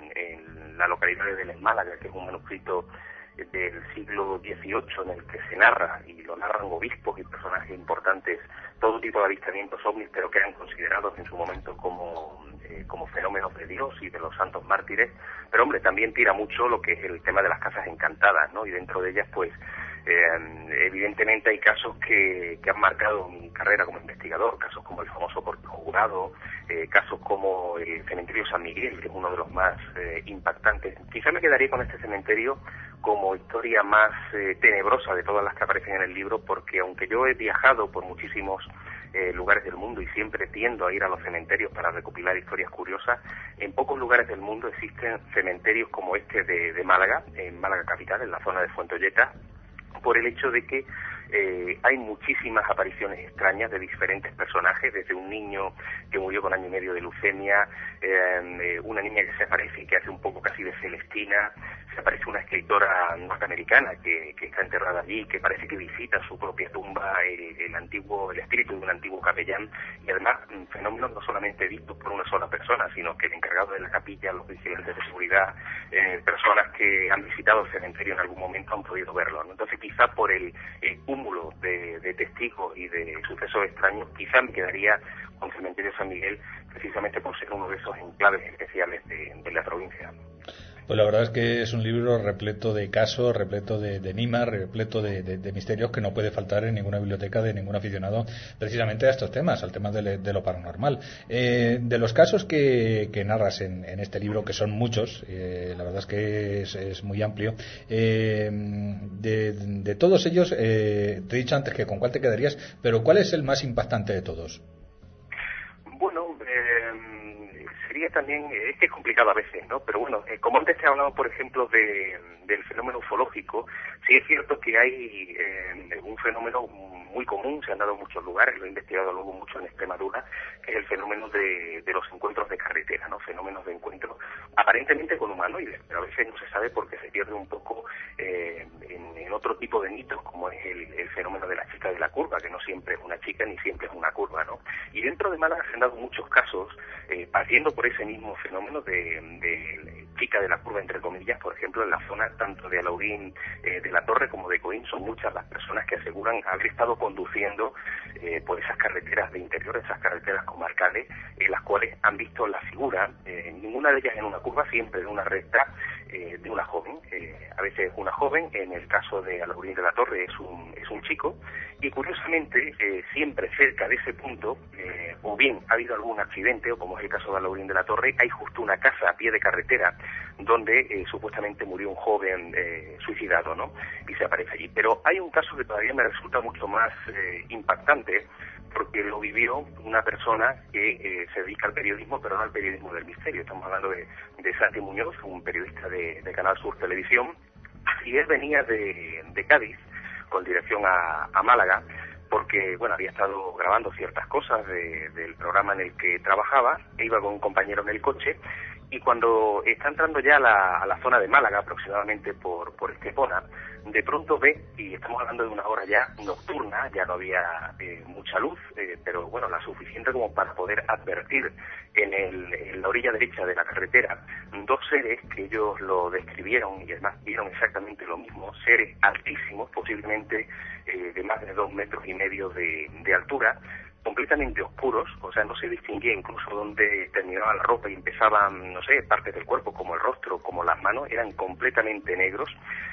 en la localidad de Vélez, Málaga, que es un manuscrito del siglo XVIII en el que se narra, y lo narran obispos y personajes importantes, todo tipo de avistamientos ovnis, pero que eran considerados en su momento como fenómenos de Dios y de los santos mártires. Pero hombre, también tira mucho lo que es el tema de las casas encantadas, ¿no? Y dentro de ellas, pues, evidentemente hay casos que han marcado mi carrera como investigador, casos como el famoso Cortejo Jurado, casos como el cementerio San Miguel, que es uno de los más impactantes. Quizá me quedaría con este cementerio como historia más tenebrosa de todas las que aparecen en el libro, porque aunque yo he viajado por muchísimos lugares del mundo y siempre tiendo a ir a los cementerios para recopilar historias curiosas, en pocos lugares del mundo existen cementerios como este de Málaga, en Málaga capital, en la zona de Fuentolleta, por el hecho de que hay muchísimas apariciones extrañas de diferentes personajes, desde un niño que murió con 1 año y medio de leucemia, una niña que se aparece y que hace un poco casi de Celestina, se aparece una escritora norteamericana que está enterrada allí, que parece que visita su propia tumba, el espíritu de un antiguo capellán, y además fenómenos no solamente vistos por una sola persona, sino que el encargado de la capilla, los vigilantes de seguridad, personas que han visitado el cementerio en algún momento han podido verlo, ¿no? Entonces quizá por el cúmulo de testigos y de sucesos extraños, quizá me quedaría con el cementerio de San Miguel, precisamente por ser uno de esos enclaves especiales de la provincia. Pues la verdad es que es un libro repleto de casos, repleto de enigmas, repleto de misterios que no puede faltar en ninguna biblioteca de ningún aficionado precisamente a estos temas, al tema de lo paranormal. De los casos que narras en este libro, que son muchos, la verdad es que es muy amplio, de todos ellos, te he dicho antes que con cuál te quedarías, pero ¿cuál es el más impactante de todos? Bueno, sería también, es que es complicado a veces, ¿no? Pero bueno, como antes te he hablado, por ejemplo, del fenómeno ufológico, sí es cierto que hay un fenómeno muy común, se han dado en muchos lugares, lo he investigado luego mucho en Extremadura, que es el fenómeno de los encuentros de carretera, ¿no? Fenómenos de encuentro aparentemente con humanoides, pero a veces no se sabe porque se pierde un poco en otro tipo de mitos, como es el fenómeno de la chica de la curva, que no siempre es una chica ni siempre es una curva, ¿no? Y dentro de Málaga se han dado muchos casos, partiendo por ese mismo fenómeno de chica de la curva, entre comillas, por ejemplo, en la zona tanto de Alaurín de la Torre como de Coín, son muchas las personas que aseguran haber estado conduciendo por esas carreteras de interior, esas carreteras comarcales, en las cuales han visto la figura, ninguna de ellas en una curva, siempre en una recta, de una joven, a veces una joven, en el caso de Alaurín de la Torre es un chico, y curiosamente siempre cerca de ese punto, o bien ha habido algún accidente, o como es el caso de Alaurín de la Torre, hay justo una casa a pie de carretera donde supuestamente murió un joven suicidado, ¿no? Y se aparece allí. Pero hay un caso que todavía me resulta mucho más impactante, porque lo vivió una persona que se dedica al periodismo, pero no al periodismo del misterio. Estamos hablando de Santi Muñoz, un periodista de Canal Sur Televisión, y él venía de Cádiz con dirección a Málaga, porque bueno, había estado grabando ciertas cosas del programa en el que trabajaba, e iba con un compañero en el coche, y cuando está entrando ya a la zona de Málaga, aproximadamente por Estepona, de pronto ve, y estamos hablando de una hora ya nocturna, ya no había mucha luz, pero bueno, la suficiente como para poder advertir en la orilla derecha de la carretera dos seres que ellos lo describieron y además vieron exactamente lo mismo, seres altísimos, posiblemente de más de 2,5 metros de altura, completamente oscuros, o sea, no se distinguía incluso dónde terminaba la ropa y empezaban, no sé, partes del cuerpo como el rostro, como las manos, eran completamente negros.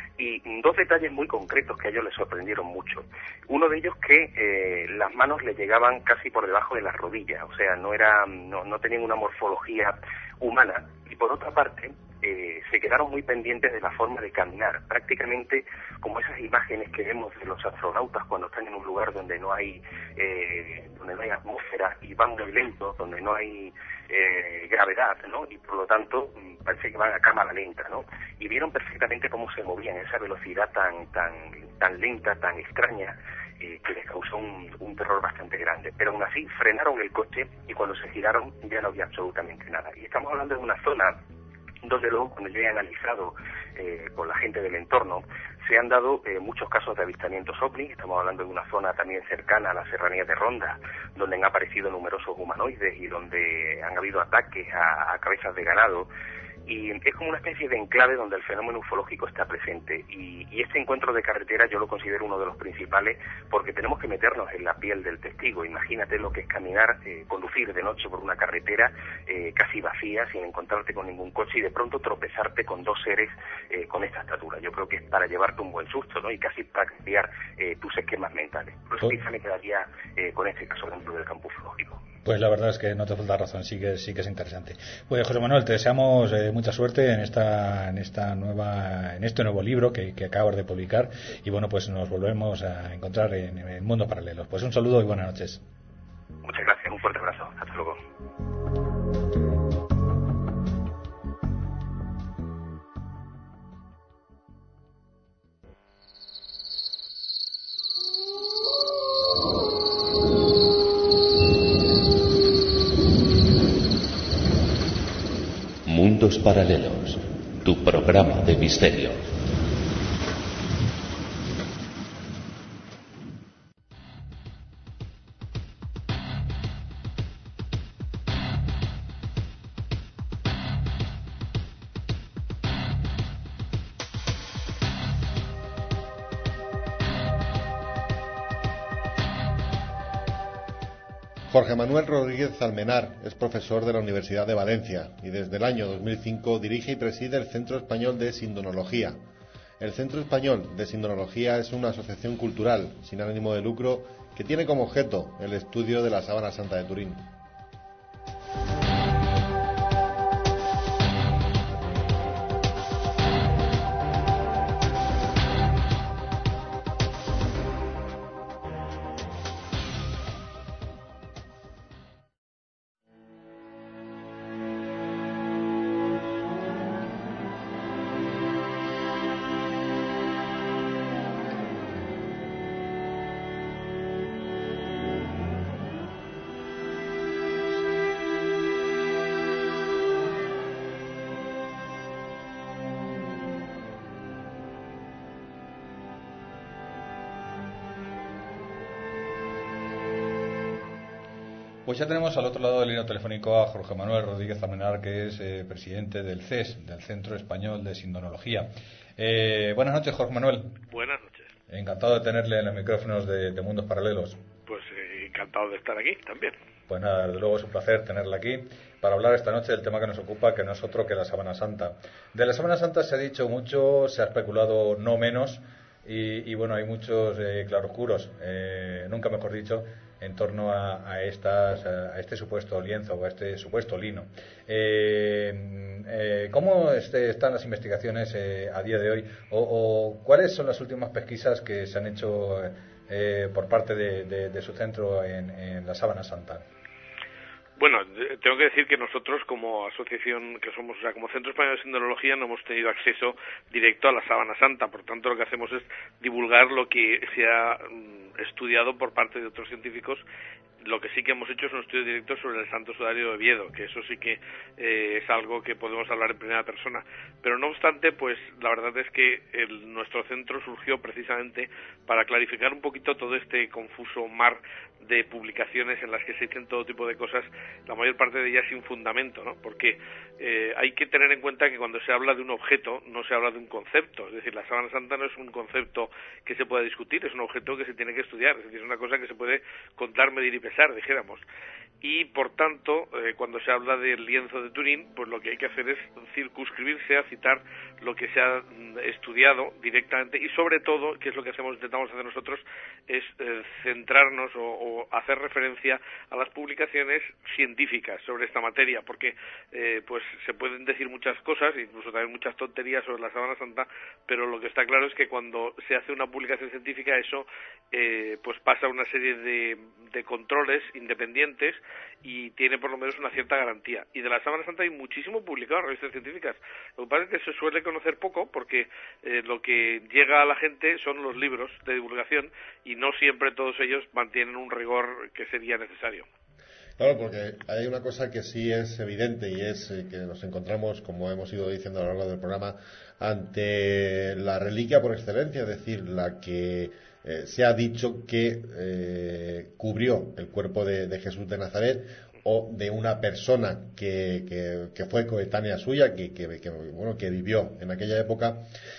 Y dos detalles muy concretos que a ellos les sorprendieron mucho. Uno de ellos que las manos le llegaban casi por debajo de las rodillas, o sea, no tenían una morfología humana. Y por otra parte, se quedaron muy pendientes de la forma de caminar, prácticamente como esas imágenes que vemos de los astronautas cuando están en un lugar donde no hay atmósfera y van muy lentos, donde no hay gravedad, ¿no? Y por lo tanto parece que van a cámara lenta, ¿no? Y vieron perfectamente cómo se movían a esa velocidad tan lenta, tan extraña, que les causó un terror bastante grande. Pero aún así frenaron el coche y cuando se giraron ya no había absolutamente nada. Y estamos hablando de una zona donde luego, cuando yo he analizado con la gente del entorno, se han dado muchos casos de avistamientos ovnis. Estamos hablando de una zona también cercana a la serranía de Ronda, donde han aparecido numerosos humanoides y donde han habido ataques a cabezas de ganado. Y es como una especie de enclave donde el fenómeno ufológico está presente. Y este encuentro de carretera yo lo considero uno de los principales, porque tenemos que meternos en la piel del testigo. Imagínate lo que es caminar, conducir de noche por una carretera casi vacía, sin encontrarte con ningún coche, y de pronto tropezarte con dos seres con esta estatura. Yo creo que es para llevarte un buen susto, ¿no? Y casi para cambiar tus esquemas mentales. Por eso quizá me quedaría con este caso dentro del campo ufológico. Pues la verdad es que no te falta razón, sí que es interesante. Pues José Manuel, te deseamos mucha suerte en este nuevo libro que acabas de publicar, y bueno, pues nos volvemos a encontrar en Mundos Paralelos. Pues un saludo y buenas noches. Muchas gracias, un fuerte abrazo, hasta luego. Mundos Paralelos, tu programa de misterio. Jorge Manuel Rodríguez Almenar es profesor de la Universidad de Valencia y desde el año 2005 dirige y preside el Centro Español de Sindonología. El Centro Español de Sindonología es una asociación cultural sin ánimo de lucro que tiene como objeto el estudio de la Sábana Santa de Turín. Pues ya tenemos al otro lado del hilo telefónico a Jorge Manuel Rodríguez Almenar, que es presidente del CES, del Centro Español de Sindonología. Buenas noches, Jorge Manuel. Buenas noches. Encantado de tenerle en los micrófonos de Mundos Paralelos. Pues encantado de estar aquí también. Pues nada, desde luego es un placer tenerla aquí para hablar esta noche del tema que nos ocupa, que no es otro que la Sábana Santa. De la Sábana Santa se ha dicho mucho, se ha especulado no menos, y bueno, hay muchos claroscuros, nunca mejor dicho, en torno a este supuesto lienzo o a este supuesto lino. ¿Cómo están las investigaciones a día de hoy? ¿O cuáles son las últimas pesquisas que se han hecho por parte de su centro en la Sábana Santa? Bueno, tengo que decir que nosotros como asociación que somos, o sea, como Centro Español de Sindonología, no hemos tenido acceso directo a la Sábana Santa. Por tanto, lo que hacemos es divulgar lo que se ha estudiado por parte de otros científicos. Lo que sí que hemos hecho es un estudio directo sobre el Santo Sudario de Oviedo, que eso sí que es algo que podemos hablar en primera persona. Pero no obstante, pues la verdad es que nuestro centro surgió precisamente para clarificar un poquito todo este confuso mar de publicaciones en las que se dicen todo tipo de cosas, la mayor parte de ellas sin fundamento, ¿no? Porque hay que tener en cuenta que cuando se habla de un objeto no se habla de un concepto. Es decir, la Sábana Santa no es un concepto que se pueda discutir, es un objeto que se tiene que estudiar, es decir, es una cosa que se puede contar, medir y pesar, dijéramos. Y por tanto, cuando se habla del lienzo de Turín, pues lo que hay que hacer es circunscribirse a citar lo que se ha estudiado directamente, y sobre todo, que es lo que intentamos hacer nosotros, es centrarnos o hacer referencia a las publicaciones científicas sobre esta materia, porque pues se pueden decir muchas cosas, incluso también muchas tonterías sobre la Sábana Santa, pero lo que está claro es que cuando se hace una publicación científica, eso pues pasa una serie de controles independientes y tiene por lo menos una cierta garantía. Y de la Sábana Santa hay muchísimo publicado en revistas científicas. Lo que pasa es que se suele conocer poco porque lo que llega a la gente son los libros de divulgación y no siempre todos ellos mantienen un rigor que sería necesario. Claro, porque hay una cosa que sí es evidente y es que nos encontramos, como hemos ido diciendo a lo largo del programa, ante la reliquia por excelencia, es decir, la que se ha dicho que cubrió el cuerpo de Jesús de Nazaret, o de una persona que fue coetánea suya, que vivió en aquella época.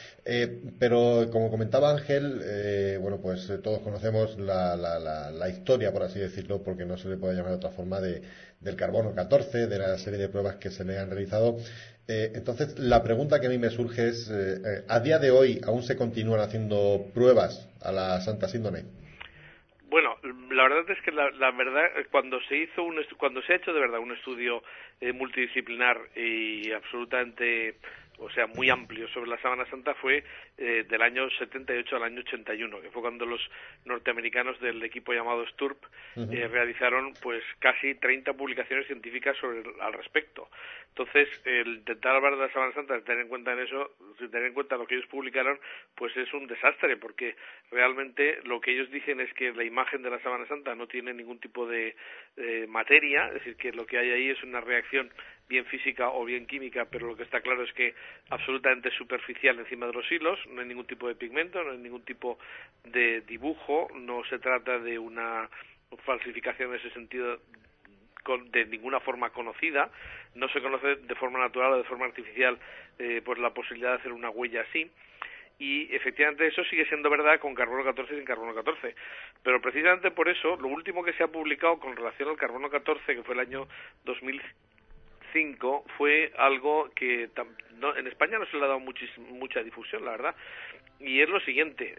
Pero como comentaba Ángel, bueno, pues todos conocemos la historia, por así decirlo, porque no se le puede llamar de otra forma, del carbono 14, de la serie de pruebas que se le han realizado. Entonces, la pregunta que a mí me surge es, ¿a día de hoy aún se continúan haciendo pruebas a la Santa Síndone? Bueno, la verdad es que la verdad, cuando se ha hecho de verdad un estudio multidisciplinar y absolutamente, o sea, muy amplio sobre la Sábana Santa, fue del año 78 al año 81, que fue cuando los norteamericanos del equipo llamado STURP realizaron pues casi 30 publicaciones científicas al respecto. Entonces, el intentar hablar de la Sábana Santa, tener en cuenta lo que ellos publicaron, pues es un desastre, porque realmente lo que ellos dicen es que la imagen de la Sábana Santa no tiene ningún tipo de materia, es decir, que lo que hay ahí es una reacción bien física o bien química, pero lo que está claro es que absolutamente superficial encima de los hilos, no hay ningún tipo de pigmento, no hay ningún tipo de dibujo, no se trata de una falsificación en ese sentido de ninguna forma conocida, no se conoce de forma natural o de forma artificial pues la posibilidad de hacer una huella así. Y efectivamente eso sigue siendo verdad con carbono 14 y sin carbono 14. Pero precisamente por eso, lo último que se ha publicado con relación al carbono 14, que fue el año 2005, fue algo que en España no se le ha dado mucha difusión, la verdad. Y es lo siguiente,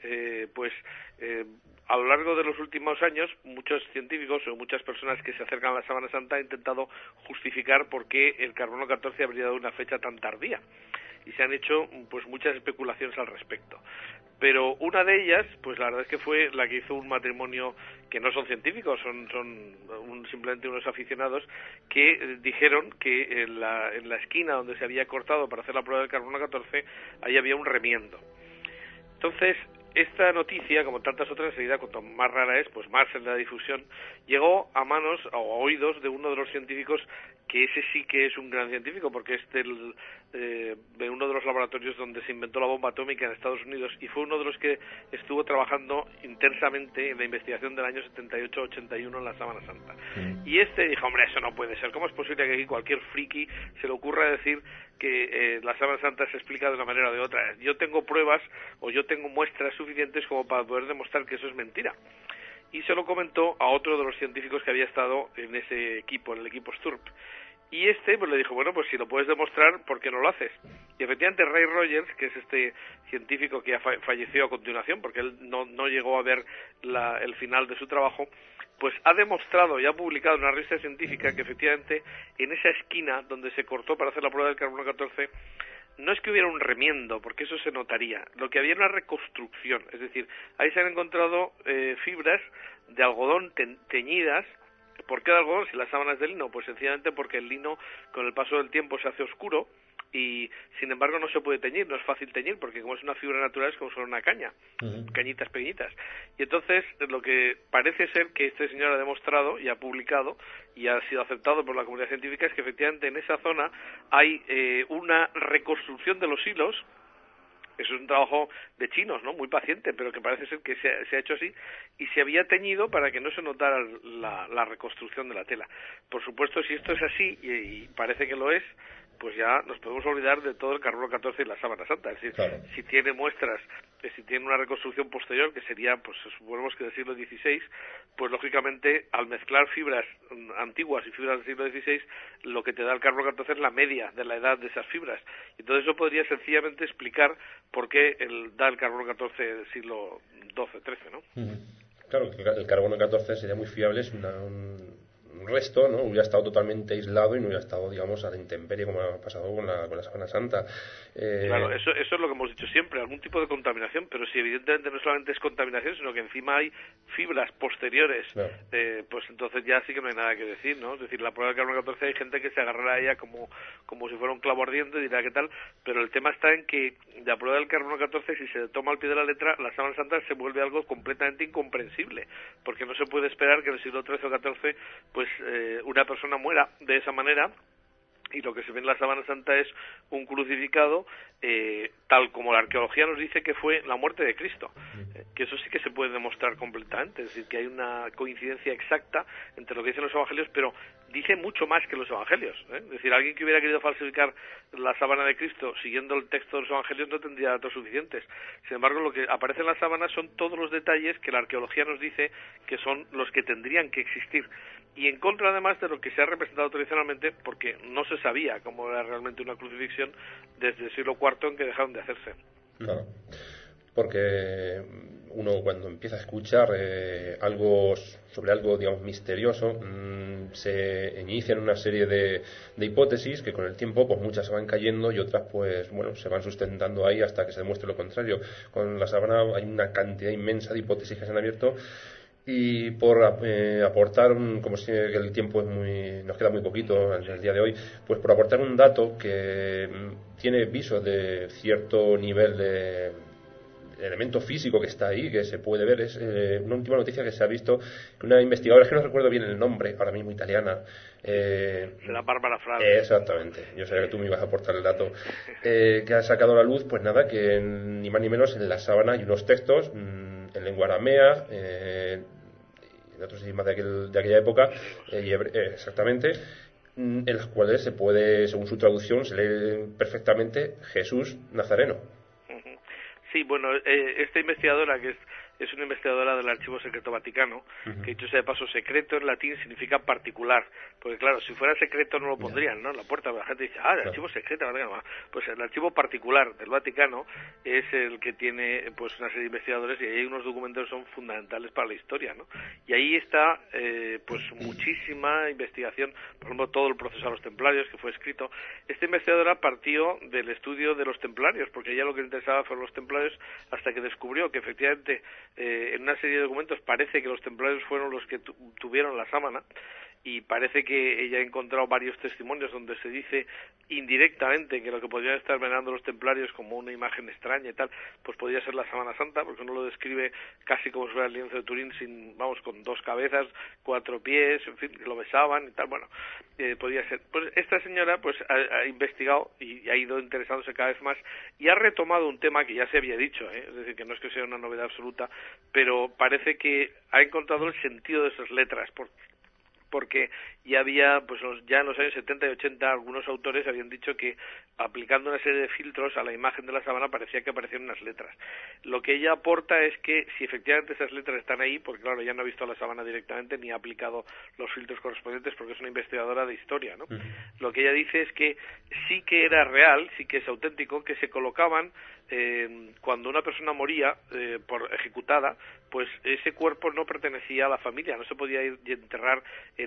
a lo largo de los últimos años, muchos científicos o muchas personas que se acercan a la Sábana Santa han intentado justificar por qué el carbono 14 habría dado una fecha tan tardía. Y se han hecho pues muchas especulaciones al respecto. Pero una de ellas, pues la verdad es que fue la que hizo un matrimonio que no son científicos, son simplemente unos aficionados que dijeron que en la esquina donde se había cortado para hacer la prueba del carbono 14, ahí había un remiendo. Entonces, esta noticia, como tantas otras, enseguida, cuanto más rara es, pues más en la difusión, llegó a manos o a oídos de uno de los científicos, que ese sí que es un gran científico, porque es de uno de los laboratorios donde se inventó la bomba atómica en Estados Unidos, y fue uno de los que estuvo trabajando intensamente en la investigación del año 78-81 en la Sábana Santa. Y este dijo, hombre, eso no puede ser, ¿cómo es posible que aquí cualquier friki se le ocurra decir que la Sábana Santa se explica de una manera o de otra? Yo tengo pruebas o yo tengo muestras suficientes como para poder demostrar que eso es mentira. Y se lo comentó a otro de los científicos que había estado en ese equipo, en el equipo Sturp. Y pues le dijo, bueno, pues si lo puedes demostrar, ¿por qué no lo haces? Y efectivamente Ray Rogers, que es este científico que falleció a continuación, porque él no llegó a ver el final de su trabajo, pues ha demostrado y ha publicado en una revista científica que efectivamente en esa esquina donde se cortó para hacer la prueba del carbono 14, no es que hubiera un remiendo, porque eso se notaría. Lo que había era una reconstrucción, es decir, ahí se han encontrado fibras de algodón teñidas. ¿Por qué de algodón si la sábana es de lino? Pues sencillamente porque el lino con el paso del tiempo se hace oscuro y sin embargo no se puede teñir, no es fácil teñir, porque como es una fibra natural es como si fuera una caña, cañitas pequeñitas. Y entonces lo que parece ser que este señor ha demostrado y ha publicado y ha sido aceptado por la comunidad científica es que efectivamente en esa zona hay una reconstrucción de los hilos. Eso es un trabajo de chinos, ¿no? Muy paciente, pero que parece ser que se ha hecho así y se había teñido para que no se notara la reconstrucción de la tela. Por supuesto, si esto es así, y parece que lo es, pues ya nos podemos olvidar de todo el carbono 14 y la Sábana Santa. Es decir, claro, si tiene muestras, si tiene una reconstrucción posterior, que sería, pues suponemos que del siglo XVI, pues lógicamente al mezclar fibras antiguas y fibras del siglo XVI, lo que te da el carbono 14 es la media de la edad de esas fibras. Entonces eso podría sencillamente explicar por qué da el carbono 14 del siglo XII-XIII, ¿no? Claro, el carbono 14 sería muy fiable, es un resto, ¿no? Hubiera estado totalmente aislado y no hubiera estado, digamos, a la intemperie como ha pasado con la Sábana Santa. Claro, eso es lo que hemos dicho siempre, algún tipo de contaminación, pero si evidentemente no solamente es contaminación, sino que encima hay fibras posteriores, claro, pues entonces ya sí que no hay nada que decir, ¿no? Es decir, la prueba del carbono 14 hay gente que se agarrará a ella como si fuera un clavo ardiente y dirá qué tal, pero el tema está en que la prueba del carbono 14, si se toma al pie de la letra, la Sábana Santa se vuelve algo completamente incomprensible, porque no se puede esperar que en el siglo XIII o XIV pues una persona muera de esa manera, y lo que se ve en la Sábana Santa es un crucificado, tal como la arqueología nos dice que fue la muerte de Cristo, que eso sí que se puede demostrar completamente, es decir, que hay una coincidencia exacta entre lo que dicen los evangelios, pero dice mucho más que los evangelios, es decir, alguien que hubiera querido falsificar la sábana de Cristo siguiendo el texto de los evangelios no tendría datos suficientes. Sin embargo, lo que aparece en la sábana son todos los detalles que la arqueología nos dice que son los que tendrían que existir, y en contra además de lo que se ha representado tradicionalmente, porque no se sabía cómo era realmente una crucifixión desde el siglo IV en que dejaron de hacerse. Claro, porque uno cuando empieza a escuchar algo sobre algo, digamos, misterioso, se inician una serie de hipótesis que con el tiempo pues muchas se van cayendo y otras pues bueno se van sustentando ahí hasta que se demuestre lo contrario. Con la sábana hay una cantidad inmensa de hipótesis que se han abierto. Y por aportar, como si el tiempo nos queda muy poquito en el día de hoy, pues por aportar un dato que tiene viso de cierto nivel elemento físico que está ahí, que se puede ver, es una última noticia que se ha visto, que una investigadora, es que no recuerdo bien el nombre, ahora mismo italiana. Será Bárbara Frade. Exactamente, yo sabía que tú me ibas a aportar el dato. Que ha sacado a la luz, pues nada, que ni más ni menos en la sábana hay unos textos en lengua aramea, en otros idiomas de aquella época, exactamente, en las cuales se puede, según su traducción, se lee perfectamente Jesús Nazareno. Sí, bueno, esta investigadora, que es una investigadora del Archivo Secreto Vaticano, que dicho sea de paso, secreto en latín significa particular, porque claro, si fuera secreto no lo pondrían, ¿no? En la puerta la gente dice, el Archivo Secreto Vaticano. Pues el Archivo Particular del Vaticano es el que tiene pues una serie de investigadores, y ahí hay unos documentos que son fundamentales para la historia, ¿no? Y ahí está pues muchísima investigación, por ejemplo, todo el proceso a los templarios que fue escrito. Esta investigadora partió del estudio de los templarios, porque ella lo que le interesaba fueron los templarios, hasta que descubrió que efectivamente en una serie de documentos parece que los templarios fueron los que tuvieron la sábana, y parece que ella ha encontrado varios testimonios donde se dice indirectamente que lo que podrían estar venerando los templarios como una imagen extraña y tal, pues podría ser la sábana santa, porque uno lo describe casi como si fuera el lienzo de Turín, con 2 cabezas, 4 pies, en fin, que lo besaban y tal. Bueno, podría ser. Pues esta señora pues ha investigado y ha ido interesándose cada vez más, y ha retomado un tema que ya se había dicho, es decir, que no es que sea una novedad absoluta, pero parece que ha encontrado el sentido de esas letras, porque ya había, pues ya en los años 70 y 80, algunos autores habían dicho que aplicando una serie de filtros a la imagen de la sábana parecía que aparecían unas letras. Lo que ella aporta es que si efectivamente esas letras están ahí, porque claro, ella no ha visto la sábana directamente ni ha aplicado los filtros correspondientes porque es una investigadora de historia, ¿no? Lo que ella dice es que sí que era real, sí que es auténtico, que se colocaban cuando una persona moría por ejecutada, pues ese cuerpo no pertenecía a la familia, no se podía ir y enterrar en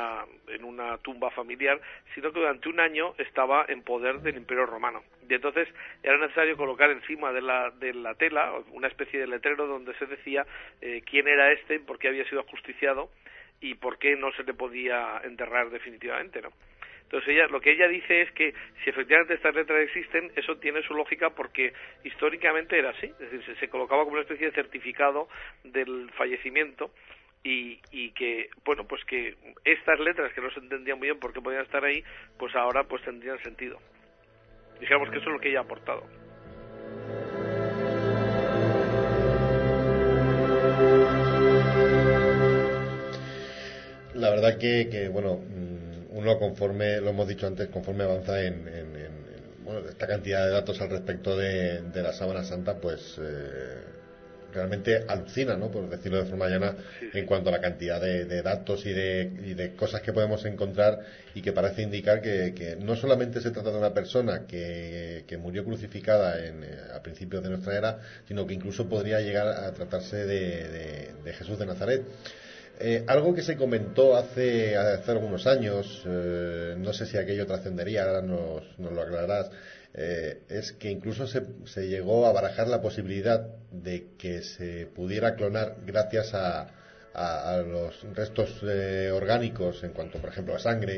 una tumba familiar, sino que durante un año estaba en poder del Imperio Romano. Y entonces era necesario colocar encima de la tela una especie de letrero donde se decía quién era por qué había sido ajusticiado y por qué no se le podía enterrar definitivamente, ¿no? Entonces lo que ella dice es que si efectivamente estas letras existen, eso tiene su lógica porque históricamente era así, es decir, se colocaba como una especie de certificado del fallecimiento, y que, bueno, pues que estas letras que no se entendían muy bien por qué podían estar ahí, pues ahora pues tendrían sentido. Digamos que eso es lo que ella ha aportado. La verdad que bueno, uno conforme, lo hemos dicho antes, conforme avanza en esta cantidad de datos al respecto de la Sábana Santa, pues realmente alucina, ¿no? Por decirlo de forma llana, en cuanto a la cantidad de datos y de cosas que podemos encontrar, y que parece indicar que no solamente se trata de una persona que murió crucificada a principios de nuestra era, sino que incluso podría llegar a tratarse de Jesús de Nazaret. Algo que se comentó hace algunos años, no sé si aquello trascendería, ahora nos lo aclararás, es que incluso se llegó a barajar la posibilidad de que se pudiera clonar gracias a los restos orgánicos, en cuanto por ejemplo a sangre.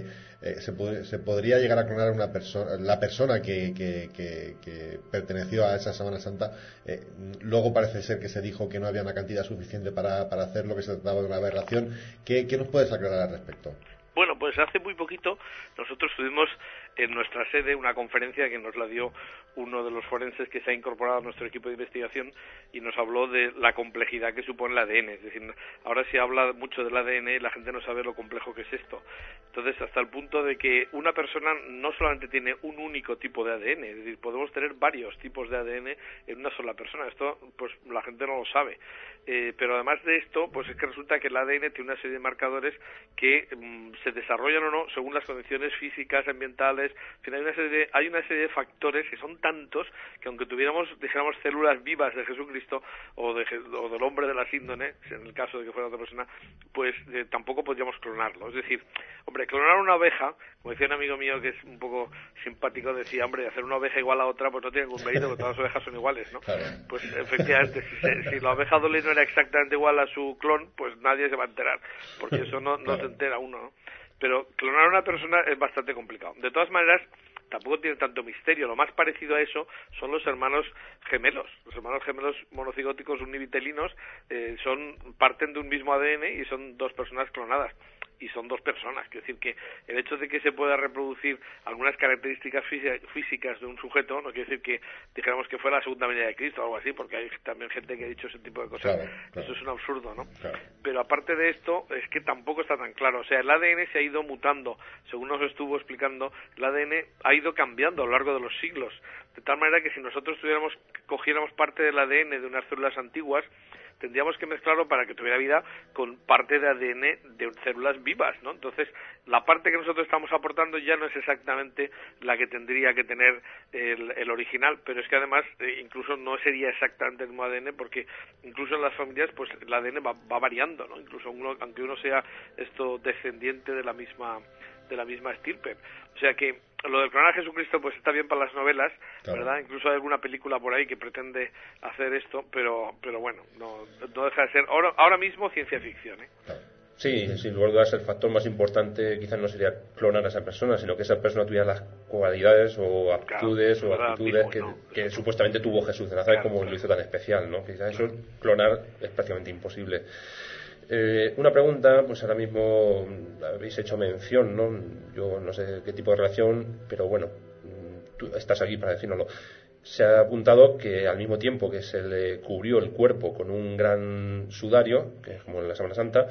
Se podría llegar a clonar la persona que perteneció a esa Sábana Santa. Luego parece ser que se dijo que no había una cantidad suficiente para hacerlo, que se trataba de una aberración. ¿Qué nos puedes aclarar al respecto? Bueno, pues hace muy poquito nosotros tuvimos en nuestra sede una conferencia que nos la dio uno de los forenses que se ha incorporado a nuestro equipo de investigación, y nos habló de la complejidad que supone el ADN. Es decir, ahora se habla mucho del ADN y la gente no sabe lo complejo que es esto. Entonces, hasta el punto de que una persona no solamente tiene un único tipo de ADN, es decir, podemos tener varios tipos de ADN en una sola persona. Esto, pues, la gente no lo sabe. Pero además de esto, pues es que resulta que el ADN tiene una serie de marcadores que se desarrollan o no según las condiciones físicas, ambientales. En fin, hay una serie de factores que son tantos que aunque dijéramos células vivas de Jesucristo o del hombre de la síndone, en el caso de que fuera otra persona, pues tampoco podríamos clonarlo. Es decir, hombre, clonar una oveja, como decía un amigo mío que es un poco simpático, decía, hombre, hacer una oveja igual a otra, pues no tiene ningún mérito, porque todas las ovejas son iguales, ¿no? Claro. Pues efectivamente, si la oveja Dolly no era exactamente igual a su clon, pues nadie se va a enterar, porque eso no se entera uno, ¿no? Pero clonar a una persona es bastante complicado. De todas maneras, tampoco tiene tanto misterio. Lo más parecido a eso son los hermanos gemelos. Los hermanos gemelos monocigóticos univitelinos parten de un mismo ADN y son dos personas clonadas. Y son dos personas, quiero decir que el hecho de que se pueda reproducir algunas características físicas de un sujeto no quiere decir que dijéramos que fuera la segunda venida de Cristo o algo así, porque hay también gente que ha dicho ese tipo de cosas. Claro. Eso es un absurdo, ¿no? Claro. Pero aparte de esto, es que tampoco está tan claro. O sea, el ADN se ha ido mutando, según nos estuvo explicando, el ADN ha ido cambiando a lo largo de los siglos, de tal manera que si nosotros cogiéramos parte del ADN de unas células antiguas, tendríamos que mezclarlo para que tuviera vida con parte de ADN de células vivas, ¿no? Entonces, la parte que nosotros estamos aportando ya no es exactamente la que tendría que tener el original, pero es que además incluso no sería exactamente el mismo ADN, porque incluso en las familias pues el ADN va variando, ¿no? Incluso aunque uno sea descendiente de la misma estirpe. O sea que lo del clonar a Jesucristo pues está bien para las novelas, claro, ¿verdad? Incluso hay alguna película por ahí que pretende hacer esto, pero bueno, no deja de ser ahora mismo ciencia ficción, ¿eh? Claro. Sí, sin lugar a dudas el factor más importante quizás no sería clonar a esa persona, sino que esa persona tuviera las cualidades o aptitudes, claro, o actitudes que supuestamente tuvo Jesús de Nazaret, como lo hizo tan especial, ¿no? Quizás eso clonar es prácticamente imposible. Una pregunta, pues ahora mismo habéis hecho mención, ¿no? Yo no sé qué tipo de relación, pero bueno, tú estás aquí para decírnoslo. Se ha apuntado que al mismo tiempo que se le cubrió el cuerpo con un gran sudario, que es como en la Sábana Santa,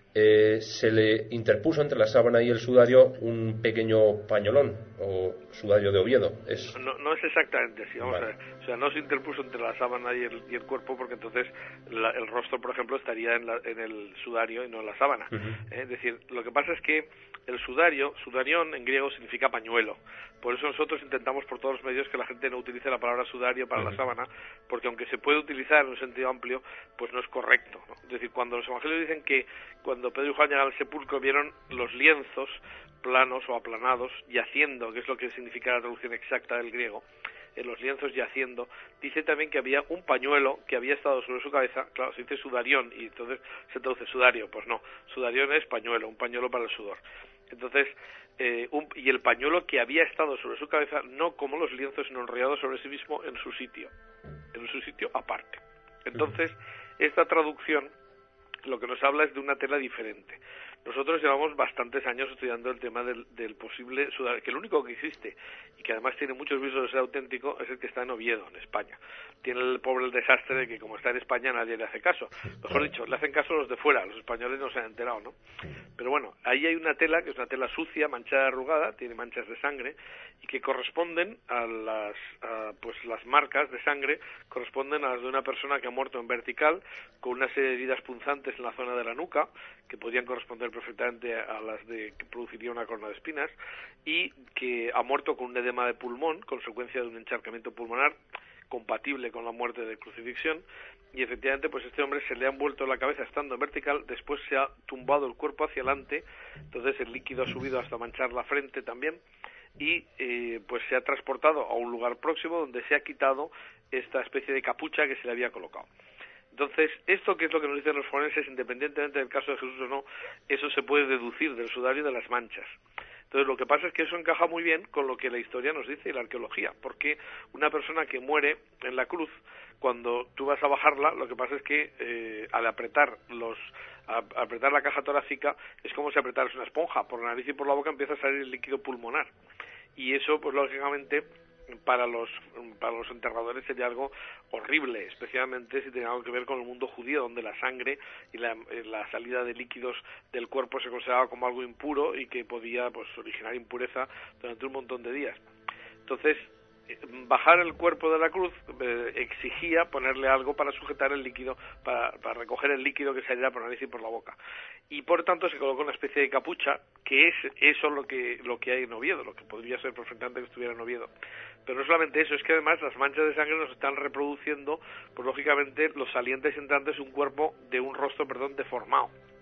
se le interpuso entre la sábana y el sudario un pequeño pañolón o sudario de Oviedo. No es exactamente así, vamos a ver. O sea, no se interpuso entre la sábana y el cuerpo, porque entonces el rostro, por ejemplo, estaría en el sudario y no en la sábana. Es decir, lo que pasa es que el sudarión en griego significa pañuelo. Por eso nosotros intentamos por todos los medios que la gente no utilice la palabra sudario para la sábana, porque aunque se puede utilizar en un sentido amplio, pues no es correcto, ¿no? Es decir, cuando los evangelios dicen que cuando Pedro y Juan llegaron al sepulcro vieron los lienzos planos o aplanados yaciendo, que es lo que significa la traducción exacta del griego, en los lienzos yaciendo, dice también que había un pañuelo que había estado sobre su cabeza. Claro, se dice sudarión y entonces se traduce sudario, pues no, sudarión es pañuelo, un pañuelo para el sudor. Entonces, y el pañuelo que había estado sobre su cabeza, no como los lienzos, sino enrollado sobre sí mismo en su sitio aparte. Entonces, esta traducción lo que nos habla es de una tela diferente. Nosotros llevamos bastantes años estudiando el tema del posible sudario, que el único que existe y que además tiene muchos visos de ser auténtico es el que está en Oviedo, en España. Tiene el desastre de que como está en España nadie le hace caso. Mejor dicho, le hacen caso los de fuera, los españoles no se han enterado, ¿no? Pero bueno, ahí hay una tela que es una tela sucia, manchada, arrugada, tiene manchas de sangre y que corresponden a las marcas de sangre corresponden a las de una persona que ha muerto en vertical con una serie de heridas punzantes en la zona de la nuca que podrían corresponder perfectamente a las que produciría una corona de espinas, y que ha muerto con un edema de pulmón, consecuencia de un encharcamiento pulmonar compatible con la muerte de crucifixión, y efectivamente pues este hombre se le ha envuelto la cabeza estando en vertical, después se ha tumbado el cuerpo hacia adelante, entonces el líquido ha subido hasta manchar la frente también, y pues se ha transportado a un lugar próximo donde se ha quitado esta especie de capucha que se le había colocado. Entonces, esto que es lo que nos dicen los forenses, independientemente del caso de Jesús o no, eso se puede deducir del sudario y de las manchas. Entonces, lo que pasa es que eso encaja muy bien con lo que la historia nos dice y la arqueología, porque una persona que muere en la cruz, cuando tú vas a bajarla, lo que pasa es que al apretar la caja torácica, es como si apretaras una esponja, por la nariz y por la boca empieza a salir el líquido pulmonar. Y eso, pues lógicamente, para los enterradores sería algo horrible, especialmente si tenía algo que ver con el mundo judío, donde la sangre y la salida de líquidos del cuerpo se consideraba como algo impuro y que podía pues originar impureza durante un montón de días. Entonces, bajar el cuerpo de la cruz exigía ponerle algo para sujetar el líquido, para recoger el líquido que saliera por la nariz y por la boca. Y por tanto se colocó una especie de capucha, que es eso lo que hay en Oviedo, lo que podría ser perfectamente que estuviera en Oviedo. Pero no solamente eso, es que además las manchas de sangre nos están reproduciendo, pues lógicamente, los salientes y entrantes de un rostro deformado.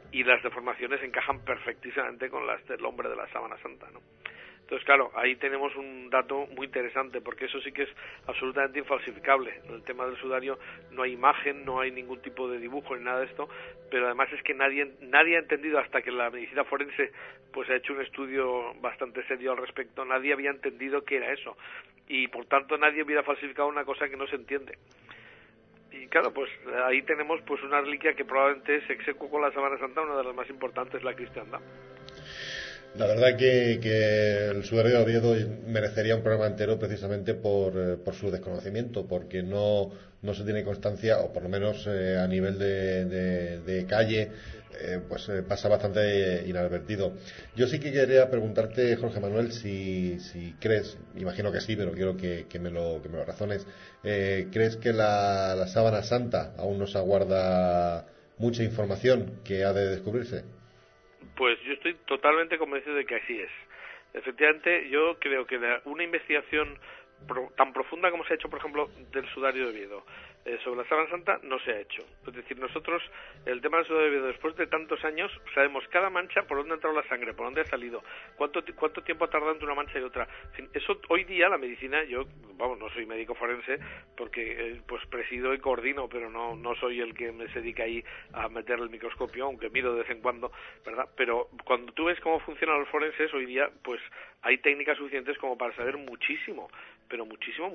y las deformaciones encajan perfectísimamente con las del hombre de la Sábana Santa, ¿no? Entonces, claro, ahí tenemos un dato muy interesante, porque eso sí que es absolutamente infalsificable. En el tema del sudario no hay imagen, no hay ningún tipo de dibujo ni nada de esto, pero además es que nadie ha entendido, hasta que la medicina forense pues ha hecho un estudio bastante serio al respecto, nadie había entendido qué era eso, y por tanto nadie hubiera falsificado una cosa que no se entiende. Y claro, pues ahí tenemos pues una reliquia que probablemente es execuo con la Sábana Santa, una de las más importantes, la cristiandad. La verdad que el sudario de Oviedo merecería un programa entero precisamente por su desconocimiento, porque no se tiene constancia, o por lo menos a nivel de calle, pasa bastante inadvertido. Yo sí que quería preguntarte, Jorge Manuel, si crees, imagino que sí, pero quiero que me lo razones, ¿crees que la Sábana Santa aún nos aguarda mucha información que ha de descubrirse? Pues yo estoy totalmente convencido de que así es. Efectivamente, yo creo que una investigación tan profunda como se ha hecho, por ejemplo, del sudario de Oviedo sobre la Sábana Santa, no se ha hecho. Es decir, nosotros, el tema del sudario de Oviedo, después de tantos años, sabemos cada mancha, por dónde ha entrado la sangre, por dónde ha salido, cuánto tiempo ha tardado entre una mancha y otra. En fin, eso hoy día la medicina, yo, no soy médico forense, porque pues presido y coordino, pero no soy el que se dedica ahí a meter el microscopio, aunque miro de vez en cuando, ¿verdad? Pero cuando tú ves cómo funcionan los forenses, hoy día, pues hay técnicas suficientes como para saber muchísimo, pero muchísimo.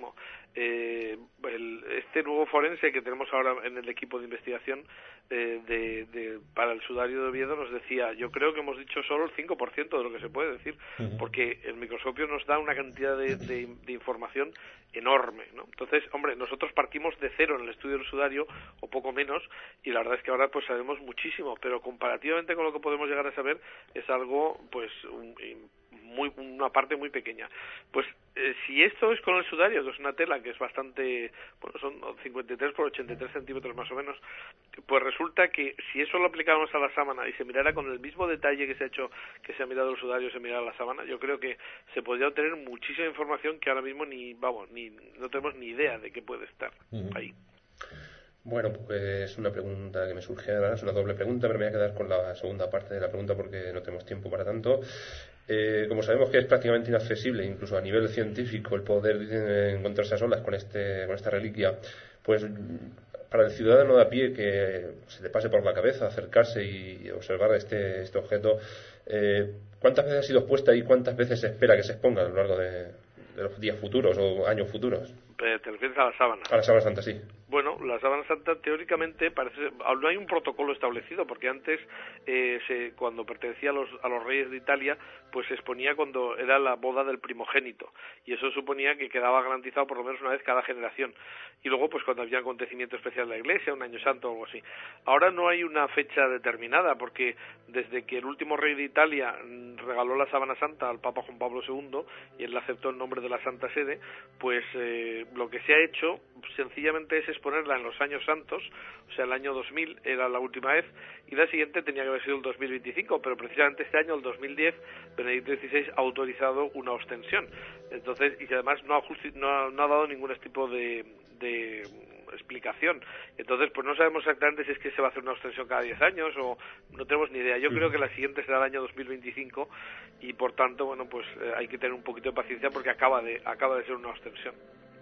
Este nuevo forense que tenemos ahora en el equipo de investigación para el sudario de Oviedo nos decía, yo creo que hemos dicho solo el 5% de lo que se puede decir, porque el microscopio nos da una cantidad de información enorme, ¿no? Entonces, hombre, nosotros partimos de cero en el estudio del sudario, o poco menos, y la verdad es que ahora pues sabemos muchísimo, pero comparativamente con lo que podemos llegar a saber es algo, pues, una parte muy pequeña. Pues si esto es con el sudario, que es una tela que es bastante, son 53 por 83 centímetros más o menos, pues resulta que si eso lo aplicáramos a la sábana y se mirara con el mismo detalle que se ha mirado el sudario, se mirara la sábana, yo creo que se podría obtener muchísima información que ahora mismo no tenemos ni idea de qué puede estar ahí. Bueno, pues una pregunta que me surge ahora, es una doble pregunta, pero me voy a quedar con la segunda parte de la pregunta porque no tenemos tiempo para tanto. Como sabemos que es prácticamente inaccesible, incluso a nivel científico, el poder encontrarse a solas con esta reliquia, pues para el ciudadano de a pie que se le pase por la cabeza acercarse y observar este objeto, ¿cuántas veces ha sido expuesta y cuántas veces se espera que se exponga a lo largo de los días futuros o años futuros? ¿Te refieres a la sábana? A la Sábana Santa, sí. Bueno, la Sábana Santa teóricamente no hay un protocolo establecido, porque antes cuando pertenecía a los reyes de Italia, pues se exponía cuando era la boda del primogénito, y eso suponía que quedaba garantizado por lo menos una vez cada generación, y luego pues cuando había acontecimiento especial de la Iglesia, un año santo o algo así. Ahora no hay una fecha determinada, porque desde que el último rey de Italia regaló la Sábana Santa al Papa Juan Pablo II, y él aceptó el nombre de la Santa Sede, pues lo que se ha hecho sencillamente es exponerla en los años santos, o sea, el año 2000 era la última vez, y la siguiente tenía que haber sido el 2025, pero precisamente este año, el 2010, Benedicto XVI ha autorizado una ostensión. Entonces, y además no ha dado ningún tipo de explicación. Entonces, pues no sabemos exactamente si es que se va a hacer una ostensión cada 10 años o no tenemos ni idea. Yo creo que la siguiente será el año 2025 y por tanto, bueno, pues hay que tener un poquito de paciencia porque acaba de ser una ostensión.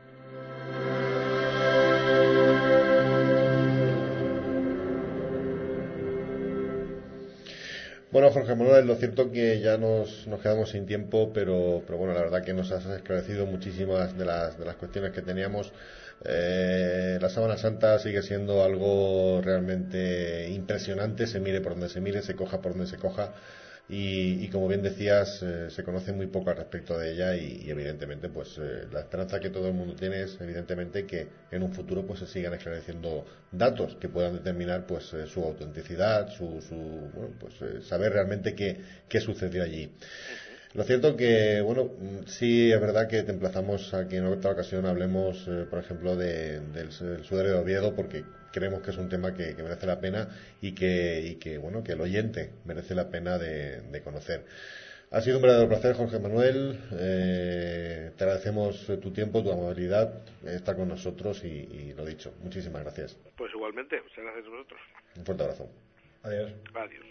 Bueno, Jorge Manuel, lo cierto que ya nos quedamos sin tiempo, pero bueno, la verdad que nos has esclarecido muchísimas de las cuestiones que teníamos. La Sábana Santa sigue siendo algo realmente impresionante, se mire por donde se mire, se coja por donde se coja. Y como bien decías, se conoce muy poco al respecto de ella y evidentemente pues la esperanza que todo el mundo tiene es evidentemente que en un futuro pues se sigan esclareciendo datos que puedan determinar pues su autenticidad, saber realmente qué sucedió allí. Lo cierto que, bueno, sí es verdad que te emplazamos a que en otra ocasión hablemos, por ejemplo, del sudario de Oviedo, porque creemos que es un tema que merece la pena y que bueno, que el oyente merece la pena de conocer. Ha sido un verdadero placer, Jorge Manuel. Te agradecemos tu tiempo, tu amabilidad, estar con nosotros y lo dicho. Muchísimas gracias. Pues igualmente, muchas gracias a vosotros. Un fuerte abrazo. Adiós. Adiós.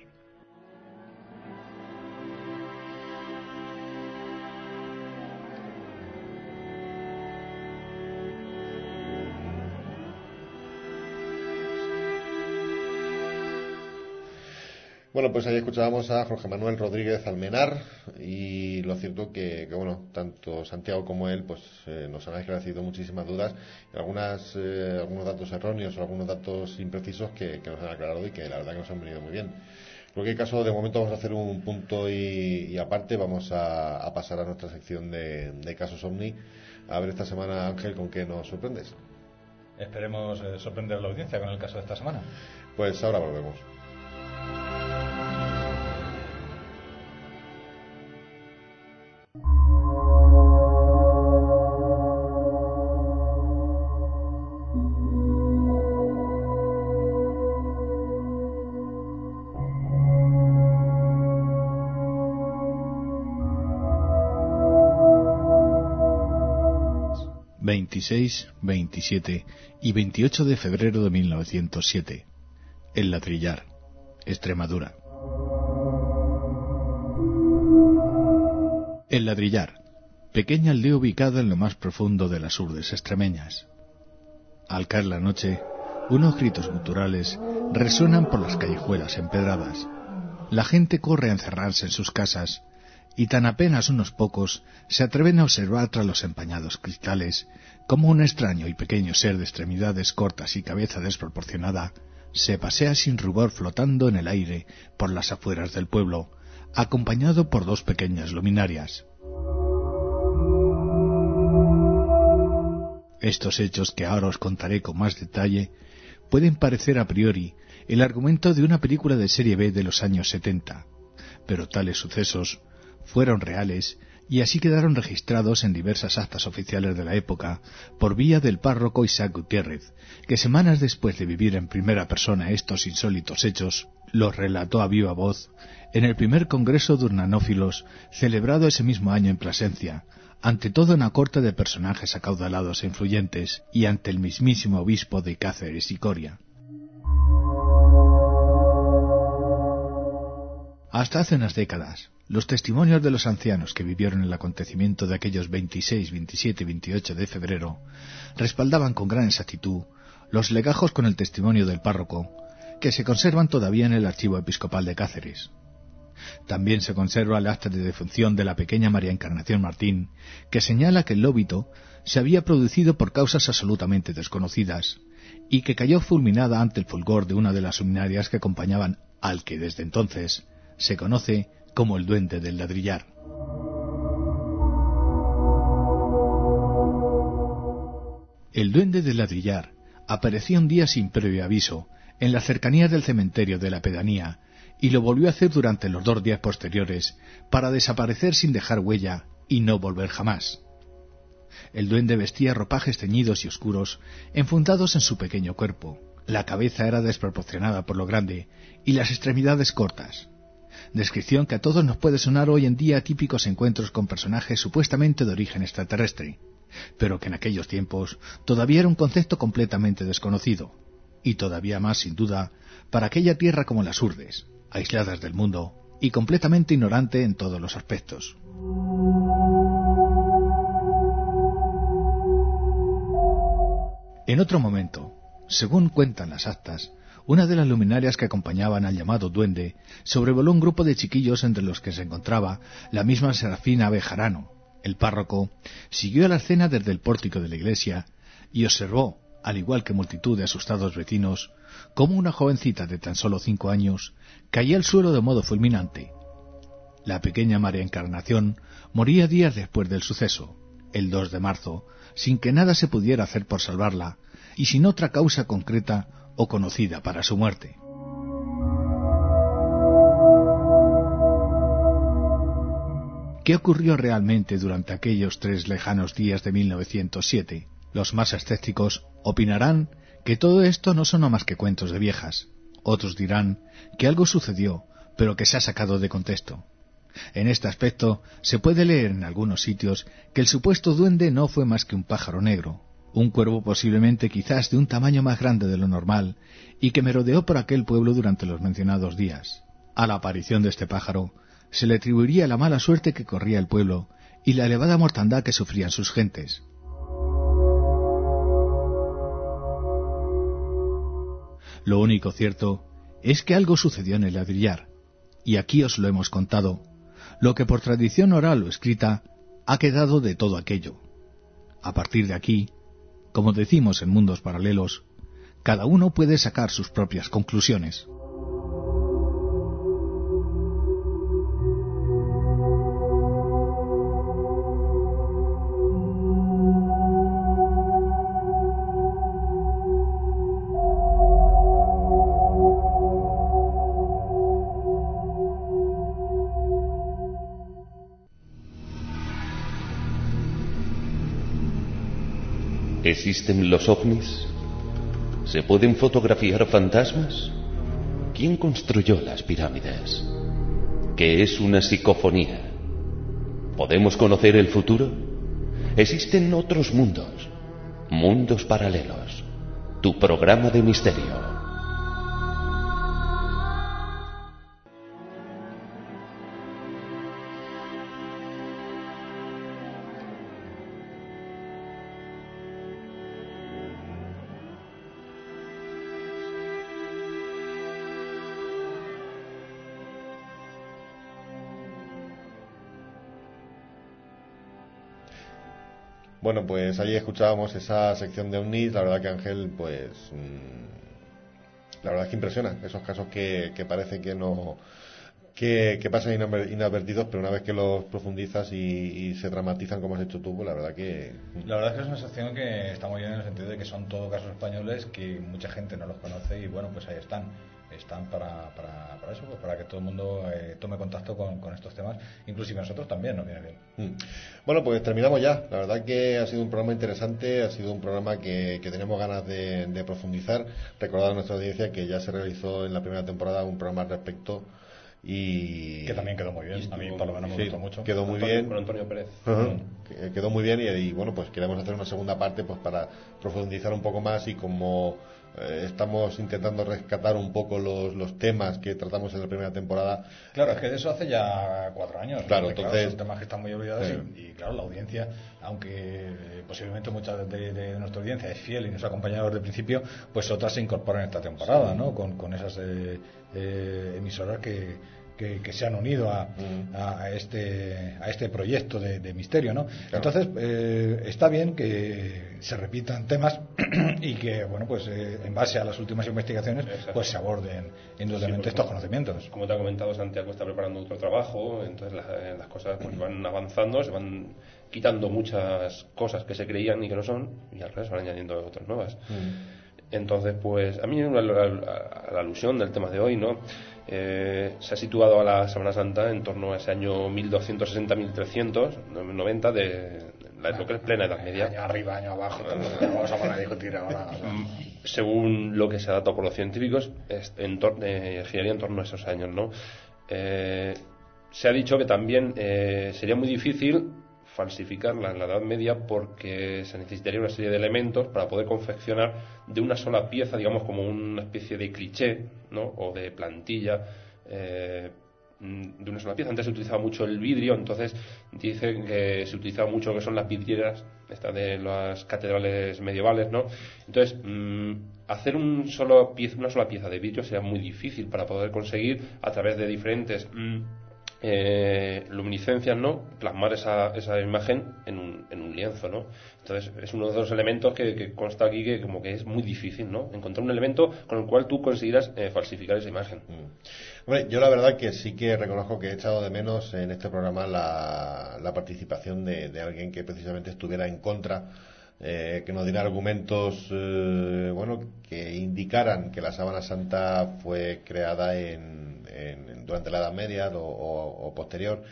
Bueno, pues ahí escuchábamos a Jorge Manuel Rodríguez Almenar, y lo cierto que bueno, tanto Santiago como él pues nos han esclarecido muchísimas dudas, y algunos datos erróneos o algunos datos imprecisos que nos han aclarado y que la verdad que nos han venido muy bien. En cualquier caso, de momento vamos a hacer un punto y aparte vamos a pasar a nuestra sección de casos OVNI. A ver esta semana, Ángel, ¿con qué nos sorprendes? Esperemos sorprender a la audiencia con el caso de esta semana. Pues ahora volvemos. ...26, 27 y 28 de febrero de 1907... El Ladrillar, Extremadura. El Ladrillar, pequeña aldea ubicada en lo más profundo de las urdes extremeñas. Al caer la noche, unos gritos guturales resuenan por las callejuelas empedradas. La gente corre a encerrarse en sus casas, y tan apenas unos pocos se atreven a observar tras los empañados cristales cómo un extraño y pequeño ser de extremidades cortas y cabeza desproporcionada se pasea sin rubor flotando en el aire por las afueras del pueblo, acompañado por dos pequeñas luminarias. Estos hechos, que ahora os contaré con más detalle, pueden parecer a priori el argumento de una película de serie B de los años 70, pero tales sucesos fueron reales y así quedaron registrados en diversas actas oficiales de la época por vía del párroco Isaac Gutiérrez, que semanas después de vivir en primera persona estos insólitos hechos, los relató a viva voz en el primer congreso de urnanófilos celebrado ese mismo año en Plasencia, ante toda una corte de personajes acaudalados e influyentes y ante el mismísimo obispo de Cáceres y Coria. Hasta hace unas décadas, los testimonios de los ancianos que vivieron el acontecimiento de aquellos 26, 27 y 28 de febrero respaldaban con gran exactitud los legajos con el testimonio del párroco, que se conservan todavía en el archivo episcopal de Cáceres. También se conserva el acta de defunción de la pequeña María Encarnación Martín, que señala que el óbito se había producido por causas absolutamente desconocidas y que cayó fulminada ante el fulgor de una de las luminarias que acompañaban al que desde entonces se conoce como el Duende del Ladrillar. El Duende del Ladrillar apareció un día sin previo aviso en las cercanías del cementerio de la pedanía y lo volvió a hacer durante los 2 días posteriores para desaparecer sin dejar huella y no volver jamás. El duende vestía ropajes teñidos y oscuros enfundados en su pequeño cuerpo. La cabeza era desproporcionada por lo grande y las extremidades cortas. Descripción que a todos nos puede sonar hoy en día a típicos encuentros con personajes supuestamente de origen extraterrestre, pero que en aquellos tiempos todavía era un concepto completamente desconocido, y todavía más, sin duda, para aquella tierra como las Urdes, aisladas del mundo y completamente ignorante en todos los aspectos. En otro momento, según cuentan las actas, una de las luminarias que acompañaban al llamado duende sobrevoló un grupo de chiquillos entre los que se encontraba la misma Serafina Bejarano. El párroco siguió a la escena desde el pórtico de la iglesia y observó, al igual que multitud de asustados vecinos, cómo una jovencita de tan solo 5 años caía al suelo de modo fulminante. La pequeña María Encarnación moría días después del suceso, el 2 de marzo, sin que nada se pudiera hacer por salvarla y sin otra causa concreta o conocida para su muerte. ¿Qué ocurrió realmente durante aquellos 3 lejanos días de 1907? Los más escépticos opinarán que todo esto no son más que cuentos de viejas. Otros dirán que algo sucedió, pero que se ha sacado de contexto. En este aspecto se puede leer en algunos sitios que el supuesto duende no fue más que un pájaro negro, un cuervo posiblemente quizás de un tamaño más grande de lo normal, y que merodeó por aquel pueblo durante los mencionados días. A la aparición de este pájaro se le atribuiría la mala suerte que corría el pueblo y la elevada mortandad que sufrían sus gentes. Lo único cierto es que algo sucedió en el Ladrillar, y aquí os lo hemos contado, lo que por tradición oral o escrita ha quedado de todo aquello. A partir de aquí, como decimos en Mundos Paralelos, cada uno puede sacar sus propias conclusiones. ¿Existen los ovnis? ¿Se pueden fotografiar fantasmas? ¿Quién construyó las pirámides? ¿Qué es una psicofonía? ¿Podemos conocer el futuro? ¿Existen otros mundos? Mundos paralelos. Tu programa de misterio. Bueno, pues ahí escuchábamos esa sección de ovnis. La verdad que Ángel, pues la verdad es que impresiona esos casos que parece que no que pasan inadvertidos, pero una vez que los profundizas y se dramatizan como has hecho tú, pues la verdad que es una sección que está muy bien en el sentido de que son todos casos españoles que mucha gente no los conoce y bueno, pues ahí están para eso, pues para que todo el mundo tome contacto con estos temas, inclusive nosotros también nos viene bien. Bueno, pues terminamos ya. La verdad que ha sido un programa interesante, ha sido un programa que tenemos ganas de profundizar. Recordar a nuestra audiencia que ya se realizó en la primera temporada un programa al respecto y que también quedó muy bien. A mí por lo menos me gustó mucho. Quedó muy bien con Antonio Pérez. Quedó muy bien y bueno, pues queremos hacer una segunda parte pues para profundizar un poco más y como estamos intentando rescatar un poco los temas que tratamos en la primera temporada. Claro, es que de eso hace ya 4 años. Claro, entonces son temas que están muy olvidados y claro, la audiencia, aunque posiblemente mucha de nuestra audiencia es fiel y nos ha acompañado desde el principio, pues otras se incorporan esta temporada, ¿no? Con esas emisoras que se han unido a este proyecto de misterio, ¿no? Claro. Entonces está bien que se repitan temas y que bueno, pues en base a las últimas investigaciones pues se aborden indudablemente estos conocimientos. Como te ha comentado, Santiago está preparando otro trabajo, entonces las cosas pues van avanzando, se van quitando muchas cosas que se creían y que no son y al revés van añadiendo otras nuevas. Entonces, pues a mí la alusión del tema de hoy, ¿no? Se ha situado a la Semana Santa en torno a ese año 1260-1390 de lo que es plena Edad Media. Año arriba, año abajo, vamos a discutir ahora. Según lo que se ha dado por los científicos, giraría en torno a esos años, ¿no? Se ha dicho que también sería muy difícil falsificarla en la Edad Media porque se necesitaría una serie de elementos para poder confeccionar de una sola pieza, digamos como una especie de cliché, ¿no? O de plantilla de una sola pieza. Antes se utilizaba mucho el vidrio, entonces dicen que se utilizaba mucho lo que son las vidrieras estas de las catedrales medievales, ¿no? Entonces hacer una sola pieza de vidrio sería muy difícil para poder conseguir a través de diferentes luminiscencias, ¿no? Plasmar esa imagen en un lienzo, ¿no? Entonces es uno de los elementos que consta aquí que como que es muy difícil, ¿no? Encontrar un elemento con el cual tú consideras falsificar esa imagen. Hombre, yo la verdad que sí que reconozco que he echado de menos en este programa la participación de alguien que precisamente estuviera en contra, que nos diera argumentos que indicaran que la Sábana Santa fue creada durante la Edad Media o posterior.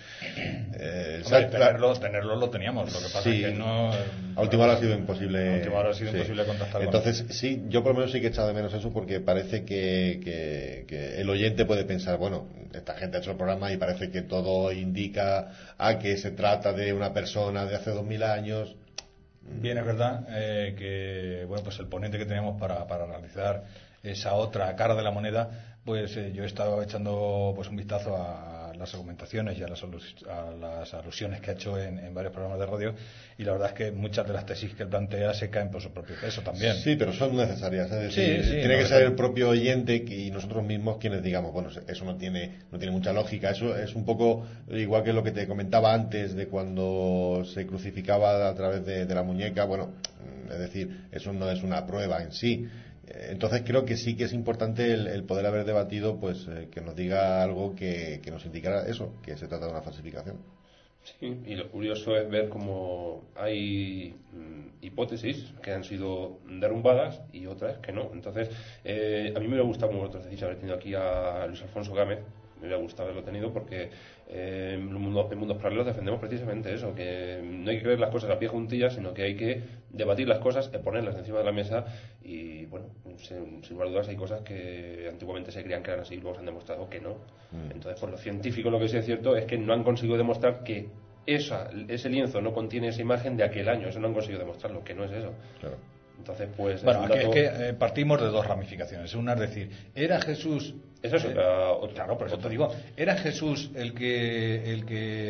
Tenerlo lo teníamos, lo que pasa es que no. A última hora ha sido imposible. Imposible contactar. Entonces, sí, yo por lo menos sí que he echado de menos eso porque parece que el oyente puede pensar, bueno, esta gente ha hecho el programa y parece que todo indica a que se trata de una persona de hace 2000 años. Bien, es verdad que bueno, pues el ponente que teníamos para realizar esa otra cara de la moneda, pues yo he estado echando pues un vistazo a las argumentaciones y a las alusiones que ha hecho en varios programas de radio, y la verdad es que muchas de las tesis que él plantea se caen por su propio peso también. Sí, pero son necesarias, es decir, tiene que ser el propio oyente y nosotros mismos quienes digamos, bueno, eso no tiene mucha lógica. Eso es un poco igual que lo que te comentaba antes de cuando se crucificaba a través de la muñeca. Bueno, es decir, eso no es una prueba en sí. Entonces creo que sí que es importante el poder haber debatido, pues que nos diga algo que nos indicara eso, que se trata de una falsificación. Sí, y lo curioso es ver cómo hay hipótesis que han sido derrumbadas y otras que no. Entonces, a mí me hubiera gustado, como vosotros decís, haber tenido aquí a Luis Alfonso Gámez. Me hubiera gustado haberlo tenido porque en mundos paralelos defendemos precisamente eso, que no hay que creer las cosas a pie juntillas, sino que hay que debatir las cosas, ponerlas encima de la mesa y, bueno, sin lugar a dudas hay cosas que antiguamente se creían que eran así y luego se han demostrado que no. Entonces, por lo científico, lo que sí es cierto es que no han conseguido demostrar que ese lienzo no contiene esa imagen de aquel año. Eso no han conseguido demostrarlo, que no es eso. Claro. Entonces, pues... Bueno, aquí es que partimos de dos ramificaciones. Una es decir, ¿era Jesús... Eso es otra... Claro, por eso te digo, ¿era Jesús el que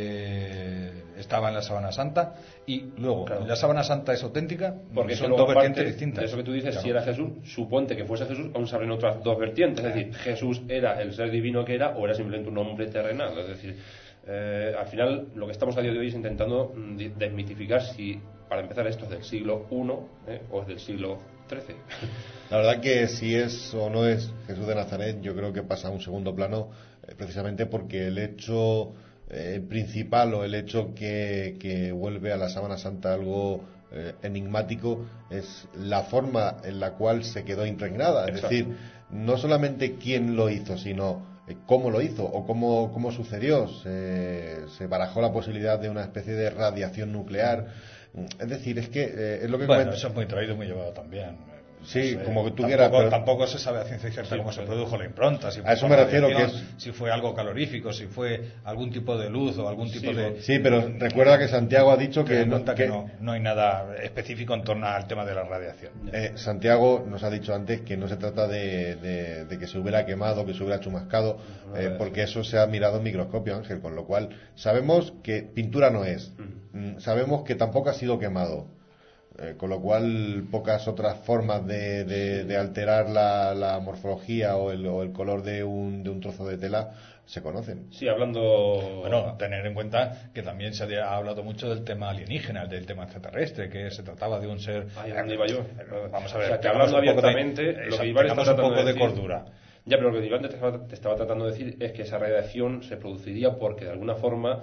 estaba en la Sábana Santa? Y luego, claro, ¿la Sábana Santa es auténtica? Porque son dos vertientes distintas. Eso que tú dices, claro, si era Jesús, suponte que fuese Jesús, aún se abren otras dos vertientes. Es decir, Jesús era el ser divino que era o era simplemente un hombre terrenal. Es decir, al final, lo que estamos a día de hoy es intentando desmitificar si... Para empezar, esto es del siglo I o es del siglo XIII. La verdad que si es o no es Jesús de Nazaret, yo creo que pasa a un segundo plano, precisamente porque el hecho principal o el hecho que vuelve a la Sábana Santa algo enigmático es la forma en la cual se quedó impregnada. Exacto. Es decir, no solamente quién lo hizo, sino cómo lo hizo o cómo sucedió. Se barajó la posibilidad de una especie de radiación nuclear. Es decir, es que es lo que bueno, eso es muy traído, muy llevado también. Sí, no sé, como que tú quieras, pero... tampoco se sabe a ciencia cierta cómo se produjo la impronta. Si a eso me refiero, que si fue algo calorífico, si fue algún tipo de luz o algún tipo de... Sí, pero recuerda que Santiago ha dicho que no hay nada específico en torno al tema de la radiación. Santiago nos ha dicho antes que no se trata de que se hubiera quemado, que se hubiera chumascado, porque eso se ha mirado en microscopio, Ángel, con lo cual sabemos que pintura no es, sabemos que tampoco ha sido quemado. Con lo cual pocas otras formas de alterar la morfología o el color de un trozo de tela se conocen. Sí, hablando... Bueno, tener en cuenta que también se ha hablado mucho del tema alienígena, del tema extraterrestre, que se trataba de un ser... ¿Dónde iba yo? Vamos a ver. O sea, que hablando abiertamente, lo que Iván está tratando un poco de decir, cordura. Ya, pero lo que Iván te estaba tratando de decir es que esa radiación se produciría porque de alguna forma...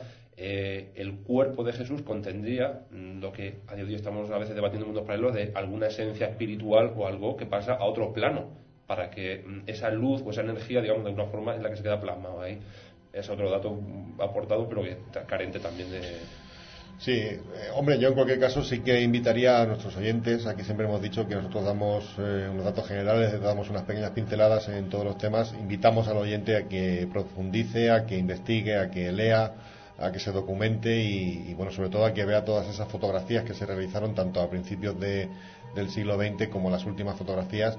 el cuerpo de Jesús contendría lo que a día de hoy estamos a veces debatiendo en mundos paralelos de alguna esencia espiritual o algo que pasa a otro plano para que esa luz o esa energía, digamos, de alguna forma es la que se queda plasmado ahí. Es otro dato aportado pero que carente también de... Sí, hombre, yo en cualquier caso sí que invitaría a nuestros oyentes. Aquí siempre hemos dicho que nosotros damos unos datos generales, damos unas pequeñas pinceladas en todos los temas. Invitamos al oyente a que profundice, a que investigue, a que lea, a que se documente y bueno, sobre todo a que vea todas esas fotografías que se realizaron tanto a principios del siglo XX como las últimas fotografías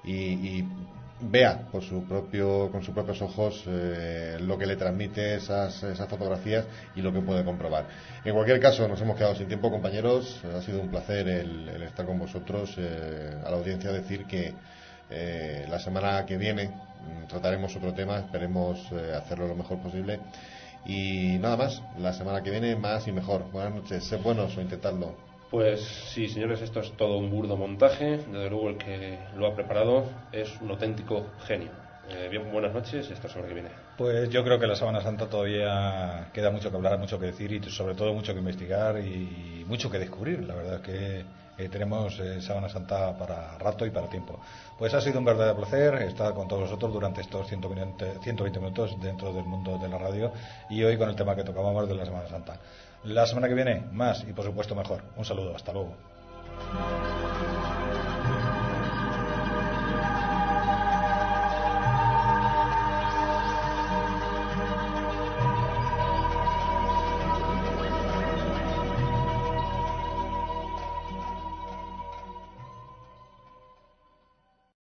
y vea con sus propios ojos lo que le transmite esas fotografías y lo que puede comprobar. En cualquier caso, nos hemos quedado sin tiempo, compañeros. Ha sido un placer el estar con vosotros. A la audiencia decir que la semana que viene trataremos otro tema, esperemos hacerlo lo mejor posible. Y nada más, la semana que viene más y mejor. Buenas noches, sed buenos o intentadlo. Pues sí, señores, esto es todo un burdo montaje. Desde luego el que lo ha preparado es un auténtico genio. Bien, buenas noches, esta semana que viene. Pues yo creo que la Sábana Santa todavía queda mucho que hablar, mucho que decir y sobre todo mucho que investigar y mucho que descubrir. La verdad es que tenemos Sábana Santa para rato y para tiempo. Pues ha sido un verdadero placer estar con todos vosotros durante estos 120 minutos dentro del mundo de la radio y hoy con el tema que tocábamos de la Sábana Santa. La semana que viene más y por supuesto mejor. Un saludo, hasta luego.